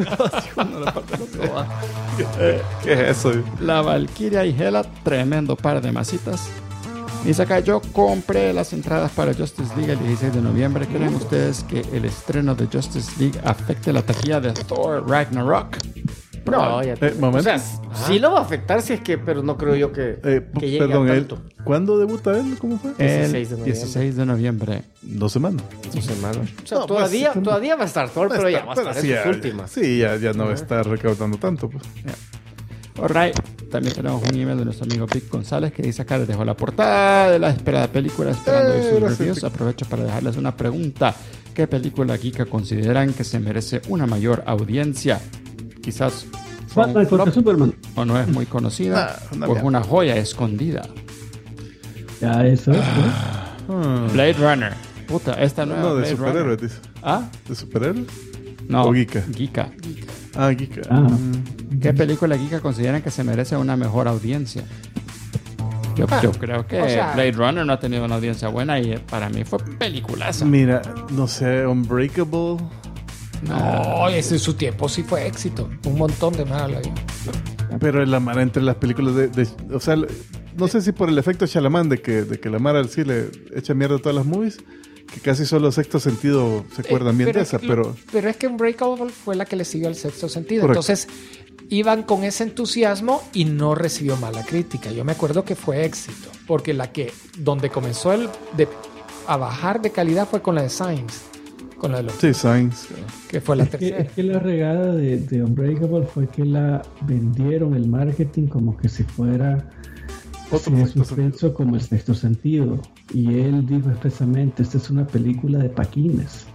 ¿Qué es eso? La Valkyria y Hela, tremendo par de masitas. Dice acá, yo compré las entradas para Justice League el 16 de noviembre. ¿Creen ustedes que el estreno de Justice League afecte la taquilla de Thor Ragnarok? No, ya te... momento. O sea, sí lo va a afectar si es que, pero no creo yo que llegue Perdón, a tanto. ¿cuándo debuta él? ¿Cómo fue? El 16 de noviembre. 16 de noviembre. 2 semanas. 2 semanas. O sea, No, todavía, pues, todavía va a estar Thor, pero ya va a Pero estar sí, en sus ya- últimas. Sí, ya no va a estar recaudando tanto. Pues. Alright, también tenemos un email de nuestro amigo Vic González que dice acá les dejo la portada de la esperada película esperando hoy sus gracias, reviews. Vic. Aprovecho para dejarles una pregunta. ¿Qué película geeka consideran que se merece una mayor audiencia? Quizás fue un Batman contra flop Superman. o no es muy conocida una o es mierda. una joya escondida. Ya, eso es. Blade Runner. Puta, esta nueva No, de Blade superhéroes, Runner. dice. ¿Ah? ¿De superhéroes? No. ¿O geeka? Geeka. Ah, geeka. Ah. ¿Qué película geeka consideran que se merece una mejor audiencia? Yo creo que o sea- Blade Runner no ha tenido una audiencia buena y para mí fue peliculaza. Mira, no sé, Unbreakable. No, ese en su tiempo sí fue éxito. Un montón de mala. Pero la mara entre las películas o sea, no sé si por el efecto Shalaman de que la mara sí le echa mierda a todas las movies, que casi solo Sexto Sentido se acuerdan bien de esa, pero Pero es que Unbreakable fue la que le siguió al sexto sentido. Correcto. Entonces, iban con ese entusiasmo y no recibió mala crítica. Yo me acuerdo que fue éxito. Porque donde comenzó a bajar de calidad fue con la de Science. Con la de los... Sí, Sainz. Que fue la Es tercera. que la regada de Unbreakable fue que la vendieron el marketing como que si fuera Otro de sexto suspenso como el sexto sentido. Y él dijo expresamente, esta es una película de paquines.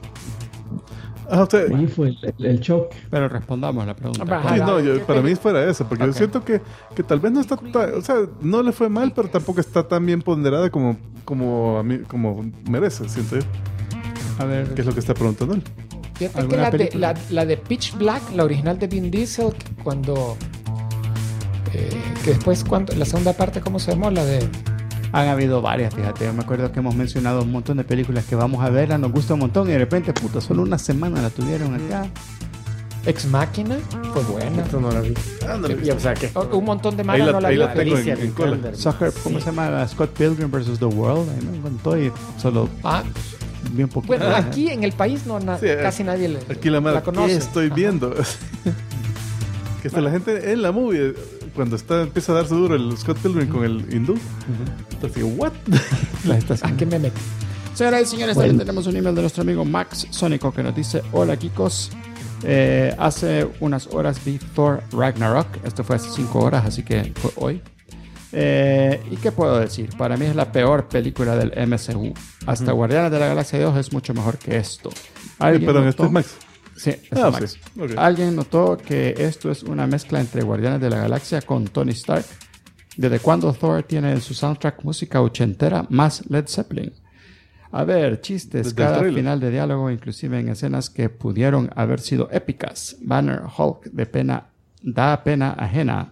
Usted. Ahí fue el choque. Pero respondamos la pregunta. Ajá. Sí, no, para mí fuera eso, porque Ok. yo siento que tal vez no está o sea, no le fue mal, pero tampoco está tan bien ponderada como merece, siento yo. A ver, Que es lo que está preguntando él. Fíjate que ¿Alguna la de, película? la de Pitch Black, la original de Vin Diesel, que cuando... que después, la segunda parte, ¿cómo se llamó? La de... han habido varias, fíjate. Yo me acuerdo que hemos mencionado un montón de películas que vamos a verla, nos gusta un montón y de repente, puta, solo una semana la tuvieron acá. Ex Machina, fue buena. Esto no la vi. Ándale. Y, o sea, que Un montón de Ahí malas la- no la ahí vi. la tengo Alicia en cola. Vikander. Soccer, ¿cómo se llama? Scott Pilgrim vs. The World. Ahí me encantó y solo Ah, bien poquito. bueno, aquí en el país no Sí, casi nadie le, Aquí la madre, conoce. ¿qué estoy Ajá. viendo? Que hasta la gente en la movie, cuando empieza a darse duro el Scott Pilgrim con el hindú, entonces digo, ¿what? La estación. ¿A qué me metí? Señoras y señores, también tenemos un email de nuestro amigo Max Sónico que nos dice: hola Kikos, hace unas horas vi Thor Ragnarok. Esto fue hace 5 horas, así que fue hoy. ¿Y qué puedo decir? Para mí es la peor película del MCU. Hasta Guardianes de la Galaxia 2 es mucho mejor que esto. ¿Alguien Perdón, notó? este es Max. Sí, este Ah, es Max. sí. Ok. ¿Alguien notó que esto es una mezcla entre Guardianes de la Galaxia con Tony Stark? ¿Desde cuándo Thor tiene en su soundtrack música ochentera más Led Zeppelin? A ver, chistes, Desde el cada trailer. final de diálogo, inclusive en escenas que pudieron haber sido épicas. Banner Hulk da pena ajena.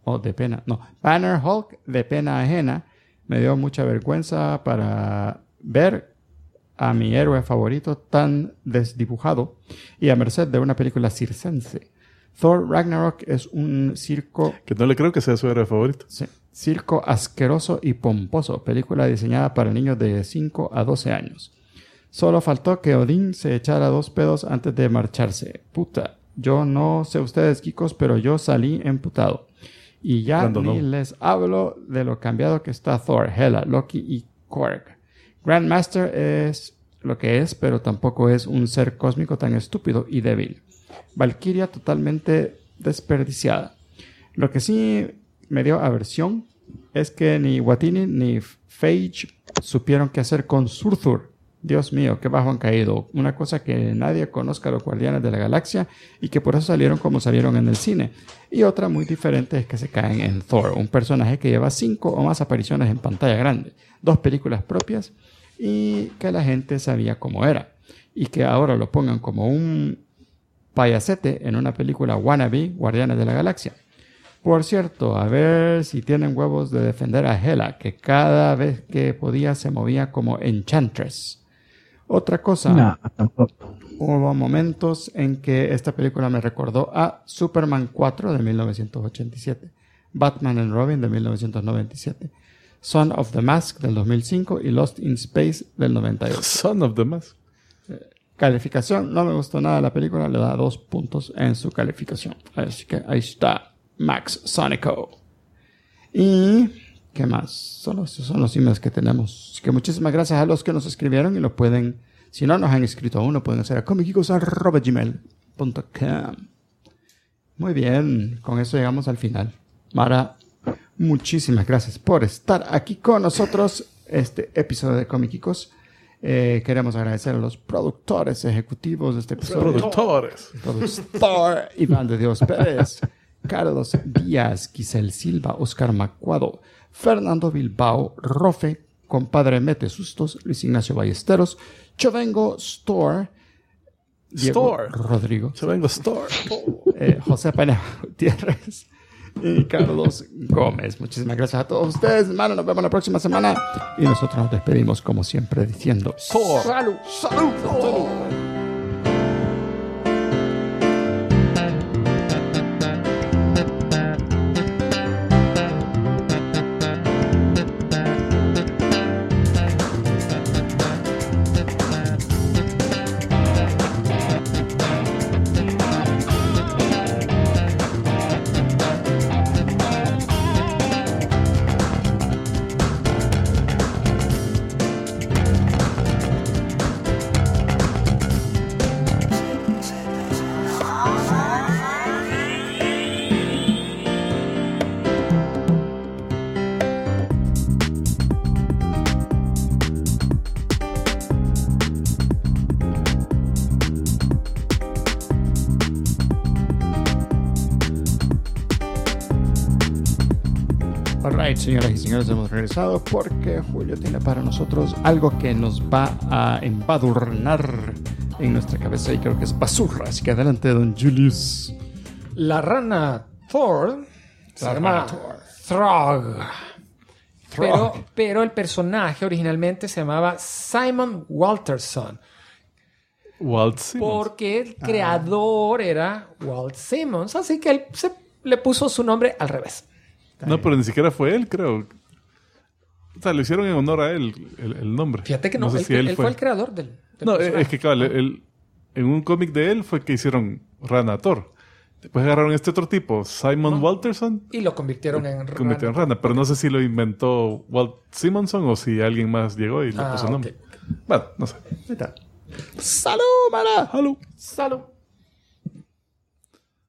Banner Hulk de pena ajena. Me dio mucha vergüenza para ver a mi héroe favorito tan desdibujado y a merced de una película circense. Thor Ragnarok es un circo Que no le creo que sea su héroe favorito. Sí. Circo asqueroso y pomposo. Película diseñada para niños de 5 a 12 años. Solo faltó que Odín se echara 2 pedos antes de marcharse. Puta. Yo no sé ustedes, Kikos, pero yo salí emputado. Y ya Cuando ni no. les hablo de lo cambiado que está Thor, Hela, Loki y Korg. Grandmaster es lo que es, pero tampoco es un ser cósmico tan estúpido y débil. Valkyria totalmente desperdiciada. Lo que sí me dio aversión es que ni Watini ni Feige supieron qué hacer con Surtur. Dios mío, qué bajo han caído. Una cosa que nadie conozca a los Guardianes de la Galaxia y que por eso salieron como salieron en el cine. Y otra muy diferente es que se caen en Thor, un personaje que lleva 5 o más apariciones en pantalla grande, 2 películas propias y que la gente sabía cómo era. Y que ahora lo pongan como un payasete en una película wannabe Guardianes de la Galaxia. Por cierto, a ver si tienen huevos de defender a Hela, que cada vez que podía se movía como Enchantress. Otra cosa, No, tampoco. hubo momentos en que esta película me recordó a Superman 4 de 1987, Batman and Robin de 1997, Son of the Mask del 2005 y Lost in Space del 98. Son of the Mask. Calificación, no me gustó nada la película, le da 2 puntos en su calificación. Así que ahí está, Max Sonico. Y ¿qué más? Estos son los emails que tenemos. Así que muchísimas gracias a los que nos escribieron y lo pueden, si no nos han escrito aún, lo pueden hacer a comicicos@gmail.com. Muy bien, con eso llegamos al final. Mara, muchísimas gracias por estar aquí con nosotros este episodio de Comicicos. Queremos agradecer a los productores ejecutivos de este episodio. Productores. Productor Iván de Dios Pérez, Carlos Díaz, Giselle Silva, Oscar Macuado, Fernando Bilbao, Rofe, Compadre Mete Sustos, Luis Ignacio Ballesteros, Chovengo Store, Diego Store. Rodrigo, Yo vengo Store. José Paneja Gutiérrez y Carlos Gómez. Muchísimas gracias a todos ustedes, hermano. Nos vemos la próxima semana y nosotros nos despedimos como siempre diciendo Store. ¡Salud! Alright, señoras y señores, hemos regresado porque Julio tiene para nosotros algo que nos va a embadurnar en nuestra cabeza y creo que es basurra. Así que adelante, don Julius. La rana Thor se llama Throg. Pero el personaje originalmente se llamaba Simon Walterson. Walt Simmons. Porque el creador era Walt Simmons. Así que él le puso su nombre al revés. No, pero ni siquiera fue él, creo. O sea, lo hicieron en honor a él, el nombre. Fíjate que no, sé si él fue el creador del No, personaje. es que claro, en un cómic de él fue que hicieron Rana Thor. Después agarraron este otro tipo, Simon Walterson. Y lo convirtieron en Rana. Pero no sé si lo inventó Walt Simonson o si alguien más llegó y le puso el nombre. ok. Bueno, no sé. Ahí está. ¡Salud, Mara! Hello. Salud.